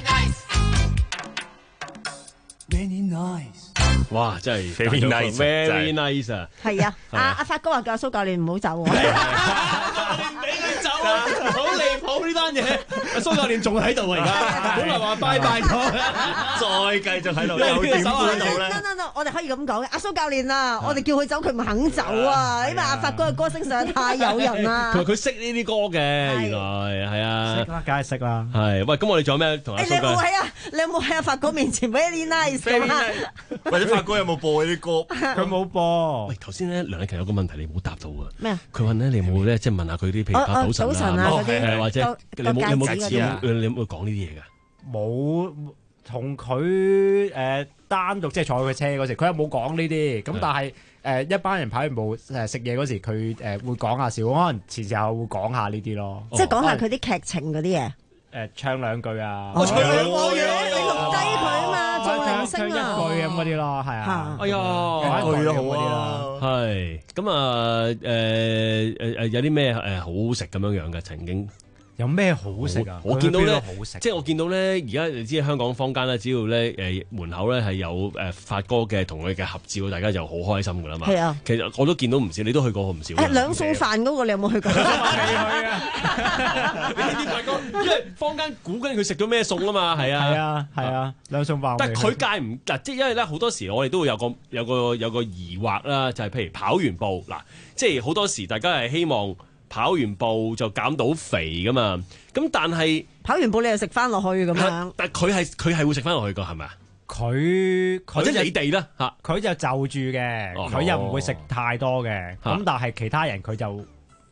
nice，very nice。 哇！真係 very nice，very nice 啊！ 係啊，阿阿發哥話叫阿蘇教練唔好走喎。 唔俾佢走啊！好離譜呢單嘢，阿蘇教練仲喺度啊！而家本來話拜拜咗， 再繼續喺度，又點搬到咧？ no no no，我哋可以咁講嘅，阿蘇教練啊，我哋叫佢走，佢唔肯走啊，因為阿發哥嘅歌聲實在太誘人啦。 佢佢識呢啲歌嘅，原來係啊， 識啦，梗係識啦。 係喂，咁我哋仲有咩同阿蘇教練？ 你有冇喺啊？你有冇喺阿發哥面前 very nice 咁啊？ 或者發哥有冇播呢啲歌？ 佢冇播。 喂，頭先咧梁麗琪有個問題你冇答到啊。 咩啊？ 佢問咧你有冇咧即係問下佢啲譬如打賭神啊，誒或者你冇你冇你有你有冇講呢啲嘢㗎？ 冇同佢誒單獨即係坐佢車嗰時，佢又冇講呢啲。咁但係誒一班人跑完步誒食嘢嗰時，佢誒會講下笑，可能前時候會講下呢啲咯。 即係講下佢啲劇情嗰啲嘢。 誒唱兩句啊！ 我唱兩句嘢，你錄低佢啊嘛，做明星啊！ 唱一句咁嗰啲咯，係啊！ 哎呀， 一句都好啊！ 係咁啊誒誒誒有啲咩誒好好食咁樣樣嘅曾經？ 有咩好食啊？ 我見到咧，即係我見到咧，而家你知香港坊間咧，只要咧誒門口咧係有誒發哥嘅同佢嘅合照，大家就好開心噶啦嘛。 係啊， 其實我都見到唔少，你都去過唔少。 誒兩餸飯嗰個你有冇去過？ 未去啊！ 你知發哥，因為坊間估緊佢食咗咩餸啊嘛，係啊， 係啊，係啊，兩餸飯。 但係佢戒唔嗱，即係因為咧好多時我哋都會有個有個有個疑惑啦，就係譬如跑完步嗱，即係好多時大家係希望。跑完步就減到肥噶嘛，咁但係跑完步你又食翻落去咁樣， 但係佢係佢係會食翻落去噶係咪啊？ 佢或者你哋啦嚇， 佢就就住嘅，佢又唔會食太多嘅，咁但係其他人佢就唔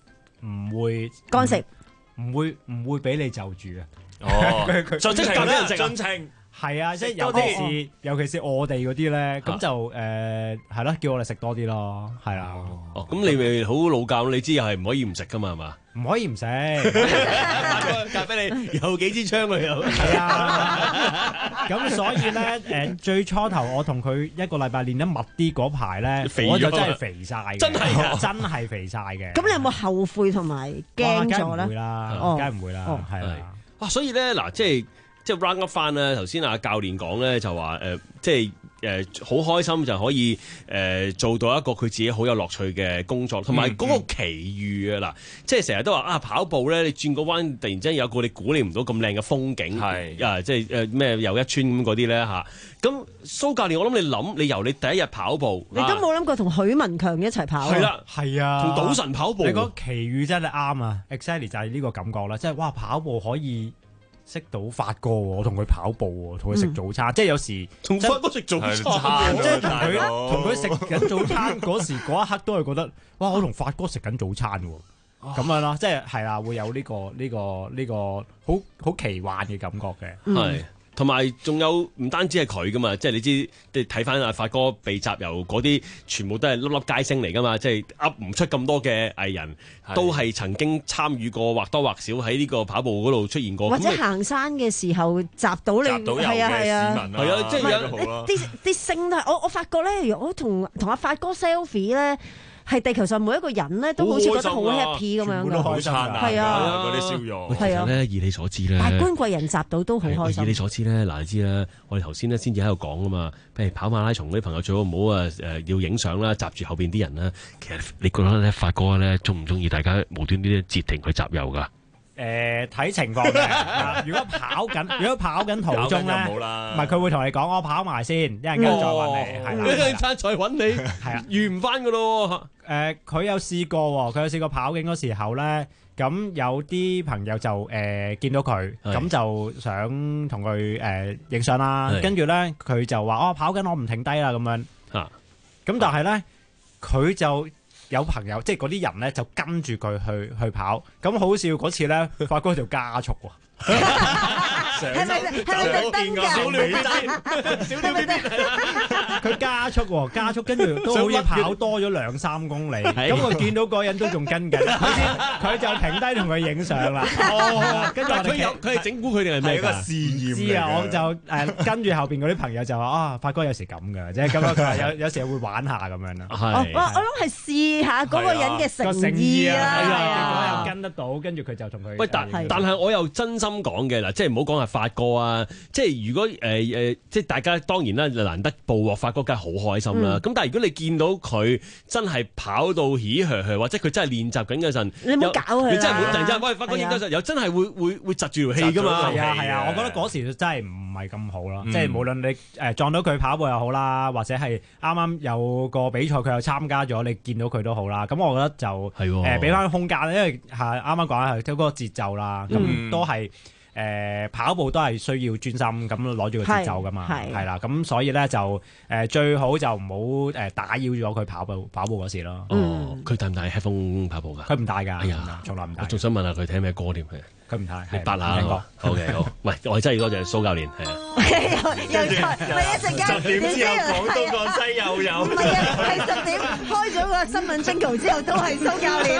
唔會乾食， 唔會唔會俾你就住啊。 哦， 就即係教俾人食啊， 盡情。 係啊，即係尤其是尤其是我哋嗰啲咧，咁就誒係咯，叫我哋食多啲咯，係啊。 哦，咁你咪好老教，你知又係唔可以唔食噶嘛，係嘛？ 唔可以唔食。 教俾你有幾支槍佢有。 係啊。咁所以咧，誒最初頭我同佢一個禮拜練得密啲嗰排咧，我就真係肥晒嘅， 真係啊， 真係肥晒嘅。 咁你有冇後悔同埋驚咗咧？ 梗係唔會啦，梗係唔會啦，係啦。 啊，所以咧嗱，即係。即係 round up 翻啦，頭先阿教練講咧就話誒、呃，即係誒好開心就可以誒、呃、做到一個佢自己好有樂趣嘅工作，同埋嗰個奇遇啊嗱，即係成日都話啊跑步咧，你轉個彎突然之間有個你估你唔到咁靚嘅風景，係啊，即係誒咩又一村咁嗰啲咧嚇。咁蘇教練，我諗你諗，你由你第一日跑步， 你都冇諗過同許文強一齊跑。 係啦， 係啊， 同賭神跑步。 你講奇遇真係啱啊 ，exactly 就係呢個感覺啦，即係哇跑步可以。識到發哥，我同佢跑步，同佢食早餐，嗯、即係有時同發哥食早餐， 即係同佢同佢食緊早餐嗰時嗰一刻都係覺得，哇！我同發哥食緊早餐喎，咁樣咯，即係係啦，會有呢、呢個呢、呢個呢、呢個好好奇幻嘅感覺嘅， 係、嗯。同埋仲有唔單止係佢噶嘛，即係你知，即係睇翻阿發哥被集郵嗰啲，全部都係粒粒皆星嚟噶嘛，即係噏唔出咁多嘅藝人，都係曾經參與過或多或少喺呢個跑步嗰度出現過。 或者行山嘅時候集到你，係啊係啊， 係啊，即係有啲啲星都係。我我發覺咧，我同同阿發哥 selfie 咧。係地球上每一個人咧，都好似覺得好 happy 咁樣嘅， 好燦爛， 係啊， 嗰啲笑容。 係啊，咧以你所知咧， 大官貴人集到都好開心。 以你所知咧，嗱你知啦，我哋頭先咧先至喺度講啊嘛，譬如跑馬拉松嗰啲朋友最好唔好啊誒要影相啦，集住後邊啲人啦。其實你覺得咧，發哥咧中唔中意大家無端端截停佢集郵㗎？ 誒睇情況嘅，如果跑緊，如果跑緊途中咧，唔係佢會同你講，我跑埋先，一陣間再揾你，係啦， 一陣間再揾你，係啊，遇唔翻噶咯。 誒，佢有試過，佢有試過跑緊嗰時候咧，咁有啲朋友就誒見到佢，咁就想同佢誒影相啦，跟住咧佢就話：哦，跑緊我唔停低啦咁樣。嚇，咁但係咧佢就。有朋友即係嗰啲人咧，就跟住佢去去跑，咁好笑嗰次咧，發哥條加速喎。 係咪係咪燈㗎？ 小鳥邊，小鳥邊邊， 佢加速喎，加速跟住都好似跑多咗兩三公里。咁我見到嗰人都仲跟緊，佢就停低同佢影相啦。 哦，跟住佢有佢係整蠱佢定係咩㗎？ 試驗。 知啊，我就誒跟住後邊嗰啲朋友就話啊，發哥有時咁㗎，即係咁樣。佢話有有時會玩下咁樣啦。 係。我我諗係試下嗰個人嘅誠意啊。 係啊，又跟得到，跟住佢就同佢。 喂，但但係我又真心講嘅嗱，即係唔好講係發哥啊，即係如果誒誒，即係大家當然啦，難得捕獲發哥，梗係好開心啦。咁但係如果你見到佢真係跑到起嘘嘘，或者佢真係練習緊嗰陣， 你唔好搞佢， 你真係唔好突然之間喂發哥影嗰陣，又真係會會會窒住條氣㗎嘛。 係啊係啊，我覺得嗰時真係唔係咁好咯。即係無論你誒撞到佢跑步又好啦，或者係啱啱有個比賽佢又參加咗，你見到佢都好啦。咁我覺得就誒俾翻空間，因為係啱啱講係嗰個節奏啦，咁都係。誒、呃、跑步都係需要專心咁攞住個節奏噶嘛，係啦，咁所以咧就誒、呃、最好就唔好誒打擾咗佢跑步跑步嗰時咯。 哦，佢帶唔帶 headphone 跑步㗎？ 佢唔帶㗎， 哎呀， 從來唔帶。 我仲想問下佢聽咩歌添？ 佢唔帶， 你八下好。OK 好，喂，我真係要多謝蘇教練，係啊。 又再咪一陣間， 十點之後廣東廣西又有。 唔係啊，係十點開咗個新聞 jingle之後都係蘇教練。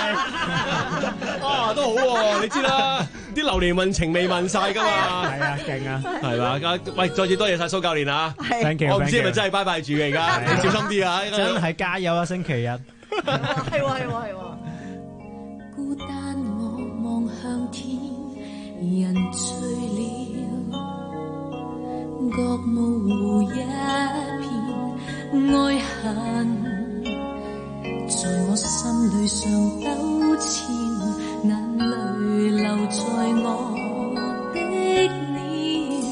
啊，都好喎，你知啦，啲流年運程未問晒㗎嘛。 係啊，勁啊， 係嘛？喂，再次多謝晒蘇教練啊。 Thank you， 我唔知係咪真係拜拜住嘅而家，你小心啲啊！ 真係加油啊，星期日。 係喎係喎係喎。 孤單我望向天，人醉了，覺模糊一片愛恨，在我心裏上糾纏，眼淚流在我的臉。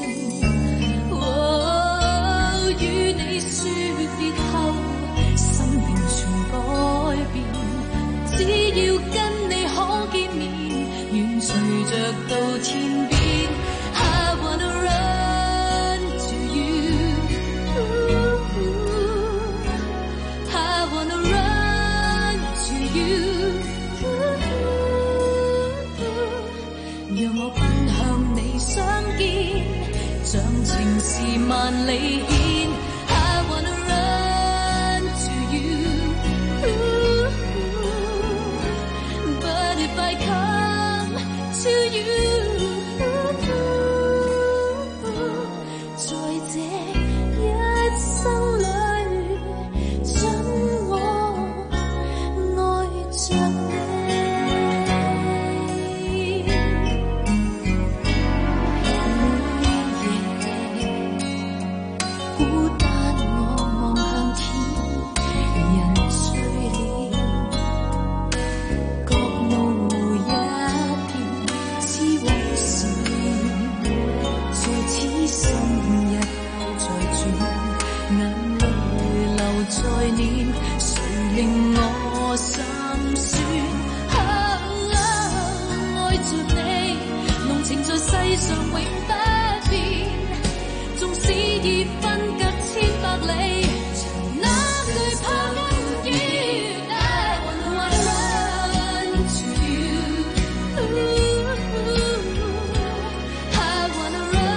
哦，與你說別後，心靈全改變，只要跟你可見面，願隨着到天邊。I wanna run to you, I wanna run to you.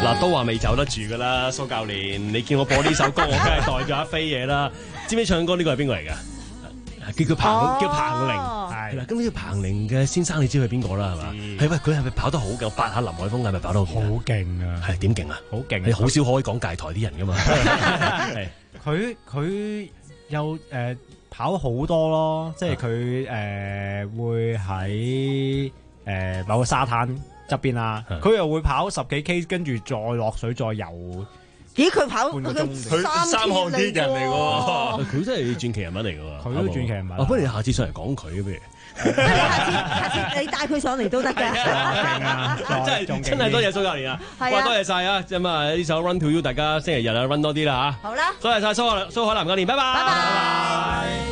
嗱，都話未走得住噶啦，蘇教練，你見我播呢首歌，我梗係袋咗一飛嘢啦。知唔知唱歌呢個係邊個嚟㗎？叫叫彭， 哦叫彭玲，係啦。咁呢個彭玲嘅先生，你知佢邊個啦？係嘛？係喂，佢係咪跑得好勁？八下林海峰係咪跑得好勁？ 好勁啊！ 係點勁啊？ 好勁！ 你好少可以講界台啲人噶嘛？係佢佢又誒跑好多咯，即係佢誒會喺誒某個沙灘側邊啦，佢又會跑十幾 K， 跟住再落水再游。 咦？佢跑半個鐘， 佢三項鐵人嚟喎， 佢真係傳奇人物嚟嘅喎， 佢都傳奇人物。 不如你下次上嚟講佢不如。 下次下次你帶佢上嚟都得㗎。 勁啊！ 真係真係多謝蘇教練啊！哇，多謝晒啊！咁啊呢首 Run to You， 大家星期日啊 run 多啲啦嚇。 好啦， 多謝晒蘇蘇海南教練，拜拜。 拜拜。